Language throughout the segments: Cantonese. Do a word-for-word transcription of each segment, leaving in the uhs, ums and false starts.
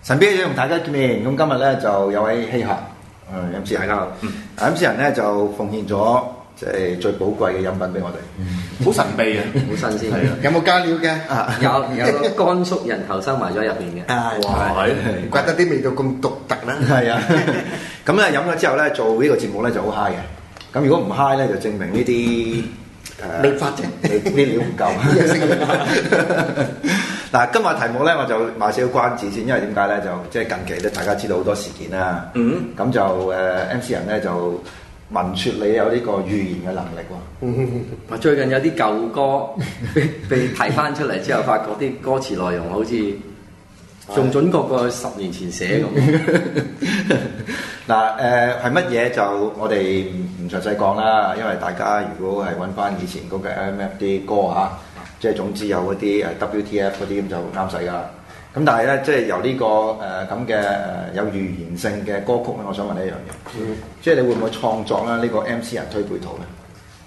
神秘嘢同大家見面，咁今日咧就有位稀客，誒 M C 大家好，嗯，M C 人咧就奉獻咗即係最寶貴嘅飲品俾我哋， 好神秘啊， 好新鮮， 係啊， 有冇加料嘅？啊， 有有個甘肅人頭收埋咗入邊嘅， 哇， 怪得啲味道咁獨特啦， 係啊，咁咧飲咗之後咧做呢個節目咧就好 high 嘅，咁如果唔 high 咧就證明呢啲誒未發啫， 啲料唔夠。嗱，今日題目咧我就賣少少關子先，因為點解咧就即係近期咧大家知道好多事件啦，嗯，咁就誒 M C 人咧就聞説你有呢個預言嘅能力喎， 嗯，最近有啲舊歌被被提翻出嚟之後，發覺啲歌詞內容好似仲準確過十年前寫咁。 嗱誒係乜嘢就我哋唔唔詳細講啦，因為大家如果係揾翻以前嗰個 M F 啲歌嚇。即係總之有嗰啲誒 W T F 嗰啲咁就啱使㗎啦。咁但係咧，即係由呢、這個誒咁嘅誒有預言性嘅歌曲咧，我想問你一樣嘢，嗯、即係你會唔會創作咧呢個 M C 人推背圖咧？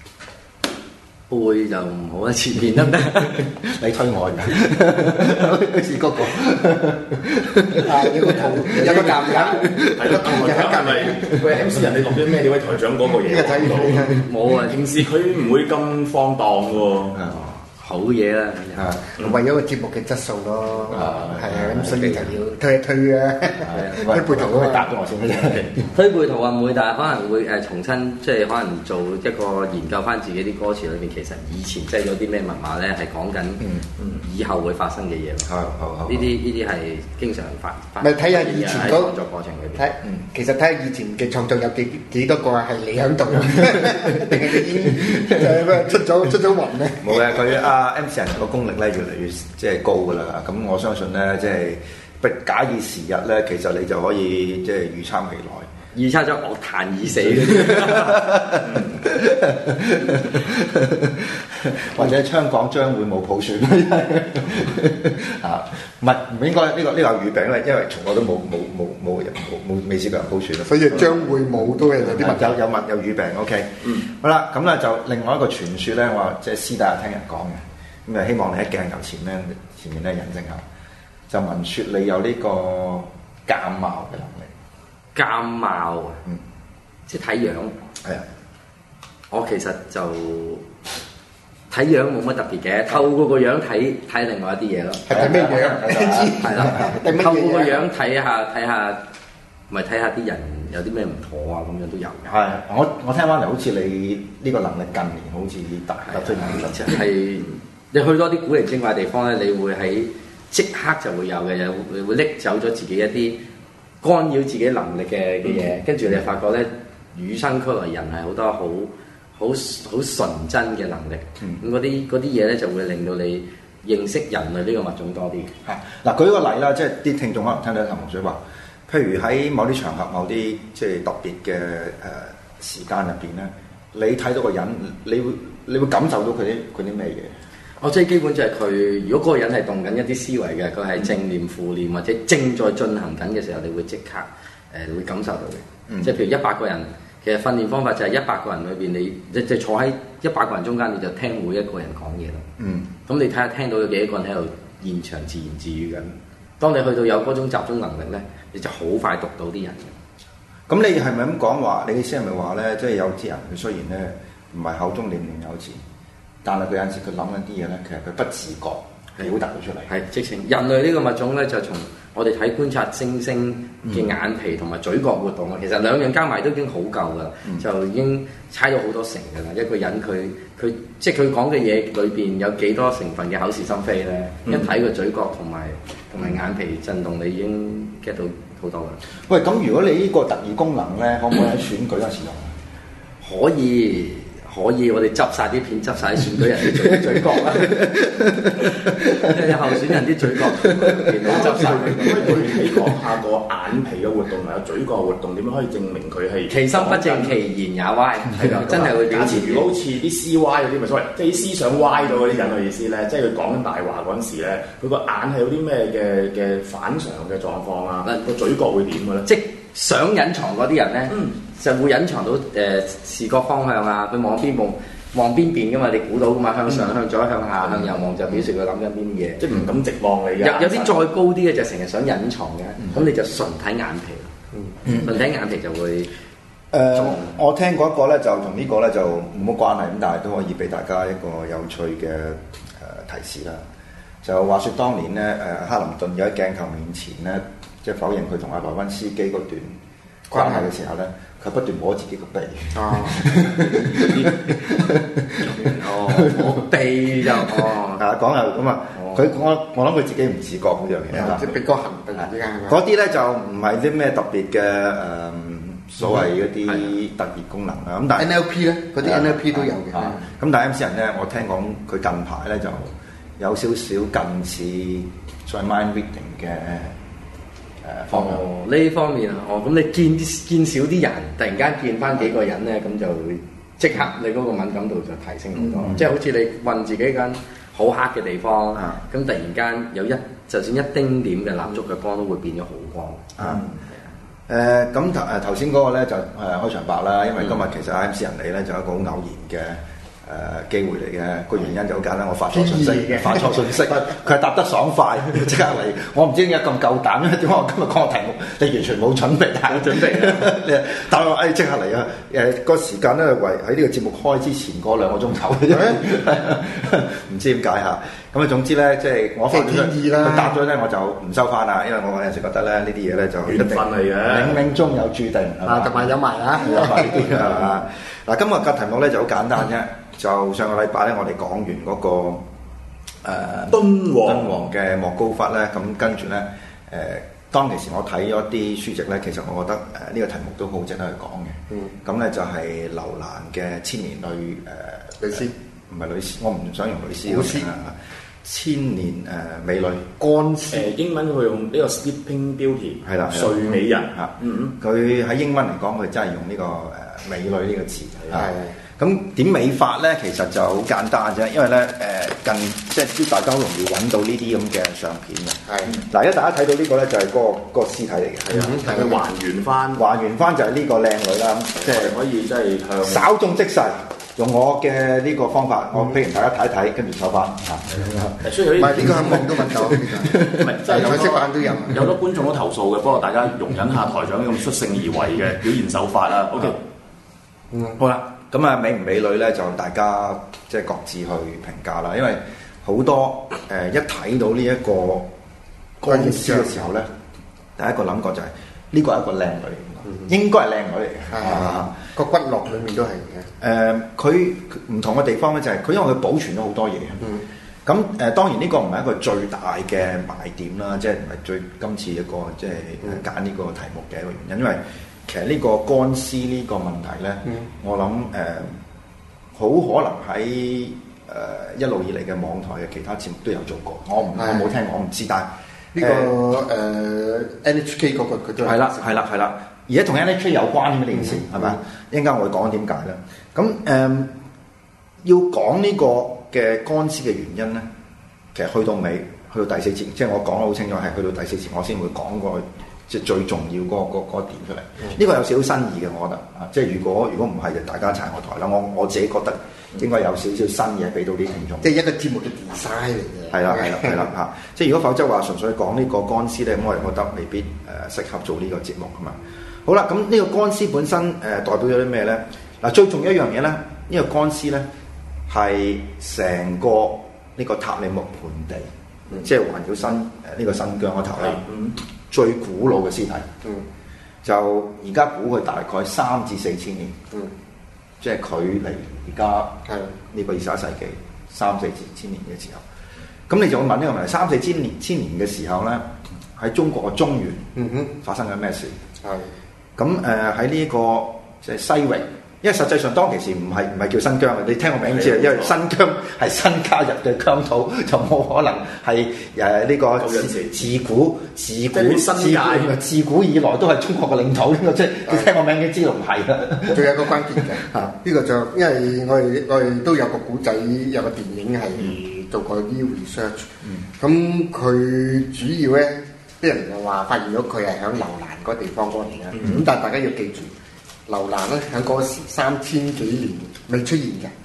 背就唔好啦，前面得唔得？ 你推我㗎，好似嗰個啊有個圖有個鑑㗎， 係咯，同埋睇係咪喂 M C 人你錄咗咩？呢位台長嗰個嘢呢個睇唔到， 冇啊！ 平時佢唔會咁放蕩喎。 好嘢啦， 啊， 為咗個節目嘅質素咯，係啊，咁所以就要推一推啊，推背圖咁咪答咗我先啦。 推背圖啊唔會，但係可能會誒重新即係可能做一個研究翻自己啲歌詞裏邊，其實以前即係有啲咩密碼咧，係講緊以後會發生嘅嘢咯。好好好，呢啲呢啲係經常發發。 咪睇下以前嗰創作過程裏邊。 睇，其實睇下以前嘅創作有幾幾多個係你喺度，定係已經就係咩出咗出咗雲咧？ 冇嘅，佢啊。M C 人個功力咧越嚟越即係高㗎啦，咁我相信咧即係不假以時日咧，其實你就可以即係預測未來， 預測咗樂壇已死或者香港將會冇普選啊！唔係唔應該呢、呢個呢、呢個係預餅咧，因為從來都冇冇冇冇人冇冇未試過人普選啊， 所以將會冇都係有啲有有物有預餅 ，OK，嗯，好啦，咁咧就另外一個傳說咧，我即係私底下聽人講嘅，咁啊希望你喺鏡頭前咧前面咧印證下，就聞説你有呢個鑑貌嘅能力， 鑑貌啊，嗯，即係睇樣， 係啊， 我其實就。睇樣冇乜特別嘅，透過個樣睇睇另外一啲嘢咯。 係睇咩樣？ 係啦，透過個樣睇下睇下，咪睇下啲人有啲咩唔妥啊，咁樣都有嘅。 係，我我聽翻嚟好似你呢個能力近年好似突突出緊。 係你去多啲古靈精怪地方咧，你會喺即刻就會有嘅，又會會拎走咗自己一啲干擾自己能力嘅嘅嘢，跟住、嗯、你發覺咧，與生俱來人係好多好。好好純真嘅能力，咁嗰啲嗰啲嘢咧就會令到你認識人類呢個物種多啲。 係嗱，舉個例啦，即係啲聽眾可能聽到頭洪水話，譬如喺某啲場合、某啲即係特別嘅誒時間入邊咧，你睇到個人，你會你會感受到佢啲佢啲咩嘢？ 我最基本就係佢，如果嗰個人係動緊一啲思維嘅，佢係正念、負念或者正在進行緊嘅時候，你會即刻誒、呃、會感受到嘅。嗯、即係譬如一百個人。其實訓練方法就係一百個人裏邊，你即即坐喺一百個人中間，你就聽每一個人講嘢咯。嗯，咁你睇下聽到有幾多個人喺度現場自言自語緊。當你去到有嗰種集中能力咧，你就好快讀到啲人嘅。咁你係咪咁講話？你意思係咪話咧？即係有啲人佢雖然咧唔係口中念念有詞，但係佢有陣時佢諗緊啲嘢咧，其實佢不自覺表達到出嚟。係直情人類呢個物種咧，就從我哋睇觀察猩猩嘅眼皮同埋嘴角活動啊，其實兩樣加埋都已經好夠噶啦，嗯、就已經猜到好多成噶啦。一個人佢佢即係佢講嘅嘢裏邊有幾多成分嘅口是心非咧？嗯、一睇個嘴角同埋同埋眼皮震動，你已經 get 到好多啦。喂，咁如果你呢個特異功能咧，可唔可以喺選舉嗰時用？可以。可以，我哋執晒啲片，執晒啲選舉人啲嘴嘴角啦，即係候選人啲嘴角片都執晒。 可以具體講下個眼皮嘅活動同埋嘴角嘅活動，點樣可以證明佢係其心不正，其言也歪？係㗎，真係會表示。 如果好似啲思歪嗰啲，咪所謂即係啲思想歪咗嗰啲人嘅意思咧，即係佢講緊大話嗰陣時咧，佢個眼係有啲咩嘅嘅反常嘅狀況啊？個嘴角會點嘅咧？ 即想隱藏嗰啲人咧，嗯、就會隱藏到誒、呃、視覺方向啊，佢望邊望望邊邊噶嘛，你估到噶嘛？向上、向左、向下、向右望就表示佢諗緊邊啲嘢。 即係唔敢直望你嘅。 有有啲再高啲嘅就成日想隱藏嘅，咁你就純睇眼皮。嗯，純睇眼皮就會。 誒，我聽過一個咧，就同呢個咧就冇乜關係，咁但係都可以俾大家一個有趣嘅誒提示啦。就話説當年咧，誒克林頓有喺鏡頭面前咧，即係否認佢同阿萊溫斯基嗰段關係嘅時候咧，佢不斷摸自己個鼻。 哦， 哦，鼻就哦， 啊講下咁啊，佢我我諗佢自己唔自覺嗰樣嘢， 即係鼻哥痕突然之間。 嗰啲咧就唔係啲咩特別嘅誒。所謂嗰啲特別功能啦，咁但係 N L P 咧，嗰啲 N L P 都有嘅。 咁但係 M C 人咧，我聽講佢近排咧就有少少近似在 mind reading 嘅誒方向。 哦，呢方面啊，哦，咁你見見少啲人，突然間見翻幾個人咧，咁就會即刻你嗰個敏感度就提升好多。即係好似你問自己間好黑嘅地方，咁突然間有一就算一丁點嘅蠟燭嘅光都會變咗好光。啊！ 誒咁頭誒頭先嗰個咧就誒開場白啦，因為今日其實 M C 人嚟咧就一個好偶然嘅誒機會嚟嘅，個原因就好簡單，我發錯信息，發錯信息，佢係答得爽快，即刻嚟，我唔知點解咁夠膽，因為點解我今日講個題目你完全冇準備，冇準備，但係我誒即刻嚟啊！誒個時間咧為喺呢個節目開之前嗰兩個鐘頭，唔知點解嚇。咁啊，總之咧，即係我發咗佢答咗咧，我就唔收翻啦，因為我有陣時覺得咧，呢啲嘢咧就緣分嚟嘅， 冥冥中有注定， 啊，同埋有埋啊， 有埋呢啲係嘛？嗱，今日嘅題目咧就好簡單啫，就上個禮拜咧，我哋講完嗰個誒敦煌敦煌嘅莫高窟咧，咁跟住咧誒，當其時我睇咗啲書籍咧，其實我覺得誒呢個題目都好值得去講嘅。嗯，咁咧就係樓蘭嘅千年女誒女屍，唔係女屍，我唔想用女屍嗰個啊。千年誒美女乾屍， 誒英文佢用呢個 Sleeping Beauty， 係啦， 睡美人嚇，嗯嗯，佢喺英文嚟講，佢真係用呢個誒美女呢個詞，係。咁點美法咧？其實就好簡單啫，因為咧誒近即係啲大家好容易揾到呢啲咁嘅相片嘅。係。嗱，而家大家睇到呢個咧就係嗰個嗰個屍體嚟嘅，係啊， 係佢還原翻， 還原翻就係呢個靚女啦，即係可以即係向稍縱即逝。用我嘅呢個方法，我俾完大家睇一睇，跟住收翻嚇。 所以唔係呢個係望都揾到，唔係即係有食飯都有。 有好多觀眾都投訴嘅，不過大家容忍下台長咁率性而為嘅表現手法啦。OK， 嗯，好啦，咁啊美唔美女咧，就大家即係各自去評價啦。因為好多誒一睇到呢一個乾屍嘅時候咧，第一個諗覺就係呢個係一個靚女，應該係靚女嚟嘅。啊， 個骨骼裡面都係嘅。 誒，佢唔同嘅地方咧，就係佢因為佢保存咗好多嘢。嗯。咁誒，當然呢個唔係一個最大嘅賣點啦，即係唔係最今次一個即係揀呢個題目嘅一個原因，因為其實呢個乾屍呢個問題咧，嗯、我諗誒好可能喺誒、呃、一路以嚟嘅網台嘅其他節目都有做過，我唔、嗯、我冇聽過，我唔知，但係呢、這個誒、呃、N H K 嗰、那個佢都係啦係啦係啦，而家同 N H K 有關嘅呢件事係咪？一陣間我會講點解啦。咁誒、呃、要講呢個嘅乾屍嘅原因咧，其實去到尾，去到第四節，即係我講得好清楚，係去到第四節我先會講個即係最重要嗰、嗰個嗰、嗰個點出嚟。呢、嗯、個有少少新意嘅，我覺得啊，即係如果如果唔係就大家柴我台啦。我我自己覺得應該有少少新嘢俾到啲聽眾。 即係一個節目嘅 design 嚟嘅。 係啦係啦係啦嚇！即係如果否則話純粹講呢個乾屍咧，咁我係覺得未必誒、呃、適合做呢個節目啊嘛。好啦，咁呢個乾屍本身誒、呃、代表咗啲咩咧？嗱，最重要一樣嘢咧，呢、呢個乾屍咧係成個呢個塔里木盆地，嗯、即係環繞新誒呢個新疆嗰頭咧，嗯、最古老嘅屍體。嗯、就而家估佢大概三至四千年，嗯、即係距離而家呢個二十一世紀三四千年嘅時候。咁你就會問呢個問題：三四千年千年嘅時候咧，喺中國嘅中原、嗯、哼發生緊咩事？係咁誒喺呢個即係西域。因為實際上當其時唔係唔係叫新疆嘅，你聽個名知啊。因為新疆係新加入嘅疆土，就冇可能係誒呢個自古自古自古自古以來都係中國嘅領土。呢個即係你聽個名已經知道唔係啦。 仲有一個關鍵嘅嚇，呢個就因為我哋我哋都有個古仔，有個電影係做過啲 research。咁佢主要咧，啲人就話發現咗佢係喺樓蘭嗰地方嗰嚟嘅。咁但係大家要記住。樓蘭咧喺嗰時三千幾年未出現嘅，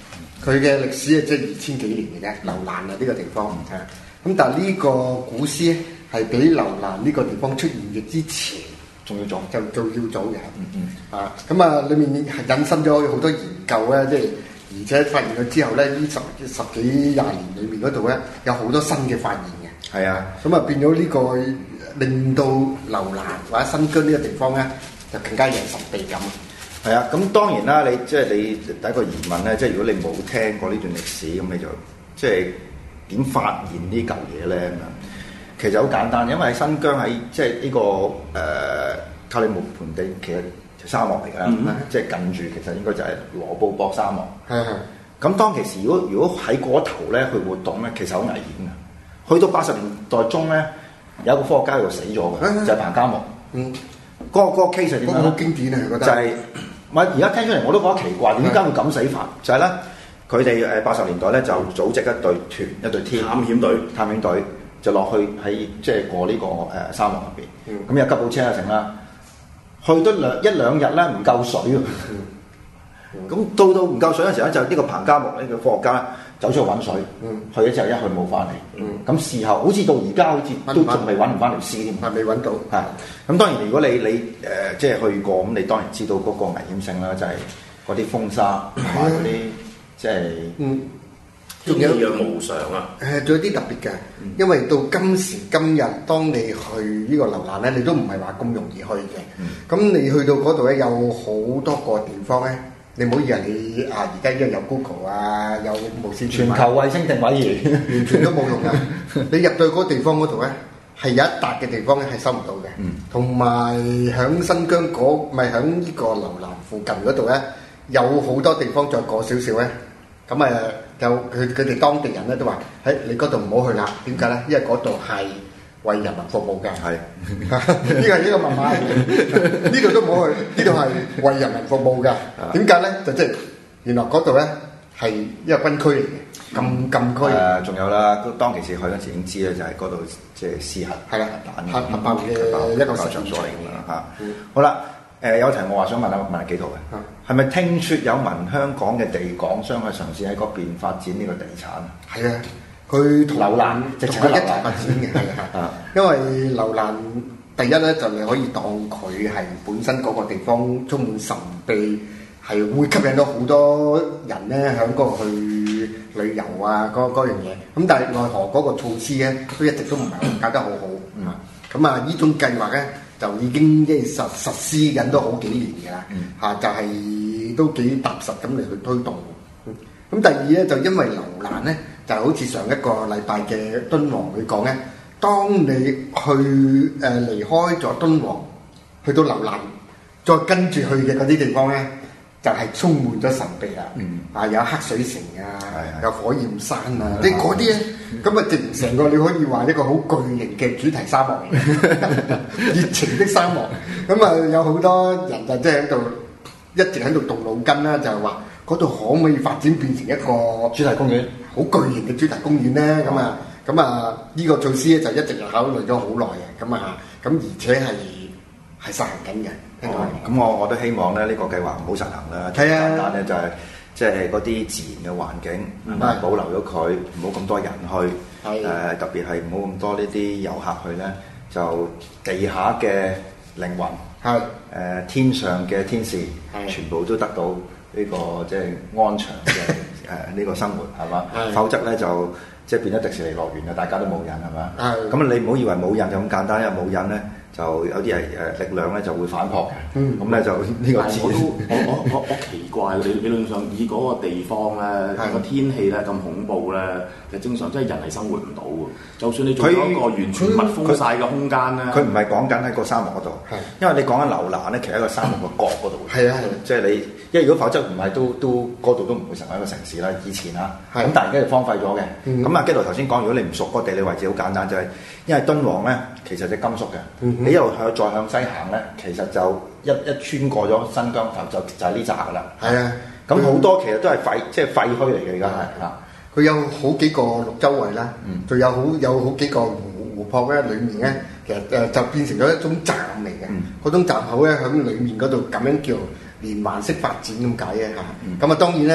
佢嘅歷史係即係二千幾年嘅啫，樓蘭啊呢個地方係。咁但係呢個古詩咧係比樓蘭呢個地方出現嘅之前仲要早， 就仲要早嘅。 嗯嗯。 啊，咁啊，裡面係引申咗好多研究咧，即係而且發現咗之後咧，呢十十幾廿年裏面嗰度咧有好多新嘅發現嘅。 係啊。 咁啊變咗呢個令到樓蘭或者新疆呢個地方咧就更加有神秘感。 係啊，咁當然啦，你即係你第一個疑問咧，即係如果你冇聽過呢段歷史，咁你就即係點發現呢嚿嘢咧？其實好簡單，因為新疆喺即係呢個誒卡里木盆地，其實沙漠嚟㗎，嗯、即係近住其實應該就係羅布泊沙漠。係係、嗯。咁當其時，如果如果喺嗰頭咧去活動咧，其實好危險嘅。去到八十年代中咧，有一個科學家喺度死咗嘅，嗯、就係彭加木。嗯。嗰、嗰個嗰個 case 係點樣？好經典啊！覺得就係、是。唔係，而家聽出嚟我都覺得奇怪，點解會咁死法？就係咧，佢哋誒八十年代咧就組織一隊團、一隊 team 探險隊、探險隊就落去喺即係過呢個誒沙漠入邊。咁有吉普車啊成啦，去得兩一兩日咧唔夠水喎。咁到到唔夠水嘅時候咧，就呢個彭加木呢個科學家走出去揾水，去咗之後一去冇翻嚟。咁事後好似到而家好似都仲未揾唔翻條屍添， 係未揾到。 係咁當然如果你你誒即係去過咁，你當然知道嗰個危險性啦，就係嗰啲風沙同埋嗰啲即係嗯， 仲有樣無常啊。 誒，仲有啲特別嘅，因為到今時今日，當你去呢個樓蘭咧，你都唔係話咁容易去嘅。咁你去到嗰度咧，有好多個地方咧。你唔好以為你啊，而家因為有 Google 啊，有無線全球衛星定位儀， 完全都冇用噶。你入到嗰個地方嗰度咧，係有一笪嘅地方咧係收唔到嘅。同埋喺新疆嗰，咪喺呢個樓蘭附近嗰度咧，有好多地方再過少少咧。咁誒，有佢佢哋當地人咧都話：喺你嗰度唔好去啦。點解咧？因為嗰度係為人民服務嘅。係呢個係呢個文化，呢度都唔好去。呢度係為人民服務嘅。點解咧？就即係原來嗰度咧係一個軍區嚟嘅，禁禁區。 誒，仲有啦，當其時去嗰時已經知咧，就係嗰度即係試核係啦， 彈核核爆嘅一個場所嚟㗎嚇。好啦，誒有題我話想問下問下幾圖嘅，係咪聽説有聞香港嘅地港商去嘗試喺嗰邊發展呢個地產啊？ 係啊。佢同樓蘭直情一齊發展嘅，係啊，因為樓蘭第一咧就你可以當佢係本身嗰個地方充滿神秘，係會吸引到好多人咧喺嗰度去旅遊啊，嗰嗰樣嘢。咁但係奈何嗰個措施咧都一直都唔係搞得好好。嗯。咁啊，呢種計劃咧就已經即係實實施緊都好幾年㗎啦。嗯。嚇，就係都幾踏實咁嚟去推動。嗯。咁第二咧就因為樓蘭咧。就好似上一個禮拜嘅敦煌佢講咧，當你去誒、呃、離開咗敦煌，去到樓蘭，再跟住去嘅嗰啲地方咧，就係、是、充滿咗神秘啦。嗯、啊，有黑水城啊，的有火焰山啊，啲嗰啲咧，咁啊，直成個你可以話一個好巨型嘅主題沙漠嚟嘅，熱情的沙漠。咁啊，有好多人就即係喺度一直喺度動腦筋啦，就係話嗰度可唔可以發展變成一個主題公園？ 好巨型嘅主題公園咧，咁啊、嗯，咁啊，呢個措施咧就一直考慮咗好耐嘅，咁啊，咁而且係係實行緊嘅。 哦，咁我我都希望咧呢個計劃唔好實行啦。 係啊， 簡單咧就係即係嗰啲自然嘅環境，嗯、保留咗佢，唔好咁多人去。係、呃。特別係唔好咁多呢啲遊客去咧，就地下嘅靈魂，係誒是、呃、天上嘅天使，係是全部都得到呢、這個即係、就是、安詳嘅。誒呢個生活係嘛？的否則咧就即係變咗迪士尼樂園啊！大家都冇癮係嘛？咁的你唔好以為冇癮就咁簡單，因為冇癮咧就有啲係誒力量咧就會反撲嘅。咁咧、嗯、就呢個字。 我都我我我我奇怪，理理論上以嗰個地方咧個的天氣咧咁恐怖咧，其實正常真係人係生活唔到嘅。就算你做咗一個完全密封晒嘅空間咧， 佢唔係講緊喺個沙漠嗰度，的因為你講緊樓蘭咧，其實喺個沙漠個角嗰度。係啊係，即係你，因為如果否則唔係都都嗰度都唔會成為一個城市啦。以前啊，咁的但係而家就荒廢咗嘅。咁啊、嗯，基佬頭先講，如果你唔熟嗰個地理位置，好簡單，就係、是、因為敦煌咧其實係甘肅嘅，嗯、你一路向再向西行咧，其實就一一穿過咗新疆頭就就係呢扎噶啦。係啊，咁好多其實都係廢即係廢墟嚟嘅，而家係啊。佢有好幾個綠洲圍啦，仲、嗯、有好有好幾個湖湖泊咧，裡面咧其實誒就變成咗一種站嚟嘅。嗰、嗯、種站口咧喺裡面嗰度咁樣叫連環式發展咁解嘅嚇。咁啊、嗯、當然咧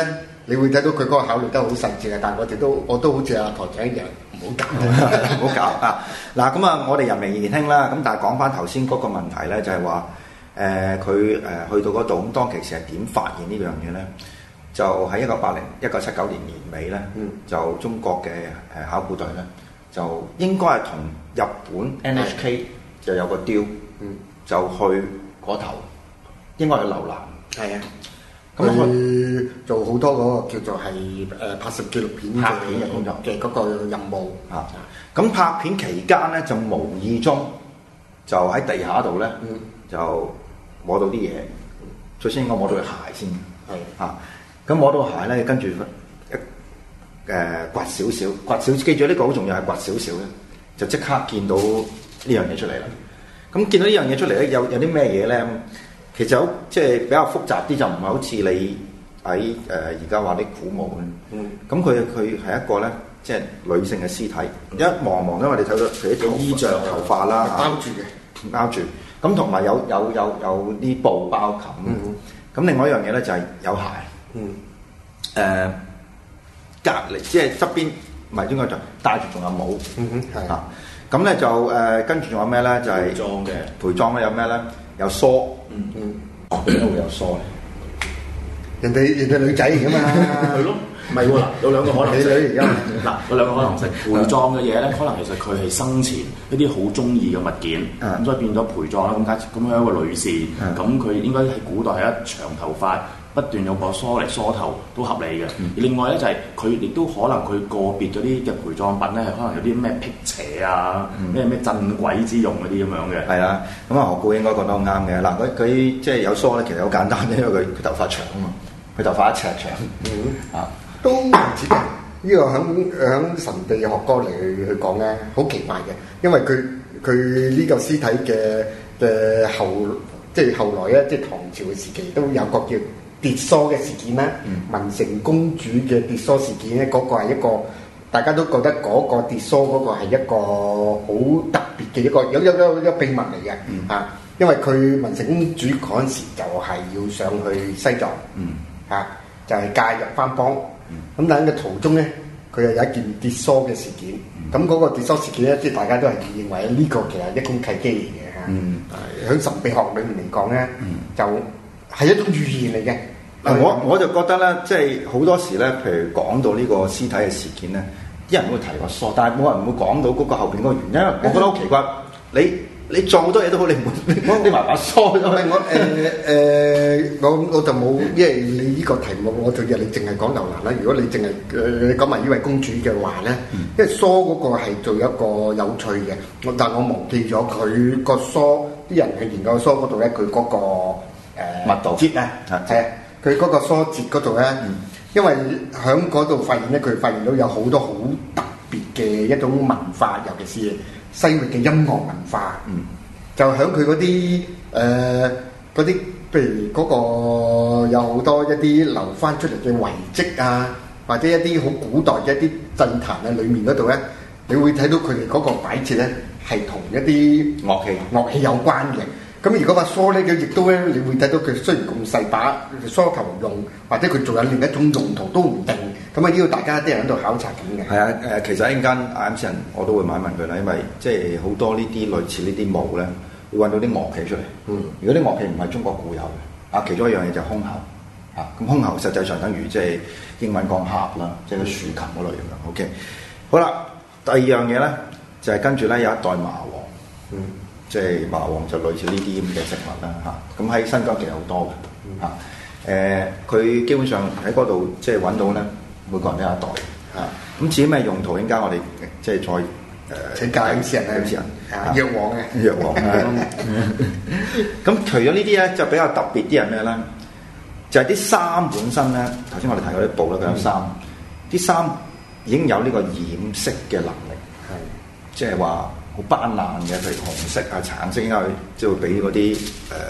你會睇到佢嗰個考慮得好細緻嘅。但係我哋都我都好似阿台長一樣，唔好搞， 唔好搞啊！嗱咁啊，我哋人微言輕啦。咁但係講翻頭先嗰個問題咧，就係話誒佢誒去到嗰度，咁當其時係點發現呢樣嘢咧？就喺一九八零一九七九年年尾咧，嗯、就中國嘅誒考古隊咧，就應該係同日本 N H K 就有個 deal，嗯、就去嗰頭，應該係瀏覽。係啊，咁佢做好多嗰個叫做係誒拍攝紀錄片拍片嘅工作嘅嗰個任務啊。咁拍片期間咧，就無意中就喺地下度咧，嗯、就摸到啲嘢。最先應該摸到對鞋先，係啊。咁摸到鞋咧，跟住一誒刮少少，刮少，記住呢個好重要係刮少少咧，就即刻見到呢樣嘢出嚟啦。咁見到呢樣嘢出嚟咧，有有啲咩嘢咧？其實好即係比較複雜啲，就唔係好似你喺誒而家話啲古墓咧。嗯。咁佢佢係一個咧，即係女性嘅屍體，嗯、一望望咧，我哋睇到佢啲衣著頭髮啦， 包住嘅， 包住。咁同埋有有有有啲布包冚。嗯。咁另外一樣嘢咧就係有鞋。嗯，誒隔離即係側邊，唔係應該就戴住仲有帽，嗯哼，係啊，咁咧就誒跟住仲有咩咧？就係陪葬嘅陪葬咧有咩咧？有梳，嗯嗯，哦點解會有梳咧？ 人哋人哋女仔嚟㗎嘛， 係咯，唔係喎嗱，有兩個可能性， 而家嗱有兩個可能性，陪葬嘅嘢咧，可能其實佢係生前一啲好中意嘅物件，咁所以變咗陪葬啦。咁解咁樣一個女士，咁佢應該喺古代係一長頭髮。不斷有個梳嚟梳頭都合理嘅。嗯、另外咧就係佢亦都可能佢個別嗰啲嘅陪葬品咧係可能有啲咩辟邪啊，咩咩鎮鬼之用嗰啲咁樣嘅。係啊，咁啊何故應該覺得好啱嘅。嗱，佢佢即係有梳咧，其實好簡單啫，因為佢佢頭髮長啊嘛，佢頭髮一尺長。嗯、啊， 都唔止嘅。呢、這個響響神秘學科嚟去去講咧，好奇怪嘅，因為佢佢呢個屍體嘅嘅後即係後來咧，即係唐朝嘅時期都有個叫跌梳嘅事件啦，嗯、文成公主嘅跌梳事件咧，嗰、那個係一個大家都覺得嗰個跌梳嗰個係一個好特別嘅一個有有有一個秘密嚟嘅，嗯、啊，因為佢文成公主嗰陣時就係要上去西藏，嗯、啊，就係、是、介入番邦，咁、嗯、但係嘅途中咧，佢又有一件跌梳嘅事件，咁嗰、嗯、個跌梳事件咧，即係大家都係認為呢個其實係一種契機嚟嘅嚇，喺、嗯呃、神秘學裏面嚟講咧，嗯、就係一種預言嚟嘅。 嗱、嗯，我我就覺得咧，即係好多時咧，譬如講到呢個屍體嘅事件咧，啲人會提個梳，但係冇人會講到嗰個後邊嗰個原因。因為我覺得好奇怪，你你做好多嘢都好，你唔會拎埋把梳咁樣。 我誒誒，我我就冇，因為你呢個題目，我就日你淨係講樓蘭啦。如果你淨係誒講埋呢位公主嘅話咧，嗯、因為梳嗰個係做一個有趣嘅，但係我忘記咗佢個梳，啲人去研究梳嗰度咧，佢嗰、嗰個、呃、 密度節啊，係。佢嗰個梳節嗰度咧，嗯、因為喺嗰度發現咧，佢發現到有好多好特別嘅一種文化，尤其是西域嘅音樂文化。嗯、就喺佢嗰啲誒嗰啲，譬如嗰個有好多一啲留翻出嚟嘅遺跡啊，或者一啲好古代嘅一啲祭壇啊，裡面嗰度咧，你會睇到佢哋嗰個擺設咧係同一啲樂器樂器有關嘅。咁如果把梳咧，佢亦都咧，你會睇到佢雖然咁細把梳頭用，或者佢仲有另一種用途都唔定。咁啊，呢個大家啲人喺度考察緊嘅。 係啊，誒，其實一陣間啱先我都會問一問佢啦，因為即係好多呢啲類似呢啲墓咧，會揾到啲樂器出嚟。嗯。如果啲樂器唔係中國固有嘅，啊，其中一樣嘢就係箜篌。啊，咁箜篌實際上等於即係英文講 harp 啦，即係個豎琴嗰類咁樣。OK。好啦，第二樣嘢咧就係、是、跟住咧有一代麻黃。嗯。即係麻黃就類似呢啲咁嘅植物啦嚇，咁喺新疆其實好多嘅嚇。誒，佢基本上喺嗰度即係揾到咧，每個人都有一袋嚇。咁至於咩用途，應該我哋即係再誒請教啲人咧，啲人藥黃嘅藥黃啊。咁除咗呢啲咧，就比較特別啲係咩咧？就係啲衫本身咧，頭先我哋提過啲布啦，佢有衫，啲衫已經有呢個染色嘅能力，係即係話。好斑斕嘅，譬如紅色啊、橙色，應該即係會俾嗰啲誒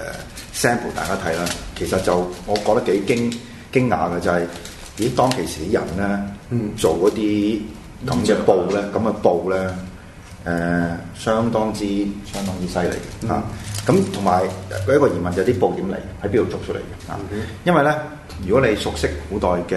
sample 大家睇啦。其實就我覺得幾驚驚訝嘅就係、是，咦？當其時啲人咧，嗯、做嗰啲咁嘅布咧，咁嘅布咧，誒、呃、相當之相當之犀利嘅嚇。咁同埋有一個疑問就係啲布點嚟？喺邊度捉出嚟嘅？啊，嗯、因為咧，如果你熟悉古代嘅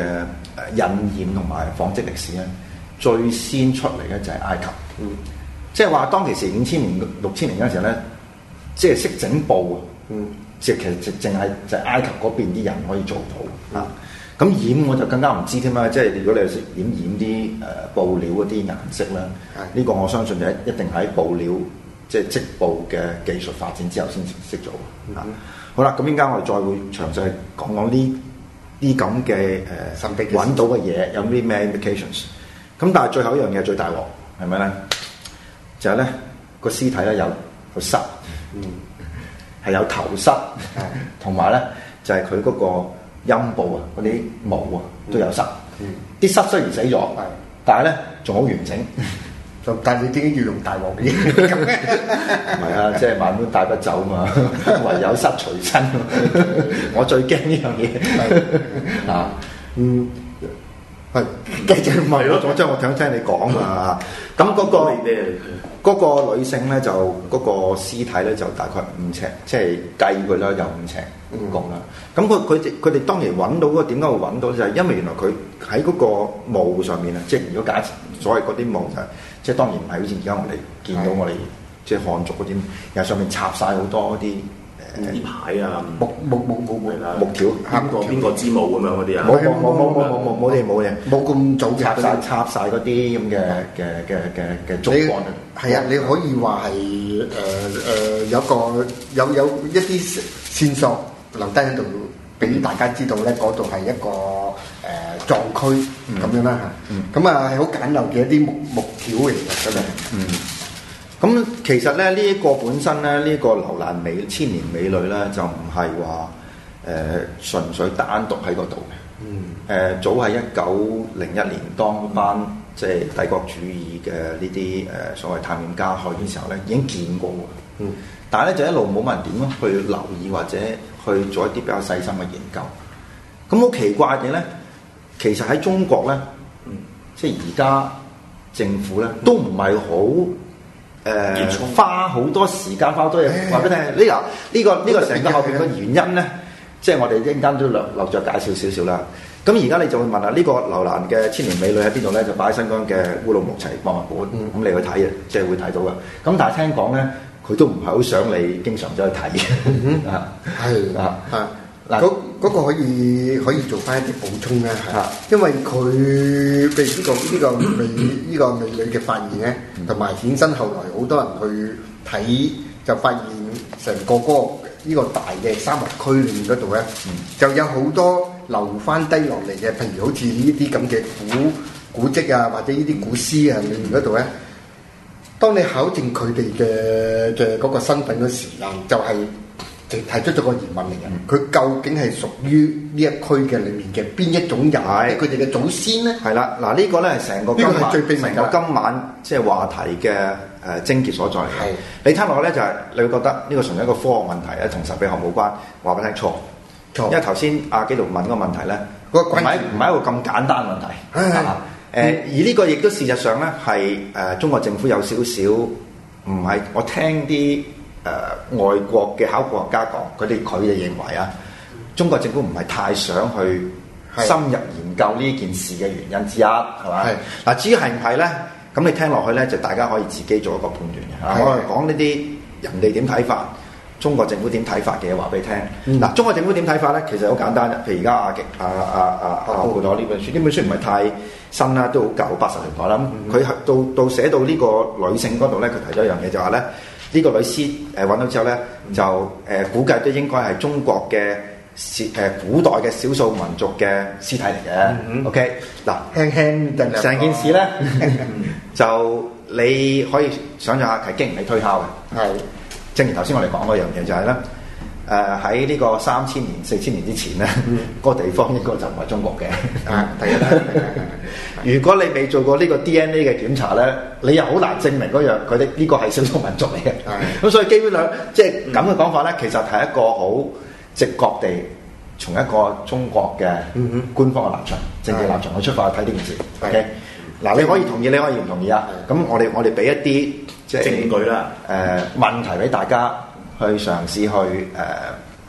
印染同埋紡織歷史咧，最先出嚟嘅就係埃及。嗯，即係話當其時五千年、六千年嗰陣時候咧，即係識整布啊。嗯，即係其實淨係就係埃及嗰邊啲人可以做到啊。咁染我就更加唔知添啦。即係如果你係識染染啲誒布料嗰啲顏色咧，呢、嗯、個我相信就一定喺布料即係織布嘅技術發展之後先識做啊。嗯、好啦，咁依家我哋再會詳細講講呢啲咁嘅誒揾到嘅嘢有啲咩 indications。咁但係最後一樣嘢最大鑊係咪咧？就係咧個屍體咧有個虱，嗯，係有頭虱，同埋咧就係佢嗰個陰部啊嗰啲毛啊都有虱。啲虱雖然死咗，但係咧仲好完整。 就但係你點解要用大鑊嘅嘢？ 唔係啊，即係萬般帶不走嘛，唯有虱隨身。我最驚呢樣嘢啊，嗯。係，繼續唔係咯，我即係我想聽你講啊。咁嗰、那個嗰個女性咧，就嗰、那個屍體咧就大概五尺，即係計佢啦，有五尺咁講啦。咁佢佢哋佢哋當年揾到嗰個點解會揾到就係因為原來佢喺嗰個墓上面啊，即係如果假設所謂嗰啲墓就係、是，即係當然唔係好似而家我哋見到我哋的即係漢族嗰啲，又上面插晒好多啲。 啲牌啊， 木木木木木木條， 邊個邊個之母咁樣嗰啲啊？ 冇冇冇冇冇冇冇啲冇嘅， 冇咁早插晒插晒嗰啲咁嘅嘅嘅嘅嘅竹竿。 係啊，你可以話係誒誒有個有有一啲線索留低喺度，俾大家知道咧，嗰度係一個誒葬區咁樣啦嚇。咁啊係好簡陋嘅一啲木木條嚟嘅真係。嗯。 咁其實咧，呢、這、一個本身咧，呢、這個樓蘭美千年美女咧，就唔係話誒純粹單獨喺嗰度嘅。嗯。誒、呃，早喺一九零一年當班即係帝國主義嘅呢啲誒所謂探險家去嘅時候咧，已經見過。嗯。但係咧就一路冇乜人點樣去留意或者去做一啲比較細心嘅研究。咁好奇怪嘅咧，其實喺中國咧，嗯，即係而家政府咧都唔係好。誒、呃、花好多時間，花好多嘢話俾你聽。呢個呢個呢個成個後邊嘅原因咧，即係我哋一陣間都略略著介紹少少啦。咁而家你就會問啦，呢、這個樓蘭嘅千年美女喺邊度咧？就擺喺新疆嘅烏魯木齊博物館。咁、嗯、你去睇嘅，即係會睇到嘅。咁但係聽講咧，佢都唔係好想你經常走去睇啊。 係啊啊！嗱，嗰嗰個可以可以做翻一啲補充咧，係，因為佢譬如呢個呢個美呢個美女嘅發現咧，同埋衍生後來好多人去睇，就發現成個嗰個呢個大嘅沙漠區裏面嗰度咧，就有好多留翻低落嚟嘅，譬如好似呢啲咁嘅古古蹟啊，或者呢啲古詩啊裏面嗰度咧，當你考證佢哋嘅嘅嗰個身份嘅時間，就係、是。提出咗個疑問嚟嘅，佢、嗯、究竟係屬於呢一區嘅裏面嘅邊一種人？係佢哋嘅祖先咧？係啦，嗱、這個、呢個咧係成個今晚成個今晚即係話題嘅誒症結所在嚟嘅。係你聽落去咧就係、是、你會覺得呢個純粹一個科學問題咧，同神秘學冇關。話俾你聽錯，錯，因為頭先阿紀陶問嗰個問題咧，唔係唔係一個咁簡單問題。係誒、啊呃，而呢個亦都事實上咧係誒中國政府有少少唔係，我聽啲。誒、呃、外國嘅考古學家講，佢哋佢哋認為啊，中國政府唔係太想去深入研究呢件事嘅原因之一，係嘛？係嗱，至於係唔係咧？咁你聽落去咧，就大家可以自己做一個判斷嘅。啊，我係講呢啲人哋點睇法，中國政府點睇法嘅嘢話俾你聽。嗱、嗯，中國政府點睇法咧？其實好簡單嘅。譬如而家阿極阿阿阿阿浩導呢本書，呢本書唔係太新啦，都好舊，八十年代啦。佢係、嗯、到到寫到呢個女性嗰度咧，佢提咗一樣嘢就話咧。呢個女屍誒揾到之後咧，就誒、呃、估計都應該係中國嘅誒、呃、古代嘅少數民族嘅屍體嚟嘅。嗯、OK，嗱輕輕成件事咧，就你可以想象下係經唔起推敲嘅。係，正如頭先我哋講嗰樣嘢就係、是、咧，誒喺呢個三千年、四千年之前咧，嗰、嗯、個地方應該就唔係中國嘅。啊，第一啦。如果你未做過呢個 D N A 嘅檢查咧，你又好難證明嗰樣佢哋呢個係少數民族嚟嘅。咁的所以基本上即係咁嘅講法咧，其實係一個好直覺地從一個中國嘅官方嘅立場、政治立場去出發去睇呢件事。的 OK，嗱的你可以同意，你可以唔同意啊。咁的我哋我哋俾一啲即係證據啦，誒、呃、問題俾大家去嘗試去誒、呃、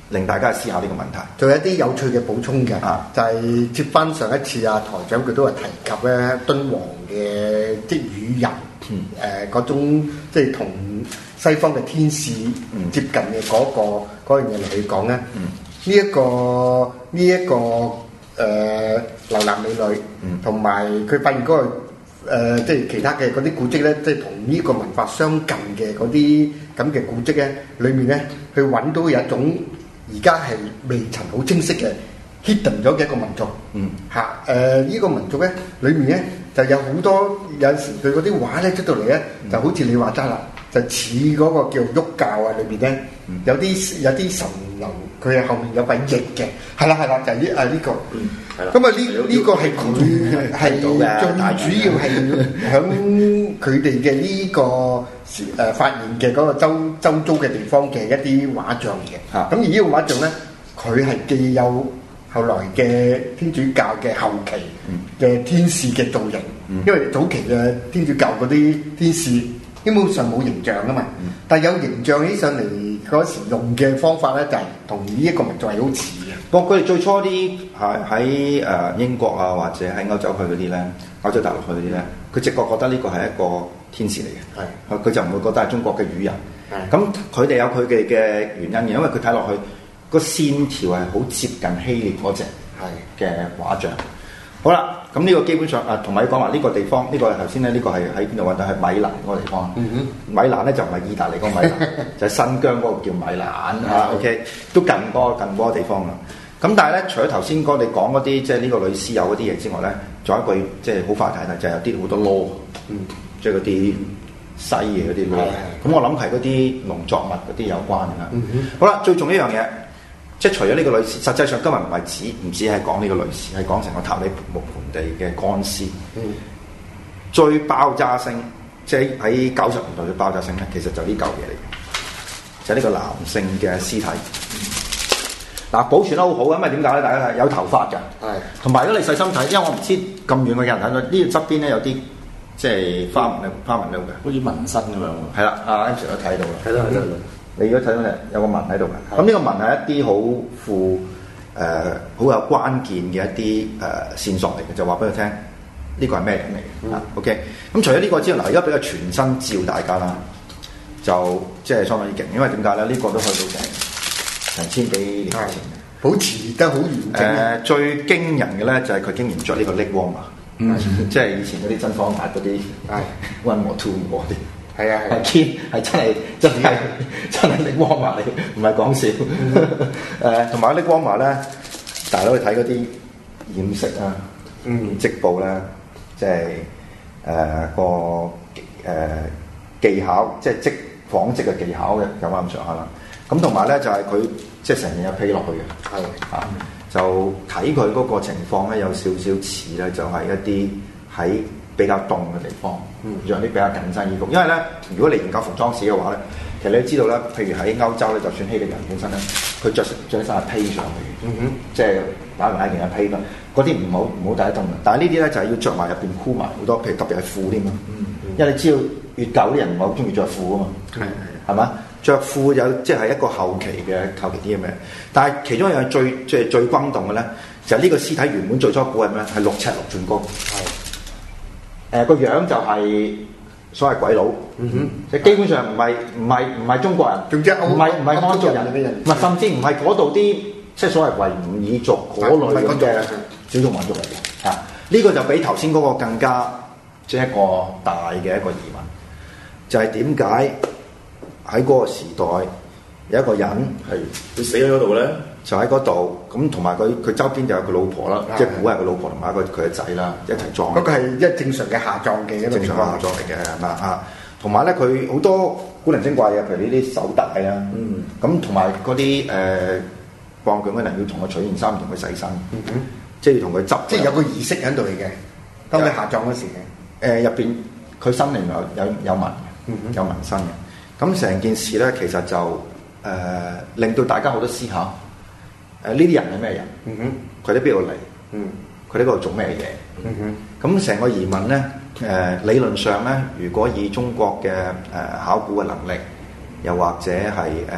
令大家思考呢個問題。 仲有一啲有趣嘅補充嘅， 啊就係接翻上一次啊台長佢都係提及咧敦煌嘅即係語人，誒嗰、種即係同西方嘅天使接近嘅嗰、個嗰樣嘢嚟去講咧，呢一、個呢一、個誒樓蘭美女，同埋佢發現嗰、個。誒、呃，即係其他嘅嗰啲古蹟咧，即係同呢個文化相近嘅嗰啲咁嘅古蹟咧，裏面咧，去揾到有一種而家係未曾好清晰嘅 hidden 咗嘅一個民族。嗯，嚇誒，呢、呃呢個民族咧，裏面咧就有好多有陣時佢嗰啲畫咧出到嚟咧，嗯、就好似你話齋啦，就似嗰個叫喐教啊，裏邊咧、嗯、有啲有啲神能，佢係後面有塊翼嘅，係啦係啦，就係呢啊呢個。嗯咁啊！呢呢個係佢係最主要係響佢哋嘅呢個誒發現嘅嗰個周周遭嘅地方嘅一啲畫像嚟嘅。咁、啊、而呢個畫像咧，佢係既有後來嘅天主教嘅後期嘅天使嘅造型，嗯、因為早期嘅天主教嗰啲天使基本上冇形象噶嘛，嗯、但係有形象起上嚟嗰時用嘅方法咧，就係同呢一個民族係好似嘅。 不過佢哋最初啲係喺誒英國啊，或者喺歐洲去嗰啲咧，歐洲大陸去嗰啲咧，佢直覺覺得呢個係一個天使嚟嘅，係佢就唔會覺得係中國嘅語人。咁佢哋有佢哋嘅原因嘅，因為佢睇落去個線條係好接近希臘嗰隻嘅畫像。好啦，咁呢個基本上啊，同埋講話呢個地方，呢、呢個頭先咧，呢個係喺邊度揾到？係米蘭嗰個地方。嗯、哼米蘭咧就唔係意大利嗰個米蘭，就係新疆嗰個叫米蘭啊。OK，都近嗰個近嗰個地方啦。咁但係咧，除咗頭先哥你講嗰啲，即係呢個女屍有嗰啲嘢之外咧，仲有一句即係好快睇睇，就係、是、有啲好多螺，嗯、即係嗰啲西嘅嗰啲螺。咁、嗯、我諗係嗰啲農作物嗰啲有關嘅啦。嗯、哼好啦，最重要一樣嘢。即係除咗呢個女士，實際上今日唔係指唔止係講呢個女士，係講成個塔里木盆地嘅乾屍。嗯、最爆炸性，即係喺九十年代嘅爆炸性咧，其實就呢嚿嘢嚟嘅，就係、是、呢個男性嘅屍體。嗱、嗯，保存得好好，因為點解咧？大家睇有頭髮㗎，係同埋如果你細心睇，因為我唔知咁遠嘅人睇到呢個側邊咧有啲即係花紋咧，花紋咧嘅， 好似紋身咁樣。係啦，阿 Angie 都睇到啦， 睇到睇到。 你如果睇到咧，有個紋喺度嘅，咁呢、嗯、個紋係一啲好富誒好有關鍵嘅一啲誒、呃、線索嚟嘅，就話俾佢聽，呢、這個係咩人嚟嘅？啊、嗯、，OK。咁除咗呢個之外，嗱，而家比較全身照大家啦，就即係相當之勁，因為點解咧？呢、這個都去到成成千幾年前， 保持得好完整。誒、 呃，最驚人嘅咧就係佢竟然着呢個 leg warmer，嗯，即係以前嗰啲真方法嗰啲，係 one more two more 啲。係啊，係堅，係真係真係真係拎光麻嚟，唔係講笑。誒，同埋拎光麻咧，大佬去睇嗰啲染色啊，嗯，織布咧，即係誒個誒技巧，即係織紡織嘅技巧嘅，有啱咁上下啦。咁同埋咧就係佢即係成日有披落去嘅，係啊，就睇佢嗰個情況咧，有少少似咧，就係一啲喺比較凍嘅地方，着啲比較緊身衣服。因為咧，如果你研究服裝史嘅話咧，其實你都知道咧，譬如喺歐洲咧，就算希臘人本身咧，佢着著衫係披上去嘅，嗯、哼即係打埋一件係披啦。嗰啲唔好唔好第一凍，但係呢啲咧就係要着埋入邊箍埋好多，譬如特別係褲添啊。嗯、因為你知道越舊啲人唔係好中意着褲啊嘛，係係嘛？着褲有即係一個後期嘅後期啲嘅咩？但係其中一樣最即係最轟動嘅咧，就係、是、呢個屍體原本最初估係咩？係六尺六寸高。誒個、呃、樣就係所謂鬼佬，嗯哼，即基本上唔係唔係唔係中國人，總之唔係唔係漢族人嘅人，唔係甚至唔係嗰度啲即係所謂維吾爾族嗰類咁嘅少數民族嚟嘅，啊，呢、這個就比頭先嗰個更加即係一個大嘅一個疑問，就係點解喺嗰個時代有一個人係佢死喺嗰度咧？就喺嗰度，咁同埋佢佢周邊就有佢老婆啦，即係估係佢老婆同埋一個佢嘅仔啦，一齊葬。 嗰個係一正常嘅下葬嘅一個正常嘅下葬嚟嘅，係嘛啊？同埋咧，佢好多古靈精怪嘅，譬如呢啲手帶啦，嗯，咁同埋嗰啲誒放佢嗰人要同佢取完衫，同佢洗身，嗯哼，即係要同佢執， 即係有個儀式喺度嚟嘅。當你下葬嗰時嘅， 誒入邊佢身裏面有有有紋，嗯哼，有紋身嘅。咁成件事咧，其實就誒令到大家好多思考。誒呢啲人係咩人？嗯哼，佢喺邊度嚟？嗯，佢喺嗰度做咩嘢？嗯哼，咁成個疑問咧，誒、呃、理論上咧，如果以中國嘅誒、呃、考古嘅能力，又或者係誒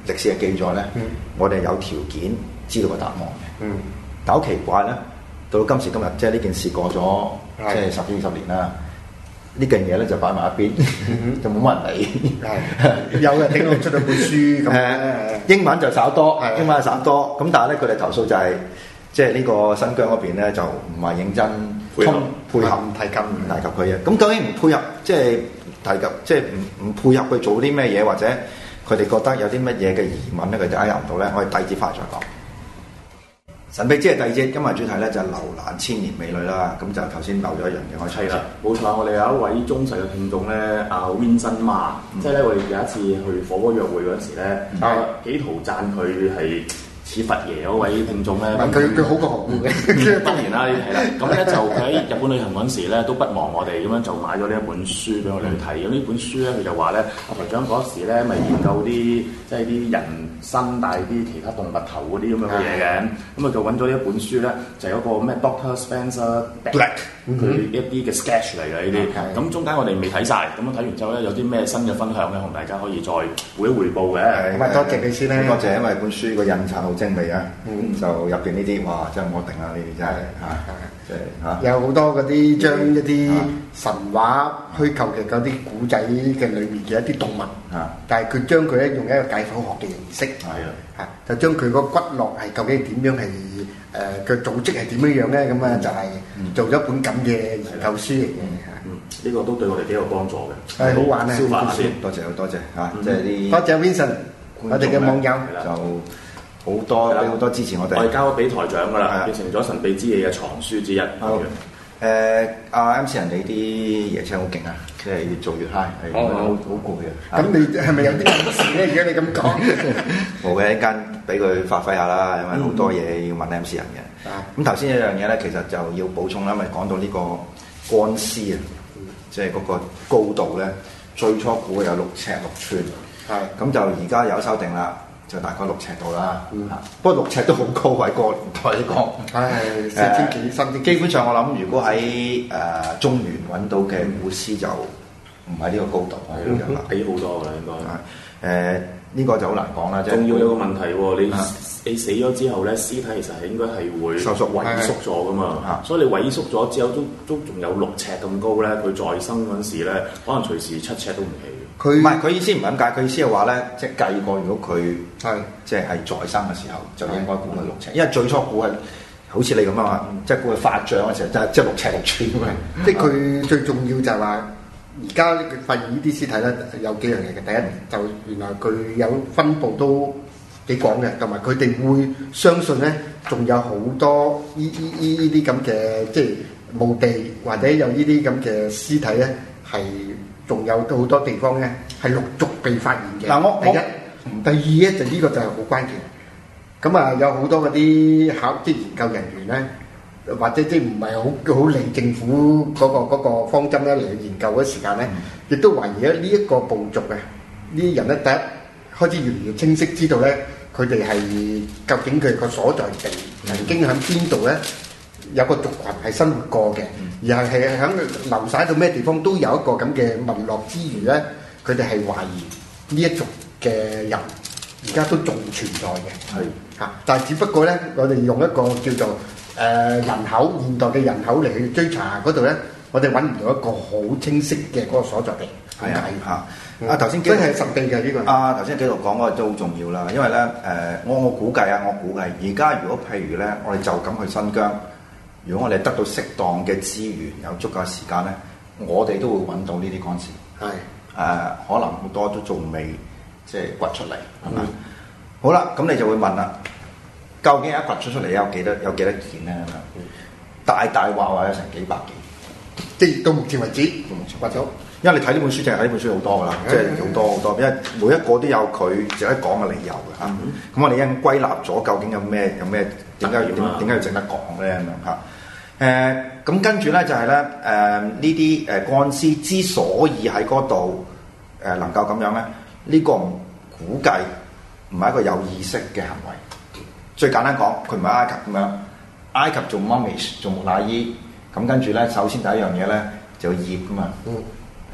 歷史嘅記載咧，嗯、我哋有條件知道個答案嘅。嗯，但好奇怪咧，到到今時今日，即係呢件事過咗即係十幾二十年啦。呢件嘢咧就擺埋一邊，就冇乜人理。 係有嘅，聽到出咗本書咁。 誒英文就稍多，英文就稍多。咁但係咧，佢哋投訴就係，即係呢個新疆嗰邊咧就唔係認真配合配合唔提及唔提及佢嘅。咁究竟唔配合，即係提及，即係唔唔配合去做啲咩嘢，或者佢哋覺得有啲乜嘢嘅疑問咧，佢哋解答唔到咧，我哋第二節翻嚟再講。神秘之夜第二節，今日主題咧就係留蘭千年美女啦。咁就頭先漏咗一樣嘢，我係啦，冇錯。我哋有一位忠實嘅聽眾咧，阿 Vincent Ma，即係咧我哋有一次去火鍋約會嗰陣時咧，啊幾圖讚佢係似佛爺嗰位聽眾咧。 佢佢好過韓國嘅， 當然啦，係啦。咁咧就佢喺日本旅行嗰陣時咧，都不忘我哋咁樣就買咗呢一本書俾我哋去睇。咁呢本書咧，佢就話咧，阿台長嗰時咧咪研究啲即係啲人身帶啲其他動物頭嗰啲咁樣嘅嘢嘅。咁啊就揾咗呢一本書咧，就有一個咩 Doctor Spencer Black 佢一啲嘅 sketch 嚟嘅呢啲。咁中間我哋未睇晒，咁啊睇完之後咧，有啲咩新嘅分享咧，同大家可以再回一回報嘅。 咁啊，多謝你先啦。 多謝，因為本書個印刷好精美啊。嗯，就入邊呢啲，哇，真係冇得頂啊！呢啲真係嚇，即係嚇。 有好多嗰啲將一啲神話虛構嘅嗰啲古仔嘅裏面嘅一啲動物，啊，但係佢將佢咧用一個解剖學嘅形式，係啊，嚇，就將佢個骨骼係究竟點樣係誒嘅組織係點樣樣咧？咁啊就係做咗本咁嘅研究書嚟嘅嚇。 嗯，呢個都對我哋幾有幫助嘅。 係好玩啊！ 消化下先， 多謝多謝嚇，即係啲多謝 Vincent，我哋嘅網友就。好多俾好多支持我哋， 我哋交咗俾台長噶啦，變成咗神秘之夜嘅藏書之一。 好，誒阿 M C 人你啲椰青好勁啊，即係越做越 high，係好好攰啊！ 咁你係咪有啲暗示咧？而家你咁講， 冇嘅，一間俾佢發揮下啦，因為好多嘢要問 M C 人嘅。咁頭先一樣嘢咧，其實就要補充啦，因為講到呢個乾屍啊，即係嗰個高度咧，最初估有六尺六寸，係咁就而家有修訂啦。就大概六尺度啦，嗯、不過六尺都好高喺個年代嚟講， 係四千幾、三千幾。 基本上我諗，如果喺誒、呃、中原揾到嘅古屍就唔係呢個高度， 矮好多㗎啦，應該。 誒呢個就好難講啦，即係。仲要有個問題喎，你、啊、你死咗之後咧，屍體其實係應該係會收縮、 萎縮咗㗎嘛，啊、所以你萎縮咗之後都都仲有六尺咁高咧，佢再生嗰陣時咧，可能隨時七尺都唔起。 佢唔係佢意思唔係咁解，佢意思係話咧，即係計過，如果佢係即係係在生嘅時候，就應該估係六尺，因為最初估係好似你咁啊嘛，即係估佢發脹嘅時候，即係即係六尺六寸咁樣。 即係佢最重要就係話，而家佢發現呢啲屍體咧有幾樣嘢嘅。第一就原來佢有分佈都幾廣嘅，同埋佢哋會相信咧，仲有好多依依依依啲咁嘅即係墓地或者有呢啲咁嘅屍體咧係。仲有好多地方咧，係陸續被發現嘅。嗱，我第一，第二咧就呢個就係好關鍵。咁啊，有好多嗰啲考即係研究人員咧，或者即係唔係好好理政府嗰個嗰個方針咧嚟去研究嗰時間咧，亦都懷疑咧呢一個部族嘅呢啲人咧，第一開始越嚟越清晰知道咧，佢哋係究竟佢個所在地曾經喺邊度咧？有個族群係生活過嘅，而係係喺流曬到咩地方都有一個咁嘅脈絡之餘咧，佢哋係懷疑呢一族嘅人而家都仲存在嘅。係嚇，但係只不過咧，我哋用一個叫做誒人口現代嘅人口嚟去追查嗰度咧，我哋揾唔到一個好清晰嘅嗰個所在地。 係啊嚇，啊頭先真係神秘嘅呢個。 啊頭先紀陶講嗰個都好重要啦，因為咧誒我我估計啊，我估計而家如果譬如咧，我哋就咁去新疆。如果我哋得到適當嘅資源，有足夠時間咧，我哋都會揾到呢啲乾屍。係誒、呃，可能好多都仲未即係掘出嚟，係咪？嗯、好啦，咁你就會問啦，究竟一掘出出嚟有幾多有幾多件咧？咁樣、嗯、大大話話有成幾百件， 即係到目前為止，到目前掘咗。 因為你睇呢本書就係睇呢本書好多噶啦，即係好多好多，因為每一個都有佢值得講嘅理由嘅嚇。咁、嗯、我哋一陣歸納咗，究竟有咩有咩點解要點點解要值得講咧咁樣嚇？誒咁跟住咧就係咧誒呢啲誒乾屍之所以喺嗰度誒能夠咁樣咧，呢、呢個估計唔係一個有意識嘅行為。最簡單講，佢唔係埃及咁樣，埃及做 mummies 做木乃伊，咁跟住咧首先第一樣嘢咧就醃噶嘛。嗯誒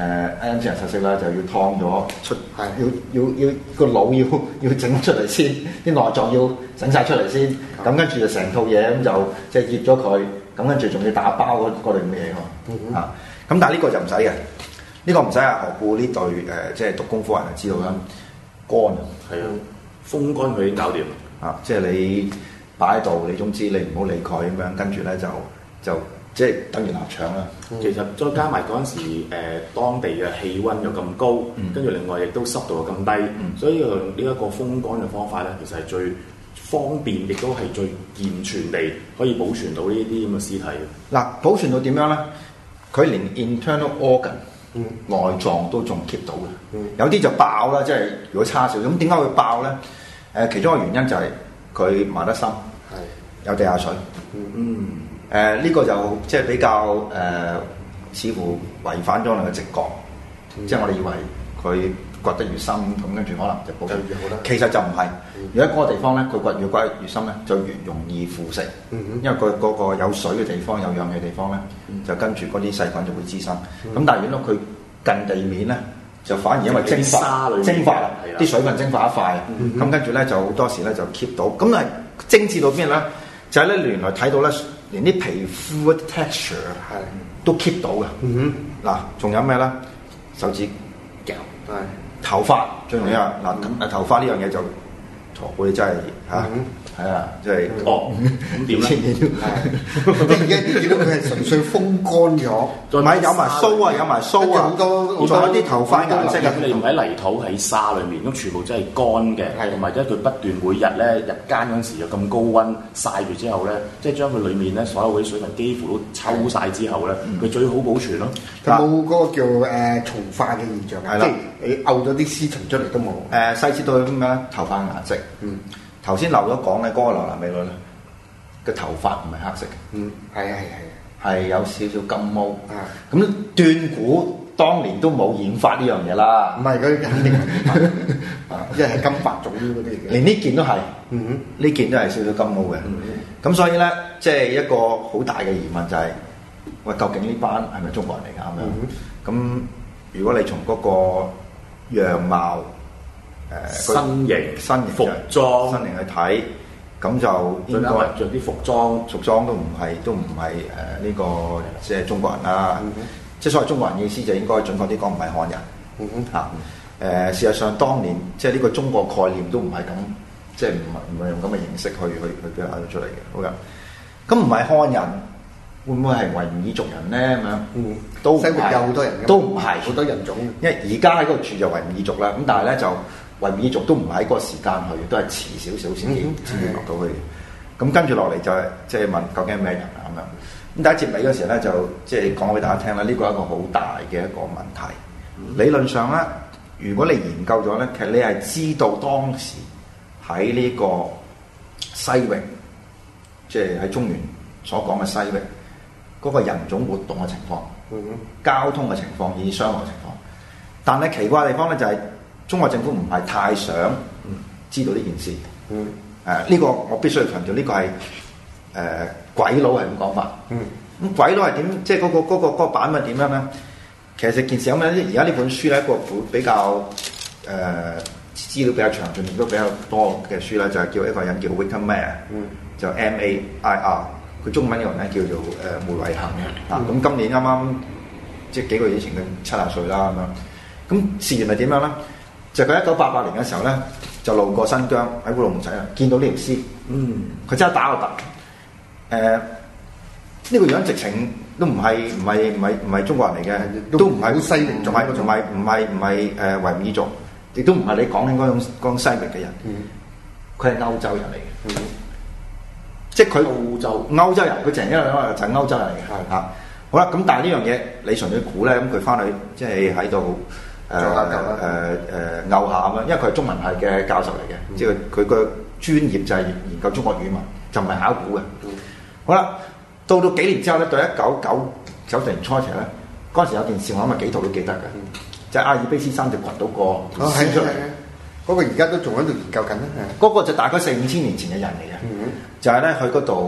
啱先人實識啦，就要燙咗出，係要要要個腦要要整出嚟先，啲內臟要整晒出嚟先，咁跟住就成套嘢咁就即係醃咗佢，咁跟住仲要打包嗰嗰類咁嘅嘢喎，啊，咁但係呢個就唔使嘅，呢個唔使啊何故呢對誒即係讀功夫人就知道啦，乾啊， 係啊，風乾佢已經搞掂啊，即係你擺喺度，你總之你唔好理佢咁樣，跟住咧就就。即係等於臘腸啦。 其實再加埋嗰陣時，誒、呃、當地嘅氣温又咁高，跟住、嗯、另外亦都濕度又咁低，嗯、所以呢一個風乾嘅方法咧，其實係最方便，亦都係最健全地可以保存到呢啲咁嘅屍體。 嗱，保存到點樣咧？佢連 internal organ、嗯、內臟都仲 keep 到嘅，嗯、有啲就爆啦，即係如果差少，咁點解會爆咧？誒、呃，其中一個原因就係佢埋得深，係有地下水。嗯。嗯誒呢、呃這個就即係比較誒、呃，似乎違反咗我哋嘅直覺，嗯、即係我哋以為佢掘得越深，咁跟住可能就保存越好啦。其實就唔係，嗯、如果嗰個地方咧，佢掘越掘越深咧，就越容易腐蝕。嗯、哼因為佢嗰個有水嘅地方、有氧嘅地方咧，嗯、就跟住嗰啲細菌就會滋生。咁、嗯、但係如果佢近地面咧，就反而因為蒸發、蒸發啦，啲水分蒸發得快，咁跟住咧就好多時咧就 keep 到。咁係精緻到邊咧？就係咧，原來睇到咧。連啲皮膚嗰啲 texture 係都 keep 到嘅。嗯哼，嗱，仲有咩咧？手指甲，係頭髮最重要啊！嗱，咁啊頭髮呢樣嘢就，我哋真係嚇，係啊，即係哦，咁點咧？ 即係而家見到佢係純粹風乾咗， 唔係有埋鬚啊，有埋鬚啊，好多仲有啲頭髮顏色啊！ 你唔喺泥土喺沙裏面，咁全部真係乾嘅，同埋咧佢不斷每日咧日間嗰陣時又咁高溫曬住之後咧，即係將佢裡面咧所有嗰啲水分幾乎都抽晒之後咧，佢最好保存咯。 有冇嗰個叫誒蟲化嘅現象啊？即係你漚咗啲絲蟲出嚟都冇。 誒細節到咁樣，頭髮顏色。嗯。頭先漏咗講咧，嗰個流男美女咧嘅頭髮唔係黑色嘅， 嗯，係啊係係係有少少金毛，啊，咁斷估當年都冇染髮呢樣嘢啦， 唔係嗰啲肯定係染髮，啊，因為係金髮種嗰啲嚟嘅， 連呢件都係， 嗯哼， 呢件都係少少金毛嘅，嗯哼，咁所以咧，即係一個好大嘅疑問就係，喂，究竟呢班係咪中國人嚟㗎咁樣？咁如果你從嗰個樣貌， 誒身形、 身形、 服裝、 身形去睇，咁就應該着啲服裝， 服裝都唔係都唔係誒呢個即係中國人啦。嗯、哼即係所謂中國人嘅意思就應該準確啲講唔係漢人。嗯哼，嚇誒、呃，事實上當年即係呢個中國概念都唔係咁，即係唔係唔係用咁嘅形式去去去表達咗出嚟嘅。好嘅，咁唔係漢人，會唔會係維吾爾族人咧？咁樣，嗯，都唔係，有好多人，都唔係好多人種。因為而家喺嗰度住就維吾爾族啦，咁但係咧就。維吾爾族都唔係喺嗰個時間去，都係遲少少先至先至落到去。咁跟住落嚟就係即係問究竟係咩人啊咁樣。咁第一節尾嗰時咧就即係講俾大家聽啦，呢個係一個好大嘅一個問題。嗯、理論上咧，如果你研究咗咧，其實你係知道當時喺呢個西域，即係喺中原所講嘅西域嗰、嗰個人種活動嘅情況、嗯、交通嘅情況以及傷亡嘅情況。但係奇怪嘅地方咧就係、是。中國政府唔係太想知道呢件事，誒呢、嗯呃這個我必須要強調，呢、這個係誒、呃、鬼佬係咁講法。咁、嗯、鬼佬係點？即係嗰、那個嗰、那個那個版本點樣咧？其實件事咁樣，而家呢本書咧一個比較誒、呃、資料比較詳盡，亦都比較多嘅書咧，就係、是、叫一個人叫 Victor Mayer，嗯、就 M A I R， 佢中文呢個人咧叫做誒、呃、梅維恒嘅。啊，咁、嗯、今年啱啱即係幾個月以前佢七十歲啦咁樣。咁事緣係點樣咧？就佢一九八八年嘅時候咧，就路過新疆喺烏魯木齊啊，見到呢條屍，嗯，佢真係打個突，誒、呃，呢、這個樣直情都唔係唔係唔係唔係中國人嚟嘅，都唔係好西域，仲係仲係唔係唔係誒維吾爾族，亦都唔係你講緊嗰種嗰種西域嘅人，佢係、嗯、歐洲人嚟嘅，嗯、即係佢歐洲歐洲人，佢成日因為就係歐洲人嚟嘅，嚇、嗯，好啦，咁但係呢樣嘢你純粹估咧，咁佢翻去即係喺度。誒誒誒拗下咁樣，因為佢係中文系嘅教授嚟嘅，嗯、即係佢個專業就係研究中國語文，就唔係考古嘅。嗯、好啦，到到幾年之後咧，到一九九九年初期咧，嗰陣時有件事我諗啊幾圖都記得嘅，嗯、就係阿爾卑斯山就掘到個屍出嚟， 嗰個而家都仲喺度研究緊咧。 嗰個就大概四五千年前嘅人嚟嘅，嗯、就係咧去嗰度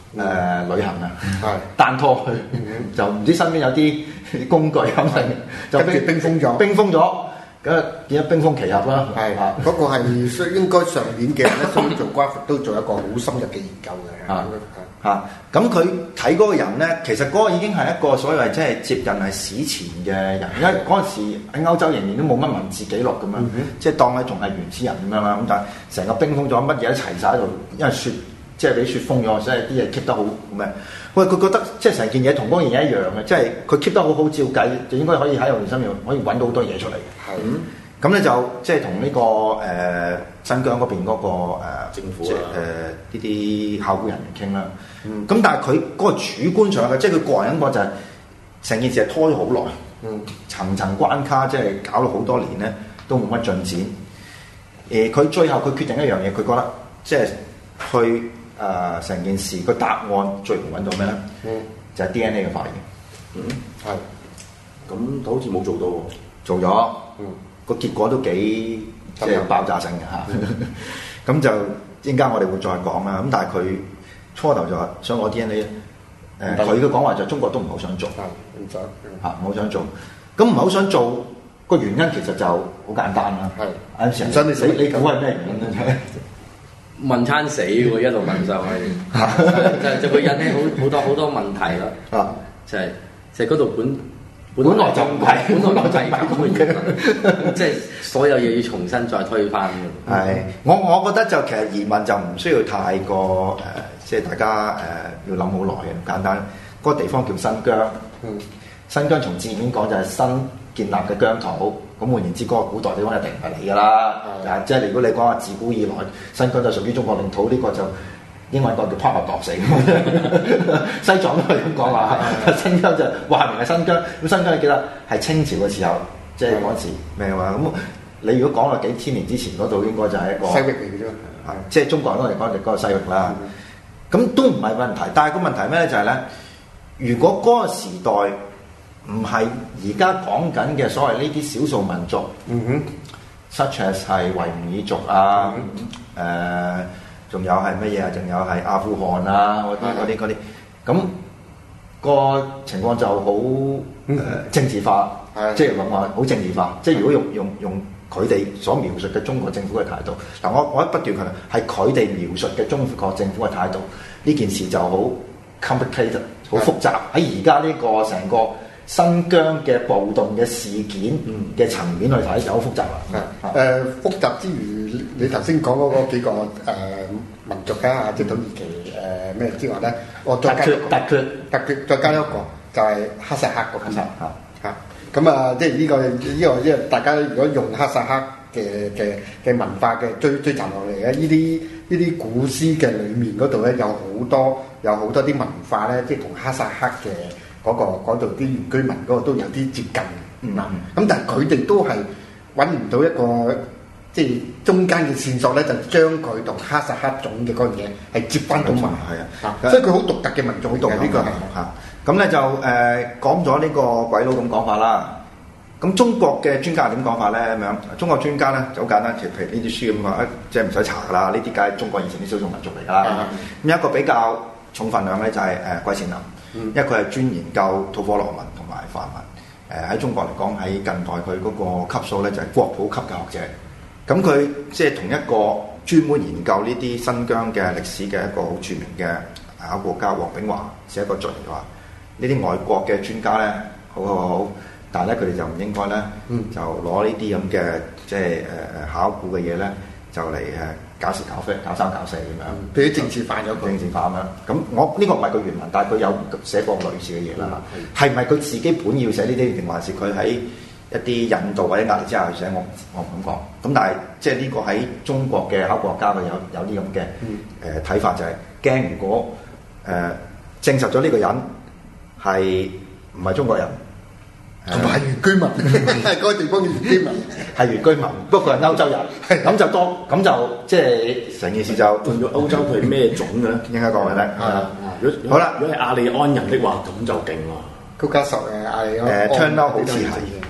誒、呃、旅行啊， 係單拖去，就唔知身邊有啲工具咁定，就跟住冰封咗， 冰封咗，咁啊變咗冰封奇俠啦。 係啊，嗰個係需應該上年嘅人咧，所以做 graphic 都做一個好深入嘅研究嘅。 啊嚇，咁佢睇嗰個人咧，其實嗰個已經係一個所謂即係接近係史前嘅人，因為嗰陣時喺歐洲仍然都冇乜文字記錄咁樣，嗯、即係當佢仲係原始人咁樣啦。咁但係成個冰封咗，乜嘢都齊晒喺度，因為雪即係俾雪封咗，所以啲嘢 keep 得好咩？喂，佢覺得即係成件嘢同嗰件嘢一樣嘅，即係佢 keep 得好好，照計就應該可以喺我哋身邊可以揾到好多嘢出嚟嘅。係、嗯。咁咧就即係同呢個誒、呃、新疆嗰邊嗰、那個、呃、 政府誒呢啲考古人員傾啦。咁、嗯、但係佢嗰個主觀上嘅，即係佢個人感覺就係、是、成件事係拖咗好耐，嗯、層層關卡，即係搞咗好多年咧，都冇乜進展。誒、呃，佢最後佢決定一樣嘢，佢覺得即係去誒成、呃、件事個答案最後揾到咩咧？嗯、就係 D N A 嘅發現。 嗯，係。咁好似冇做到喎。 做咗。嗯。個結果都幾即係爆炸性嘅嚇，咁、嗯、就陣間我哋會再講啦。咁但係佢初頭就話想攞 D N A 咧，誒佢嘅講話就中國都唔係好想做，唔想嚇唔好想做。咁唔係好想做個原因其實就好簡單啦。係有時唔你你估係咩原因咧？ 問餐死喎，一路問上去，就就會引起好好多好多問題咯。啊，就係就係嗰度本。本來就唔係，本來就係咁嘅，即係所有嘢要重新再推翻嘅。 係，我我覺得就其實移民就唔需要太過誒、呃，即係大家誒、呃、要諗好耐嘅，簡單。嗰、那個地方叫新疆，嗯、新疆從字面講就係新建立嘅疆土。咁換言之，嗰、那個古代地方一定唔係你㗎啦。嗯、即係如果你講話自古以來新疆就屬於中國領土，呢、這個就。英文講叫 part of 死，西藏都係咁講話，新疆就話明係新疆。咁新疆你記得係清朝嘅時候，即係嗰陣時咩話？咁你如果講話幾千年之前嗰度，應該就係一個西域嚟嘅啫， 即係中國人嚟講就嗰個西域啦。咁、嗯、都唔係問題，但係個問題咩咧？就係、是、咧，如果嗰個時代唔係而家講緊嘅所謂呢啲少數民族，嗯哼 such as 係維吾爾族啊，誒、嗯。呃仲有係乜嘢啊？仲有係阿富汗啊，嗰啲嗰啲嗰啲，咁、嗰個情況就好誒、呃、政治化，的即係講話好政治化。即係如果用用用佢哋所描述嘅中國政府嘅態度，嗱我我一不斷強調係佢哋描述嘅中國政府嘅態度，呢件事就好 complicated， 好複雜。喺而家呢個成個新疆嘅暴動嘅事件嘅層面去睇就好複雜啦。誒、 呃、複雜之餘，你頭先講嗰嗰幾個誒、呃、民族啊，即係土耳其誒咩、呃、之外咧，我再加特厥特厥再加一個就係哈薩克嗰個嚇嚇。咁啊，即係呢、呢個呢、呢個因為大家如果用哈薩克嘅嘅嘅文化嘅追追尋落嚟咧，呢啲呢啲古詩嘅裡面嗰度咧有好多有好多啲文化咧，即係同哈薩克嘅。嗰、那個度啲原居民嗰個都有啲接近，嗯，咁但係佢哋都係揾唔到一個即係中間嘅線索咧，就將佢同哈薩克種嘅嗰樣嘢係接翻到埋，係啊，所以佢好獨特嘅民族喺度，呢個係嚇。咁咧就誒講咗呢個鬼佬咁講法啦。咁中國嘅專家點講法咧？咁樣中國專家咧就好簡單，譬如呢啲書咁啊，即係唔使查噶啦。呢啲梗係中國以前啲少數民族嚟㗎啦。咁、嗯、一個比較重份量咧就係誒季羨林。因為佢係專研究吐火羅文同埋梵文，誒、呃、喺中國嚟講喺近代佢嗰個級數咧就係國寶級嘅學者，咁佢即係同一個專門研究呢啲新疆嘅歷史嘅一個好著名嘅考古學家黃炳華寫一個序話，呢啲外國嘅專家咧好好好好，但係咧佢哋就唔應該咧、嗯、就攞呢啲咁嘅即係誒誒考古嘅嘢咧就嚟誒。搞事搞非搞三搞四咁樣，俾啲政治化咗佢，政治化咁樣。咁我呢、這個唔係佢原文，但係佢有寫過類似嘅嘢啦。係唔係佢自己本要寫呢啲，定還是佢喺一啲引導或者壓力之下去寫？我我唔敢講。咁但係即係呢個喺中國嘅考古學家佢有有啲咁嘅誒睇法，就係、是、驚如果誒、呃、證實咗呢個人係唔係中國人。 同埋係原居民，係嗰個地方嘅原居民， 係原居民，不過係歐洲人，咁就多，咁就即係成件事就換咗歐洲佢係咩種嘅咧？ 應該講嘅咧。 如果好啦，如果係亞利安人的話，咁就勁啦。 高加索嘅亞利安， 誒 turn out 好似係。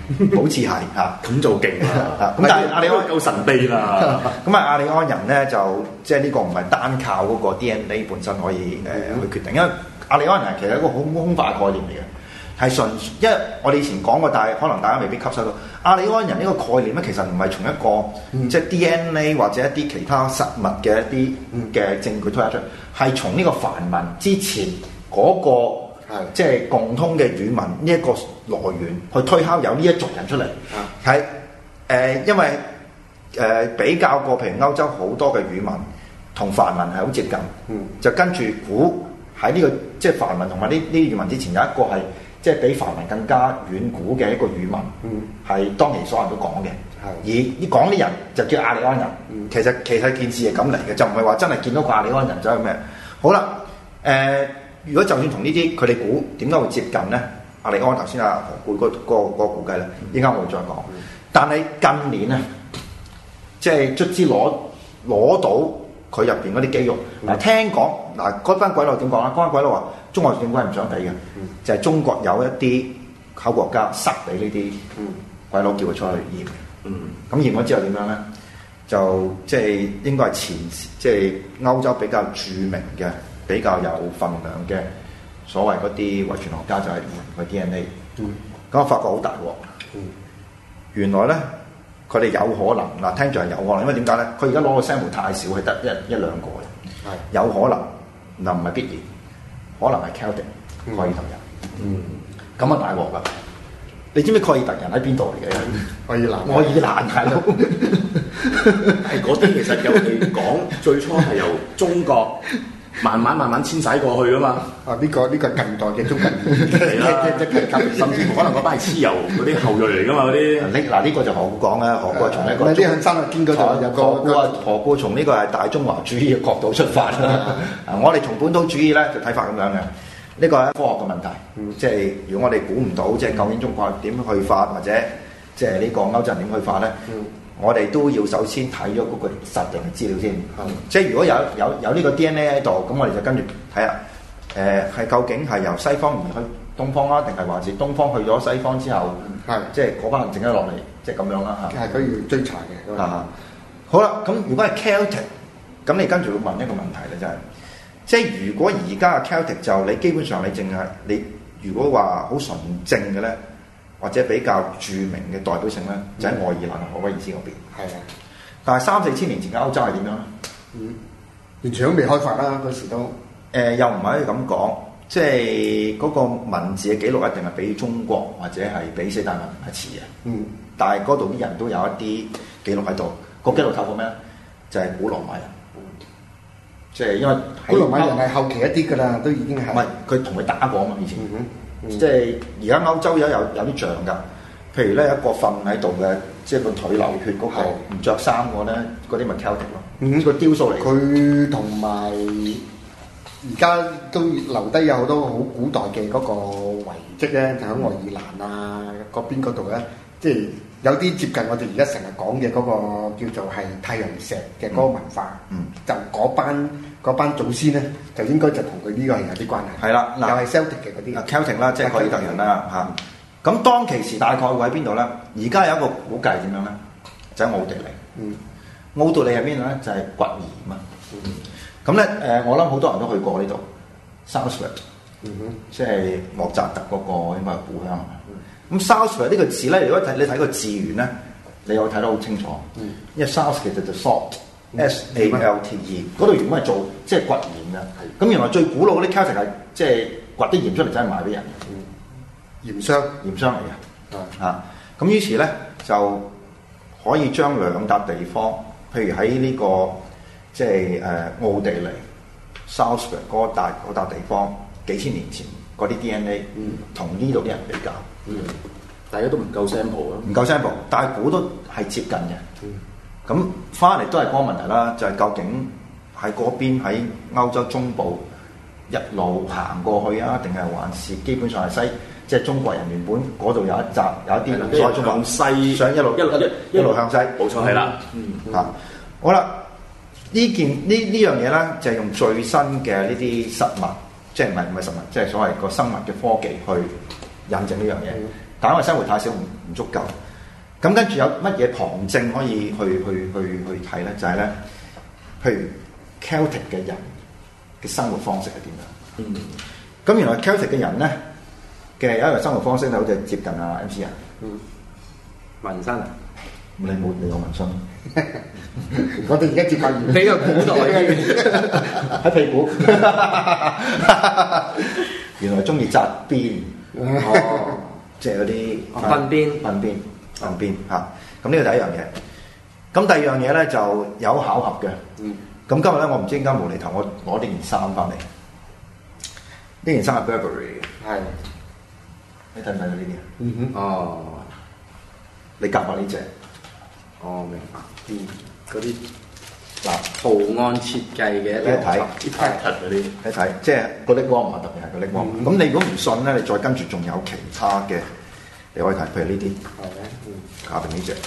好似係嚇， 咁就勁啦。 咁但係阿里安夠神秘啦。 咁啊，阿里安人咧就即係呢個唔係單靠嗰個 D N A 本身可以誒、呃嗯、去決定，因為阿里安人其實係一個好空泛概念嚟嘅。係純，因為我哋以前講過，但係可能大家未必吸收到。阿里安人呢個概念咧，其實唔係從一個、嗯、即係 D N A 或者一啲其他實物嘅一啲嘅證據推得出嚟，係從呢個梵文之前嗰、那個即係的共通嘅語文呢一個來源去推敲有呢一族人出嚟。係誒、呃，因為誒、呃、比較過，譬如歐洲好多嘅語文同梵文係好接近，嗯、就跟住估喺呢個即係梵文同埋呢呢啲語文之前有一個係。即係比梵文更加遠古嘅一個語文，係、嗯、當其所有人都講嘅。的而呢講啲人就叫亞利安人。嗯、其實其實件事係咁嚟嘅，就唔係話真係見到個亞利安人就係咩？好啦，誒、呃，如果就算同呢啲佢哋估點解會接近咧？亞利安頭先阿何故嗰個嗰個估計咧，依家我會再講。嗯、但係近年咧，即係卒之攞攞到佢入邊嗰啲肌肉。嗱、嗯，聽講嗱嗰班鬼佬點講啦？嗰班鬼佬話。中國政府係唔想俾嘅，嗯、就係中國有一啲考古學家塞俾呢啲鬼佬叫佢出去驗。咁、嗯、驗咗之後點樣咧？就即係應該係前即係歐洲比較著名嘅、比較有份量嘅所謂嗰啲遺傳學家就係驗佢 D N A。咁我發覺好大鑊。嗯、原來咧佢哋有可能嗱，聽住係有可能，因為點解咧？佢而家攞個 sample 太少，係得一一兩個嘅。係有可能嗱，唔係必然。可能係 Celtic 蓋爾特人，咁啊大鑊噶！你知唔知蓋爾特人喺邊度嚟嘅？ 愛爾蘭， 愛爾蘭係咯， 係嗰啲其實有嚟講，最初係由中國慢慢慢慢遷徙過去噶嘛。 啊，呢、這個呢、這個近代嘅中國係啦，甚至乎可能嗰班係蚩尤嗰啲後裔嚟噶嘛嗰啲。 呢嗱呢個就何故講咧？何故從一個唔係呢向山啊，見嗰度有個何故啊？何故從呢個係大中華主義嘅角度出發啦？啊，我哋從本土主義咧就睇法咁樣嘅。呢個係科學嘅問題，嗯、即係如果我哋估唔到，即係究竟中國點去法，或者即係呢個歐洲人點去法咧？嗯、我哋都要首先睇咗嗰個實定嘅資料先。嗯、即係如果有有有呢個 D N A 喺度，咁我哋就跟住睇下，誒、呃、係究竟係由西方移去東方啊，定係還是東方去咗西方之後，係、嗯、即係嗰班人剩咗落嚟，即係咁樣啦嚇。係佢要追查嘅。 啊，好啦，咁如果係 Celtic，咁你跟住會問一個問題咧，就係。即係如果而家嘅 Celtic 就你基本上你淨係你如果話好純正嘅咧，或者比較著名嘅代表性咧，嗯、就喺愛爾蘭同威爾斯嗰邊。係啊，但係三四千年前嘅歐洲係點樣咧？ 嗯，完全都未開發啦，嗰時都。誒、 呃，又唔可以咁講，即係嗰個文字嘅記錄一定係比中國或者係比四大文明係遲嘅。嗯，但係嗰度啲人都有一啲記錄喺度，個記錄透過咩咧？就係、是、古羅馬人。即係因為古羅馬人係後期一啲㗎啦，都已經係。 唔係佢同佢打過啊嘛，以前。嗯嗯、即係而家歐洲有有有啲像㗎，譬如咧一個瞓喺度嘅，即係個腿流血嗰、嗰個，唔着衫個咧，嗰啲咪 Celtic 咯。嗯，個雕塑嚟。佢同埋而家都留低有好多好古代嘅嗰個遺跡咧，就喺愛爾蘭啊嗰邊嗰度咧，即係。有啲接近我哋而家成日講嘅嗰個叫做係太陽石嘅嗰個文化，嗯嗯、就嗰班嗰班祖先咧，就應該就同佢呢個係有啲關係。係啦，又係 Celtic 嘅嗰啲。Celtic 啦，即係凱爾特人啦嚇。咁、嗯、當其時大概會喺邊度咧？而家有一個估計點樣咧？就喺奧地利。嗯，奧地利係邊度咧？就係掘鹽啊。咁咧誒，我諗好多人都去過呢度 Salzburg 即係莫扎特嗰個應該係故鄉。咁 Salzburg 呢個字咧，如果睇你睇個字源咧，你又睇得好清楚。嗯、因為 Salz 其實就 salt，S A L T E，嗰度原本係做即係掘鹽嘅。咁、嗯、原來最古老嗰啲 Celtic 係即係掘啲鹽出嚟，真係賣俾人。嗯、鹽商，鹽商嚟嘅。嗯、啊，咁於是咧就可以將兩笪地方，譬如喺呢、這個即係誒奧地利 Salzburg 嗰笪嗰笪地方，幾千年前嗰啲 D N A，同呢度啲人比較。嗯， 大家都唔夠 sample 啊， 唔夠 sample，但係估都係接近嘅。嗯，咁翻嚟都係嗰個問題啦，就係、是、究竟喺嗰邊喺歐洲中部一路行過去啊，定係還是基本上係西，即係中國人原本嗰度有一集有一啲所謂中國西，想一路一路一路向西，冇錯係啦。嗯，嚇、嗯，好啦，呢件呢呢樣嘢咧，就係、是、用最新嘅呢啲實物，即係唔係唔係實物，即係所謂個生物嘅科技去印證呢樣嘢， 但因為生活太少唔唔足夠。咁跟住有乜嘢旁證可以去去去去睇咧？就係、是、咧，譬如 Celtic 嘅人嘅生活方式係點樣？嗯，咁原來 Celtic 嘅人咧嘅有一個生活方式咧，好似接近啊 M C 人。 嗯，紋身啊？ 你冇你有紋身？ 我哋而家接近比較古代喺屁股。原來中意紮辮。哦，即係嗰啲鬢邊， 鬢邊。鬢邊嚇，咁呢個第一樣嘢。咁第二樣嘢咧就有巧合嘅。 嗯。 咁今日咧，我唔知點解無厘頭，我攞呢件衫翻嚟。呢件衫係 Burberry 嘅。 係。 你睇唔睇到呢啲啊？ 嗯哼。哦。 你夾下呢隻。 哦，明白。嗯。嗰啲嗱圖案設計嘅一睇， 啲 pattern 嗰啲一睇，即係個 leg warmer 特別係個 leg warmer。咁你如果唔信咧，你再跟住仲有其他嘅。你可以睇，譬如呢啲，係咧，嗯，下邊呢隻，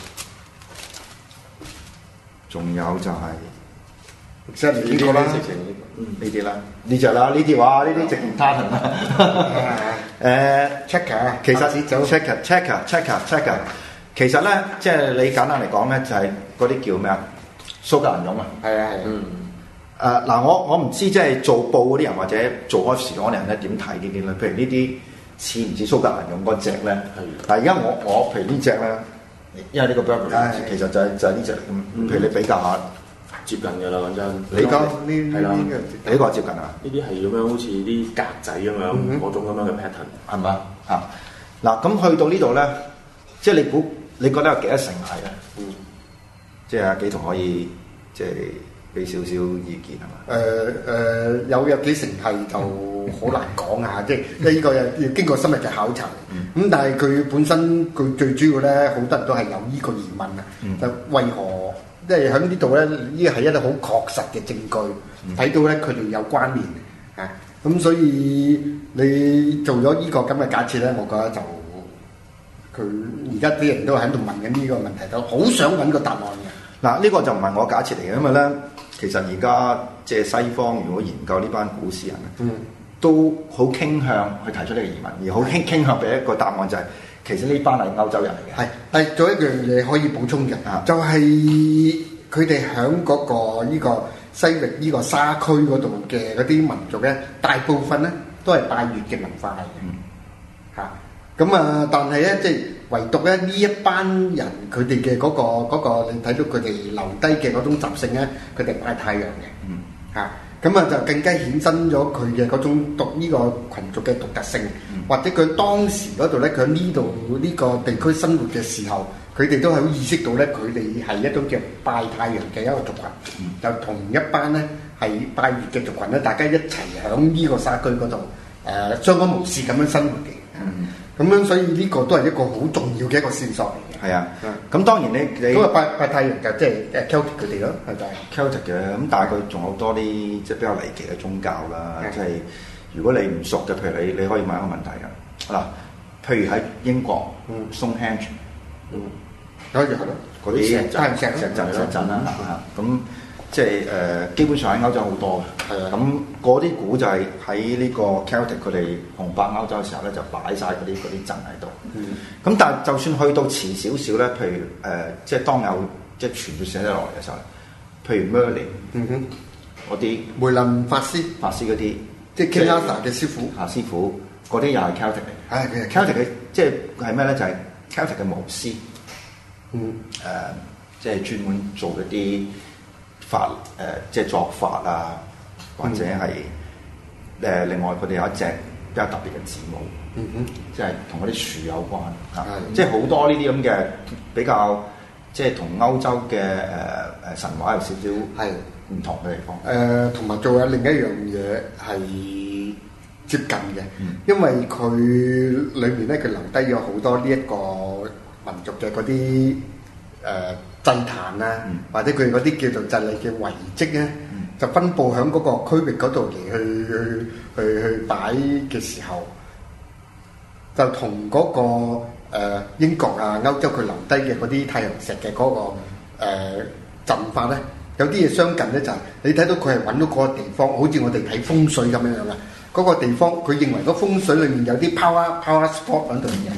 仲有就係即係呢個啦，呢啲啦，呢隻啦，呢啲話呢啲直情 tartan 啦，誒 checker，其實 checker checker checker checker，其實咧，即係你簡單嚟講咧，就係嗰啲叫咩啊？蘇格蘭絨啊， 係啊係， 嗯， 誒嗱，我我唔知即係做布嗰啲人或者做開時裝嗰啲人咧點睇呢啲咧，譬如呢啲。似唔似蘇格蘭絨嗰隻咧？係。但係而家我我譬如呢隻咧，因為呢個 Burberry 其實就係就係呢隻嚟咁。譬如你比較下， 接近㗎啦，講真。 你講呢係啦， 你呢個接近啊？ 呢啲係咁樣，好似啲格仔咁樣嗰種咁樣嘅 pattern， 係咪啊？嗱，咁去到呢度咧，即係你估你覺得有幾多成係咧？嗯。即係阿紀陶可以即係俾少少意見係嘛？ 誒誒，有有幾成係就好難講啊！即係即係呢個又要經過深入嘅考察。咁但係佢本身佢最主要咧，好多人都係有呢個疑問啊。就為何即係喺呢度咧？呢個係一個好確實嘅證據，睇到咧佢哋有關聯啊。咁所以你做咗呢個咁嘅假設咧，我覺得就佢而家啲人都喺度問緊呢個問題，都好想揾個答案嘅。 嗱，呢個就唔係我假設嚟嘅，因為咧，其實而家即係西方如果研究呢班股市人咧，嗯、都好傾向去提出呢個疑問，而好傾傾向俾一個答案就係、是，其實呢班係歐洲人嚟嘅。係係，仲有一樣嘢可以補充嘅，啊、就係佢哋喺嗰個呢個西域呢個沙區嗰度嘅嗰啲民族咧，大部分咧都係拜月嘅文化嚟嘅，嚇、嗯。咁啊，但係咧，即係唯獨咧呢一班人，佢哋嘅嗰個嗰個，你睇到佢哋留低嘅嗰種習性咧，佢哋拜太陽嘅，嗯，嚇，咁啊就更加衍生咗佢嘅嗰種獨呢個羣族嘅獨特性，嗯、或者佢當時嗰度咧，佢喺呢度呢個地區生活嘅時候，佢哋都係好意識到咧，佢哋係一種叫拜太陽嘅一個族群，嗯、就同一班咧係拜月嘅族群咧，大家一齊喺呢個沙區嗰度誒相安無事咁樣生活嘅。嗯咁樣，所以呢個都係一個好重要嘅一個線索嚟嘅。係啊，咁、嗯、當然你你咁啊拜拜太陽就即係誒 Celtic 佢哋咯，係就係 Celtic 嘅。咁但係佢仲有多啲即係比較離奇嘅宗教啦。即係的如果你唔熟嘅，譬如你你可以問一個問題㗎。嗱，譬如喺英國，嗯，Stonehenge，嗯，嗰啲係咯，嗰啲石陣石陣石陣啦嚇咁。即係誒、呃，基本上喺歐洲好多嘅，係啊。咁嗰啲鼓就係喺呢個 Celtic 佢哋紅白歐洲嘅時候咧，就擺晒嗰啲嗰啲陣喺度。嗯。咁但係就算去到遲少少咧，譬如誒、呃，即係當有即係傳説寫得落嚟嘅時候，譬如 Merlin，嗯哼，嗰啲梅林法師法師嗰啲，即係 King Arthur 嘅師傅嚇師傅，嗰啲又係 Celtic 嚟。係嘅 Celtic 嘅即係係咩咧？就係、是、Celtic 嘅巫師。嗯。誒、呃，即係專門做一啲。法誒、呃、即係作法啊，或者係誒、呃、另外佢哋有一隻比較特別嘅字母，嗯哼，即係同嗰啲樹有關啊，嗯、即係好多呢啲咁嘅比較，即係同歐洲嘅誒誒神話有少少係唔同嘅地方。誒同埋仲有另一樣嘢係接近嘅，嗯、因為佢裏面咧佢留低咗好多呢一個民族嘅嗰啲誒。呃祭壇啊，嗯、或者佢嗰啲叫做祭禮嘅遺跡咧，嗯、就分佈喺嗰個區域嗰度嚟去去去去擺嘅時候，就同嗰、嗰個、呃、英國啊、歐洲佢留低嘅嗰啲太陽石嘅嗰、嗰個誒、呃、陣法咧，有啲嘢相近咧，就係、係、你睇到佢係揾到嗰個地方，好似我哋睇風水咁樣樣啦。嗰、嗰個地方佢認為個風水裡面有啲 power power spot 喺度嘅。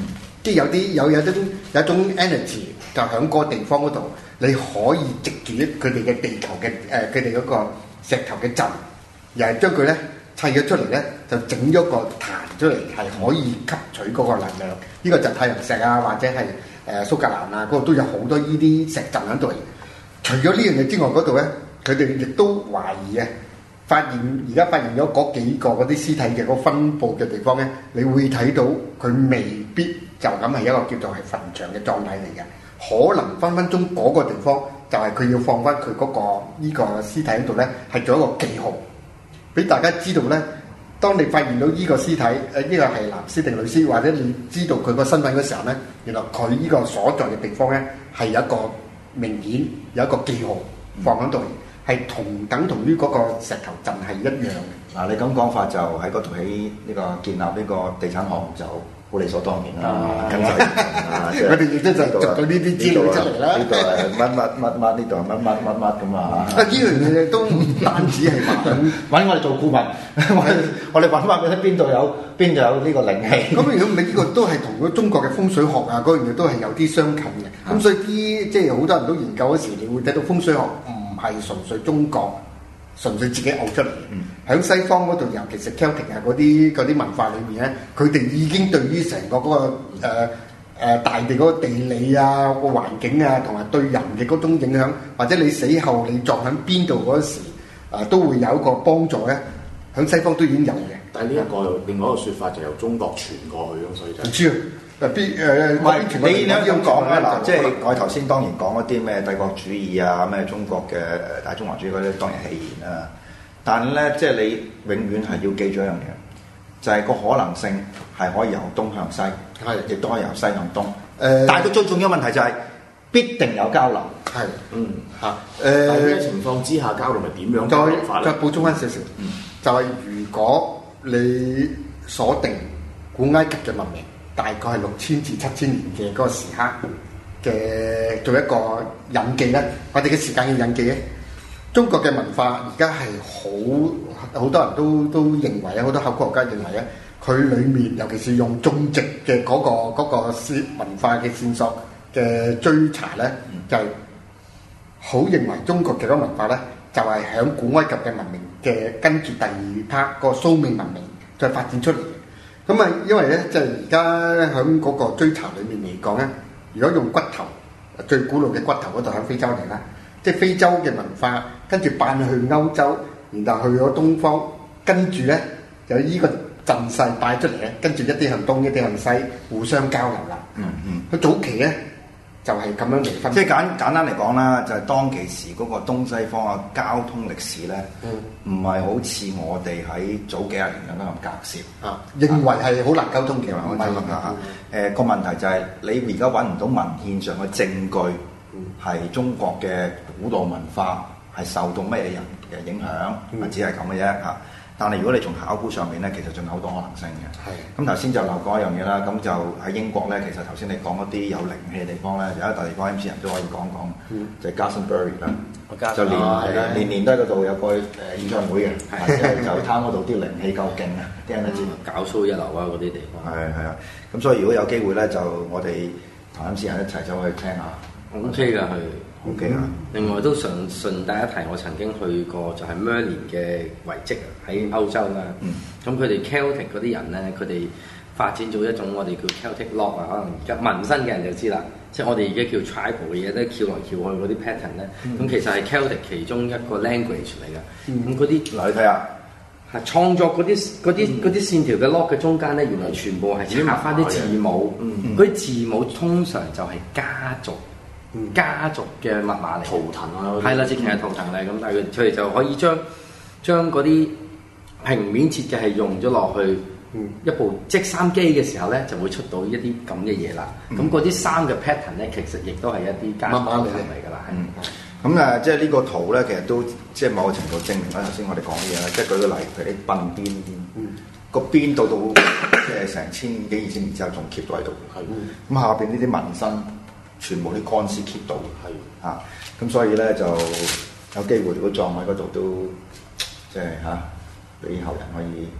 即係有啲有有一種有一種 energy 就喺嗰個地方嗰度，你可以藉住佢哋嘅地球嘅誒佢哋嗰個石頭嘅陣，又係將佢咧砌咗出嚟咧，就整咗個壇出嚟，係可以吸取嗰個能量。呢、這個就係太陽石啊，或者係誒、呃、蘇格蘭啊，嗰度都有好多呢啲石陣喺度。除咗呢樣嘢之外，嗰度咧佢哋亦都懷疑嘅。發現而家發現咗嗰幾個嗰啲屍體嘅嗰分佈嘅地方咧，你會睇到佢未必就咁係一個叫做係墳場嘅葬禮嚟嘅，可能分分鐘嗰個地方就係佢要放翻佢嗰個依個屍體喺度咧，係做一個記號，俾大家知道咧。當你發現到依個屍體，誒、呃、呢、呢個係男屍定女屍，或者你知道佢個身份嘅時候咧，原來佢呢個所在嘅地方咧係有一個明顯有一個記號放喺度。嗯係同等同於嗰個石頭陣係一樣嘅。 嗱，你咁講法就喺嗰度起呢個建立呢個地產項目就好理所當然啦。跟住啊， 我哋亦都就捉到呢啲資料出嚟啦。 呢度係乜乜乜乜，呢度係乜乜乜乜咁啊！ 啊，呢樣嘢都唔單止係話揾我哋做顧問，我哋我哋揾翻佢睇邊度有邊度有呢個靈氣。 咁如果唔係呢個都係同嗰中國嘅風水學啊嗰樣嘢都係有啲相近嘅。咁所以啲即係好多人都研究嗰時，你會睇到風水學唔係純粹中國，純粹自己嘔出嚟。喺、嗯、西方嗰度，尤其是 Celtic 啊嗰啲嗰啲文化裏面咧，佢哋已經對於成個嗰、那個誒誒、呃呃、大地嗰個地理啊、個環境啊，同埋對人嘅嗰種影響，或者你死後你葬喺邊度嗰時，啊、呃、都會有一個幫助咧。喺西方都已經有嘅。 但係呢一個另外一個説法就由中國傳過去咯，所以就唔知啊。誒邊誒？唔係你你咁講咧嗱，即係我頭先當然講一啲咩帝國主義啊，咩中國嘅誒大中華主義嗰啲當然戲言啦。但係咧，即係你永遠係要記住一樣嘢，就係、是、個可能性係可以由東向西，係亦都可以由西向東。誒、呃，但係個最重要問題就係、是、必定有交流。係， 嗯嚇。誒、 呃， 喺咩情況之下交流咪點樣交流法咧？ 再補充翻少少，嗯、就係如果你鎖定古埃及嘅文明。大概係六千至七千年嘅嗰個時刻嘅做一個印記咧，我哋嘅時間嘅印記咧，中國嘅文化而家係好好多人都都認為咧，好多考古學家認為咧，佢裡面尤其是用種植嘅嗰、嗰個嗰、嗰個線文化嘅線索嘅追查咧，就係、是、好認為中國嘅嗰個文化咧，就係、是、喺古埃及嘅文明嘅跟住第二 part 個蘇美文明再發展出嚟。咁啊，因為咧，即係而家喺嗰個追查裏面嚟講咧，如果用骨頭最古老嘅骨頭嗰度喺非洲嚟啦，即係非洲嘅文化，跟住扮去歐洲，然後去咗東方，跟住咧就依個陣勢擺出嚟咧，跟住一啲向東，一啲向西，互相交流啦。嗯嗯。佢早期咧就係咁樣嚟分。即係簡簡單嚟講啦，就係、是、當其時嗰個東西方嘅交通歷史咧，唔係、嗯、好似我哋喺早幾廿年咁樣咁隔涉啊，認為係好難溝通嘅。唔係啊，誒個問題就係、是、你而家揾唔到文獻上嘅證據，係、嗯、中國嘅古代文化係受到咩人嘅影響，咪只係咁嘅啫嚇。但係如果你從考古上面咧，其實仲有好多可能性嘅。係的。咁頭先就漏講一樣嘢啦，咁就喺英國咧，其實頭先你講嗰啲有靈氣嘅地方咧，有一笪地方 M C 人都可以講講，嗯、就係 Glastonbury 啦。嗯、就年、啊、年年都喺嗰度有個誒演唱會嘅，即係酒攤嗰度啲靈氣夠勁啊！啲人都知搞 show 一流啊嗰啲地方。係係啊，咁所以如果有機會咧，就我哋同 M C 人一齊走去聽下。 O K 㗎，去。 O K 啊！ 另外都順順帶一提，我曾經去過就係 Merlin 嘅遺跡啊，喺歐洲啦。咁佢哋 Celtic 嗰啲人咧，佢哋發展咗一種我哋叫 Celtic lock 啊，可能而家紋身嘅人就知啦。即係我哋而家叫 tribal 嘅嘢咧，翹來翹去嗰啲 pattern 咧，咁、嗯、其實係 Celtic 其中一個 language 嚟嘅。咁嗰啲嗱，你睇下， 係創作嗰啲嗰啲嗰啲線條嘅 lock 嘅中間咧，原來全部係插翻啲字母。嗰啲、嗯、字母通常就係家族。家族嘅密碼嚟，圖騰啊，係啦，即係圖騰嚟咁，但係佢哋就可以將將嗰啲平面設計係用咗落去，嗯、一部織衫機嘅時候咧，就會出到一啲咁嘅嘢啦。咁嗰啲衫嘅 pattern 咧，其實亦都係一啲家族圖騰嚟㗎啦。 咁誒，即係呢個圖咧，其實都即係某個程度證明咗頭先我哋講嘅嘢啦。即係舉個例，譬如啲鬢邊邊，個邊到到即係成千幾二千年之後仲 keep 到喺度。係咁下邊呢啲紋身。全部啲乾屍 keep 到，係嚇，咁所以咧就有機會，如果葬喺嗰度都即係嚇，俾後人可以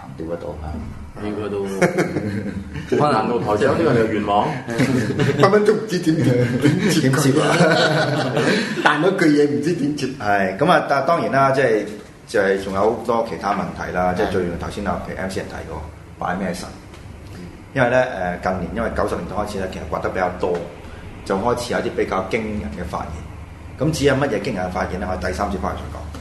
行掂得到嚇。 應該都可能到台長呢個就願望， 分分鐘唔知點點接點接啊！ 彈嗰句嘢唔知點接。 係咁啊！但係當然啦，即係就係仲有好多其他問題啦。即係最頭先啊，譬如 M C 人提過拜咩神，因為咧誒近年因為九十年代開始咧，其實掘得比較多，就開始有啲比較驚人嘅發現。咁至於乜嘢驚人嘅發現咧？我哋第三節翻嚟再講。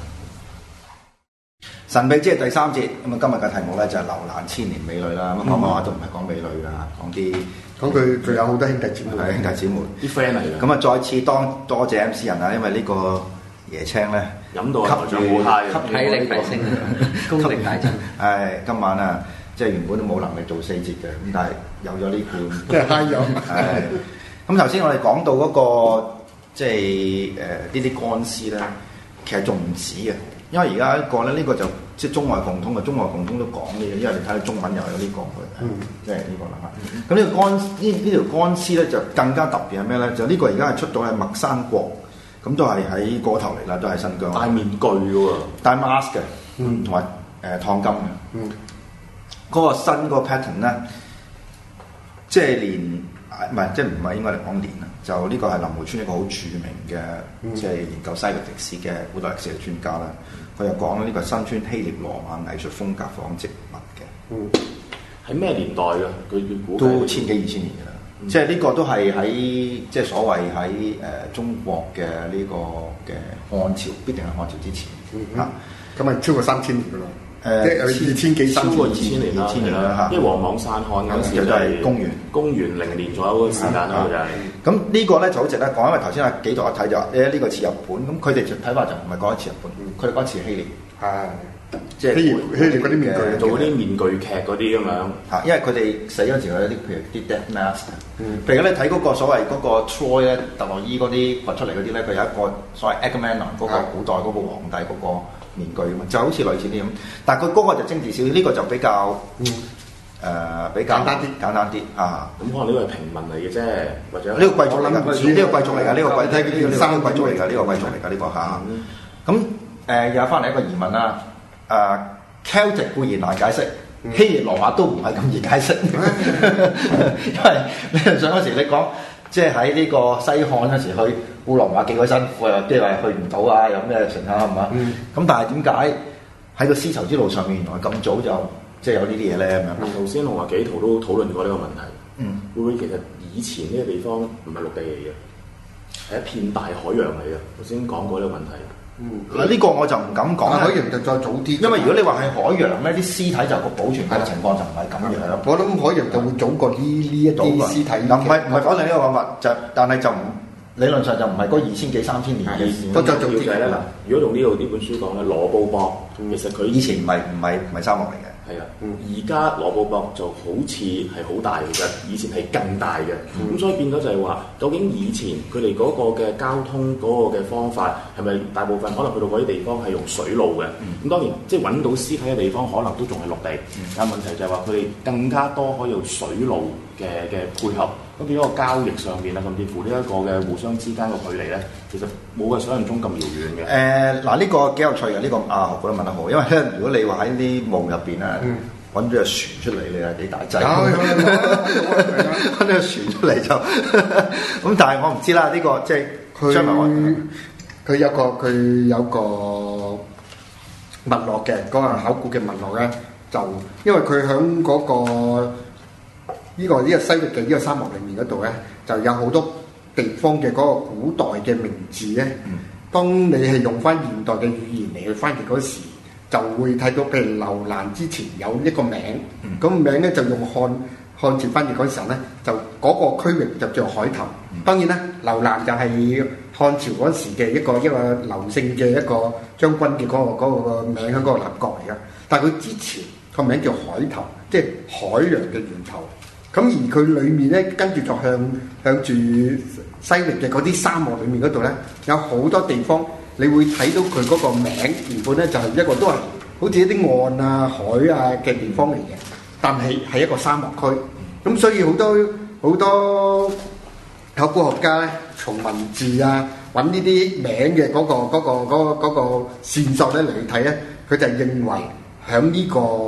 神秘之夜第三節，咁啊今日嘅題目咧就係、是、流難千年美女啦。咁講講下都唔係講美女㗎，講啲講佢仲有好多兄弟姊妹， 係兄弟姊妹啲 friend 嚟嘅。 咁啊再次當多謝 M C 人啊，因為呢個椰青咧飲到台長好 high 體力提升，功力大增。 係今晚啊，即係原本都冇能力做四節嘅，咁但係有咗呢罐， 即係 high 咗。 係咁頭先我哋講到嗰、那個即係誒呢啲乾屍咧，其實仲唔止嘅。因為而家一個咧，呢、這個就即係中外共通嘅，中外共通都講呢嘢，因為你睇到中文又有呢、這個嘅，嗯、即係呢個啦嚇。咁呢、嗯、個乾呢呢條乾屍咧就更加特別係咩咧？就呢個而家係出到喺麥山國，咁都係喺嗰頭嚟啦，都係新疆。 戴面具嘅喎， 戴 mask 嘅，嗯，同埋誒燙金嘅，嗯，嗰個新嗰個 pattern 咧，即係連唔係即係唔係應該嚟講連啊？就呢個係林湖村一個好著名嘅，嗯、即係研究西域歷史嘅古代歷史嘅專家啦。佢又講呢個新村希臘羅馬藝術風格仿植物嘅。嗯，喺咩年代㗎？佢佢估都千幾二千年㗎啦。嗯、即係呢個都係喺即係所謂喺誒、呃、中國嘅呢個嘅漢朝，必定係漢朝之前嚇。 咁咪、嗯嗯、超過三千年㗎啦。誒， 即係二千幾三超過二千年啦， 二千年啦嚇。 因為黃莽散漢嗰時就係公元公元零年左右嗰個時間啦，就係。咁呢個咧就好值得講，因為頭先阿幾度一睇就話誒呢個似日本，咁佢哋就睇法就唔係講一似日本，佢哋講似希臘。係，即係希臘希臘嗰啲面具， 做嗰啲面具劇嗰啲咁樣。嚇，因為佢哋死嗰陣時有啲譬如啲 death mask。譬如你睇嗰個所謂嗰個 Troy 咧，特洛伊嗰啲掘出嚟嗰啲咧，佢有一個所謂 Agamemnon 嗰個古代嗰個皇帝嗰個面具咁，就好似類似啲咁。但係佢嗰個就精緻少少，呢個就比較誒比較簡單啲，簡單啲啊。咁可能呢個係平民嚟嘅啫，或者呢個貴族嚟㗎，呢個貴族嚟㗎，呢個貴睇呢個三貴族嚟㗎，呢個貴族嚟㗎，呢個嚇。咁誒又翻嚟一個疑問啦。誒 Celtic 固然難解釋，希臘羅馬都唔係咁易解釋，因為你上嗰時你講。即係喺呢個西漢嗰時去烏羅馬幾個辛苦啊，即係話去唔到啊，有咩成啊，係嘛？咁、嗯、但係點解喺個絲綢之路上面原來咁早就即係有呢啲嘢咧咁樣？頭先我話幾圖都討論過呢個問題。嗯，會唔會其實以前呢個地方唔係陸地嚟嘅，係一片大海洋嚟嘅？頭先講過呢個問題。嗯，嗱呢個我就唔敢講。 海洋就再早啲， 因為如果你話係海洋咧，啲屍體就個保存嘅情況就唔係咁樣。 我諗海洋就會早過呢呢一啲屍體。 唔係唔係否定呢個講法，就但係就唔理論上就唔係嗰二千幾三千年嘅事。 都再早啲咧。嗱，如果用呢度呢本書講咧，羅布泊其實佢以前唔係唔係唔係沙漠嚟嘅。 係啊，而家羅布泊就好似係好大嘅，以前係更大嘅。咁、嗯、所以變咗就係話，究竟以前佢哋嗰個嘅交通嗰個嘅方法係咪大部分可能去到嗰啲地方係用水路嘅？咁、嗯、當然即係揾到屍體嘅地方可能都仲係陸地，嗯、但問題就係話佢哋更加多可以用水路嘅嘅配合，咁變咗個交易上面啊，甚至乎呢一個嘅互相之間嘅距離咧，其實冇嘅想象中咁遙遠嘅。誒嗱、呃，呢、這個幾有趣嘅，呢、這個啊，我覺得問得好，因為咧，如果你話喺啲墓入邊啊，揾咗隻船出嚟，你係幾大劑？揾咗隻船出嚟就咁，但係我唔知啦。呢、這個即係佢佢有個佢有個脈絡嘅嗰、那個考古嘅脈絡咧，就因為佢喺嗰個。呢、這個呢、這個西域嘅呢個沙漠裏面嗰度咧，就有好多地方嘅嗰個古代嘅名字咧。嗯、當你係用翻現代嘅語言嚟去翻譯嗰時，就會睇到譬如樓蘭之前有一個名，咁、嗯、名咧就用漢漢字翻譯嗰時候咧，就嗰個區域就叫海頭。嗯、當然啦，樓蘭就係漢朝嗰時嘅一個一個劉姓嘅一個將軍嘅嗰、那個那個名喺嗰個立國嚟噶。但係佢之前個名叫海頭，即係海洋嘅源頭。咁而佢裏面咧，跟住就向向住西域嘅嗰啲沙漠裏面嗰度咧，有好多地方，你會睇到佢嗰個名原本咧就係一個都係好似一啲岸啊、海啊嘅地方嚟嘅，但係係一個沙漠區。咁所以好多好多考古學家咧，從文字啊揾呢啲名嘅嗰個嗰個嗰個嗰個線索咧嚟睇咧，佢就認為喺呢個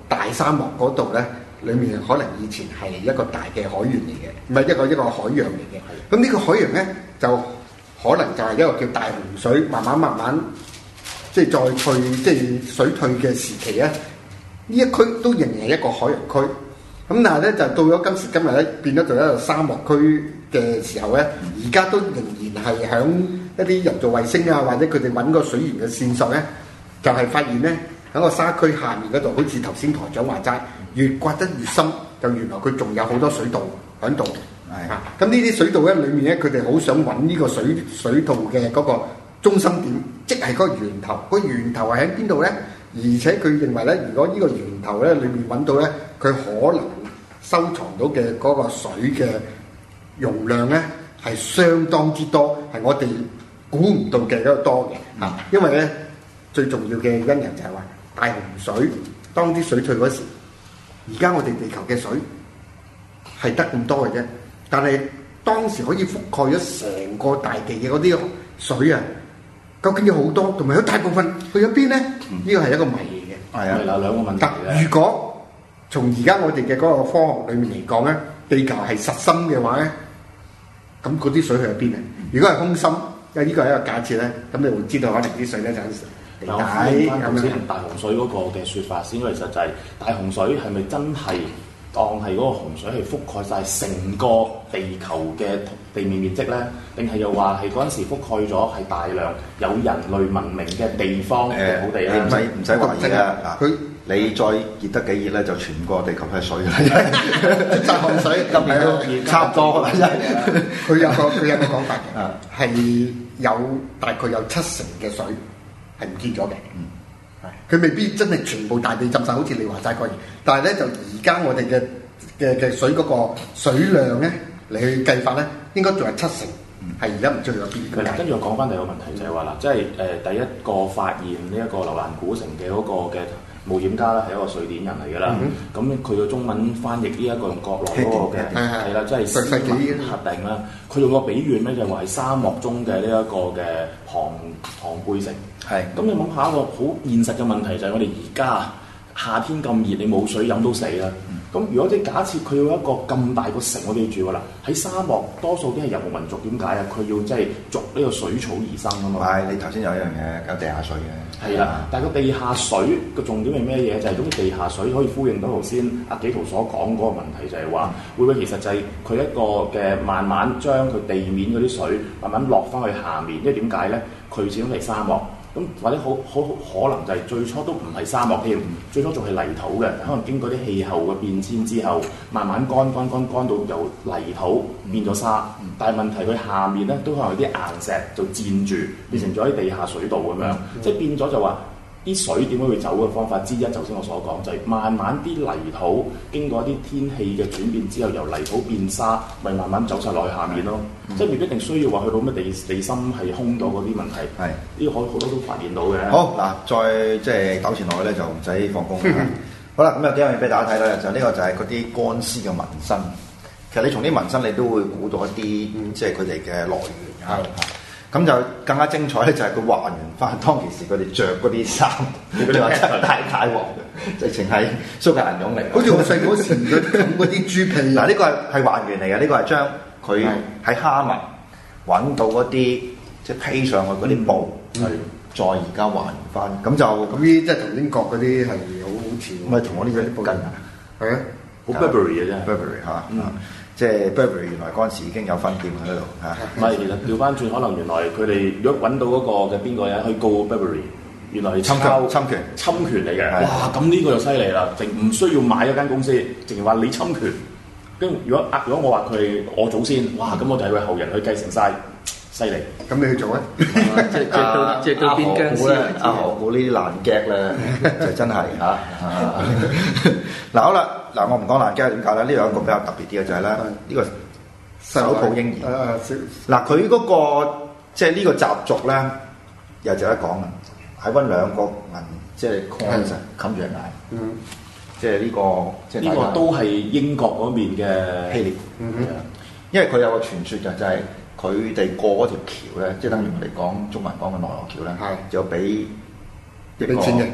大沙漠嗰度咧，裡面可能以前係一個大嘅海源嚟嘅，唔係一個一個海洋嚟嘅。咁呢個海洋咧就可能就係一個叫大洪水，慢慢慢慢即係再退，即係水退嘅時期咧，呢一區都仍然係一個海洋區。咁但係咧就到咗今時今日咧，變咗做一個沙漠區嘅時候咧，而家都仍然係響一啲人造衛星啊，或者佢哋揾個水源嘅線索咧，就係、是、發現咧喺個沙區下面嗰度，好似頭先台長話齋，越掘得越深，就原來佢仲有好多水道喺度。係啊，咁呢啲水道咧裏面咧，佢哋好想揾呢個水水道嘅嗰個中心點，即係嗰個源頭。個源頭係喺邊度咧？而且佢認為咧，如果呢個源頭咧裏面揾到咧，佢可能收藏到嘅嗰個水嘅容量咧係相當之多，係我哋估唔到嘅嗰個多嘅嚇。因為咧最重要嘅因由就係話大洪水當啲水退嗰時，而家我哋地球嘅水係得咁多嘅啫，但係當時可以覆蓋咗成個大地嘅嗰啲水啊，究竟有好多，同埋有大部分去咗邊咧？呢個係一個謎嘅。 係啊，嗱兩個問題咧。如果從而家我哋嘅嗰個科學裡面嚟講咧，地球係實心嘅話咧，咁嗰啲水去咗邊啊？如果係空心，因為呢個係一個假設咧，咁你會知道可能啲水咧就地底咁樣。 大洪水嗰個嘅説法先，因為實際大洪水係咪真係當係嗰個洪水係覆蓋晒成個地球嘅地面面積咧？定係又話係嗰陣時覆蓋咗係大量有人類文明嘅地方嘅土地咧？ 你唔使唔使懷疑啊！嗱，你再熱得幾熱咧，就全個地球係水啦， 大洪水今年都差唔多啦。 佢有個佢有個講法嘅，係有大概有七成嘅水係唔見咗嘅。佢未必真係全部大地浸晒，好似你話齋嗰樣。但係咧，就而家我哋嘅嘅嘅水嗰個水量咧嚟去計法咧，應該仲係七成，係而家唔知去咗邊。 跟住我講翻第二個問題就係話啦，即係誒、呃、第一個發現呢一個樓蘭古城嘅嗰個嘅冒險家咧，係一個瑞典人嚟㗎啦。咁佢嘅中文翻譯呢一個用國內嗰個嘅係啦，即係斯文核定啦。佢用個比喻咧就話係沙漠中嘅呢一個嘅龐龐貝城。係，咁你諗下一個好現實嘅問題就係我哋而家夏天咁熱，你冇水飲都死啦。咁、嗯、如果你假設佢要一個咁大個城，我哋要住㗎啦。喺沙漠多數都係遊牧民族，點解啊？佢要即係逐呢個水草而生啊嘛。係，你頭先有一樣嘢，有地下水嘅。係啦，但係個地下水個重點係咩嘢？就係、是、咁地下水可以呼應到頭先阿紀陶所講嗰個問題就，就係話會唔會其實就係佢一個嘅慢慢將佢地面嗰啲水慢慢落翻去下面，因為點解咧？佢始終係沙漠。咁或者好好可能就係最初都唔係沙漠添，最初仲係泥土嘅，可能經過啲氣候嘅變遷之後，慢慢乾乾乾乾到由泥土變咗沙。嗯、但係問題佢下面咧都可能有啲硬石就佔住，變成咗啲地下水道咁樣，嗯、即係變咗就話啲水點樣會走嘅方法之一，頭先我所講就係、是、慢慢啲泥土經過一啲天氣嘅轉變之後，由泥土變沙，咪慢慢走晒落去下面咯。嗯、即係未必一定需要話去到咩地地心係空咗嗰啲問題。係呢個可好多都發現到嘅。好嗱，再即係糾纏落去咧，就唔使放工。好啦，咁有幾樣嘢俾大家睇到就呢、是、個就係嗰啲乾屍嘅紋身。其實你從啲紋身你都會估到一啲、嗯、即係佢哋嘅來源嚇。咁就更加精彩咧，就係佢還原翻當其時佢哋着嗰啲衫，佢哋話真係大大鑊嘅，直情係蘇格蘭絨嚟。好似我細嗰時咁嗰啲豬皮。嗱，呢個係係還原嚟嘅，呢個係將佢喺哈密揾到嗰啲即係披上去嗰啲布，係再而家還原翻。咁就咁呢，即係同英國嗰啲係好好似。唔係同我呢個啲布近啊？係啊，好 Burberry 嘅啫 Burberry 嚇。即係 Burberry 原來嗰陣時已經有分店喺度嚇，唔係其實調翻轉，可能原來佢哋如果揾到嗰個嘅邊個人去告 Burberry，原來係侵權侵權侵權嚟嘅。哇！咁呢個就犀利啦，淨唔需要買一間公司，淨係話你侵權。跟如果啊，如果我話佢我祖先，哇！咁我就係佢後人去繼承晒，犀利。咁你去做啊？即係著到著到變僵屍。阿何故呢啲爛 gag 咧，就真係嚇。嗱好啦。嗱，我唔講爛 gag 點解咧？呢度有一個比較特別啲嘅就係咧，呢個手抱嬰兒。嗱，佢嗰個即係呢個習俗咧，又值得講啊！係揾兩個銀，即係 coin 冚住眼。嗯，即係呢個，即係呢個都係英國嗰邊嘅希臘。嗯哼，因為佢有個傳說嘅，就係佢哋過嗰條橋咧，即係等於我哋講中文講嘅奈何橋咧，就俾一個誒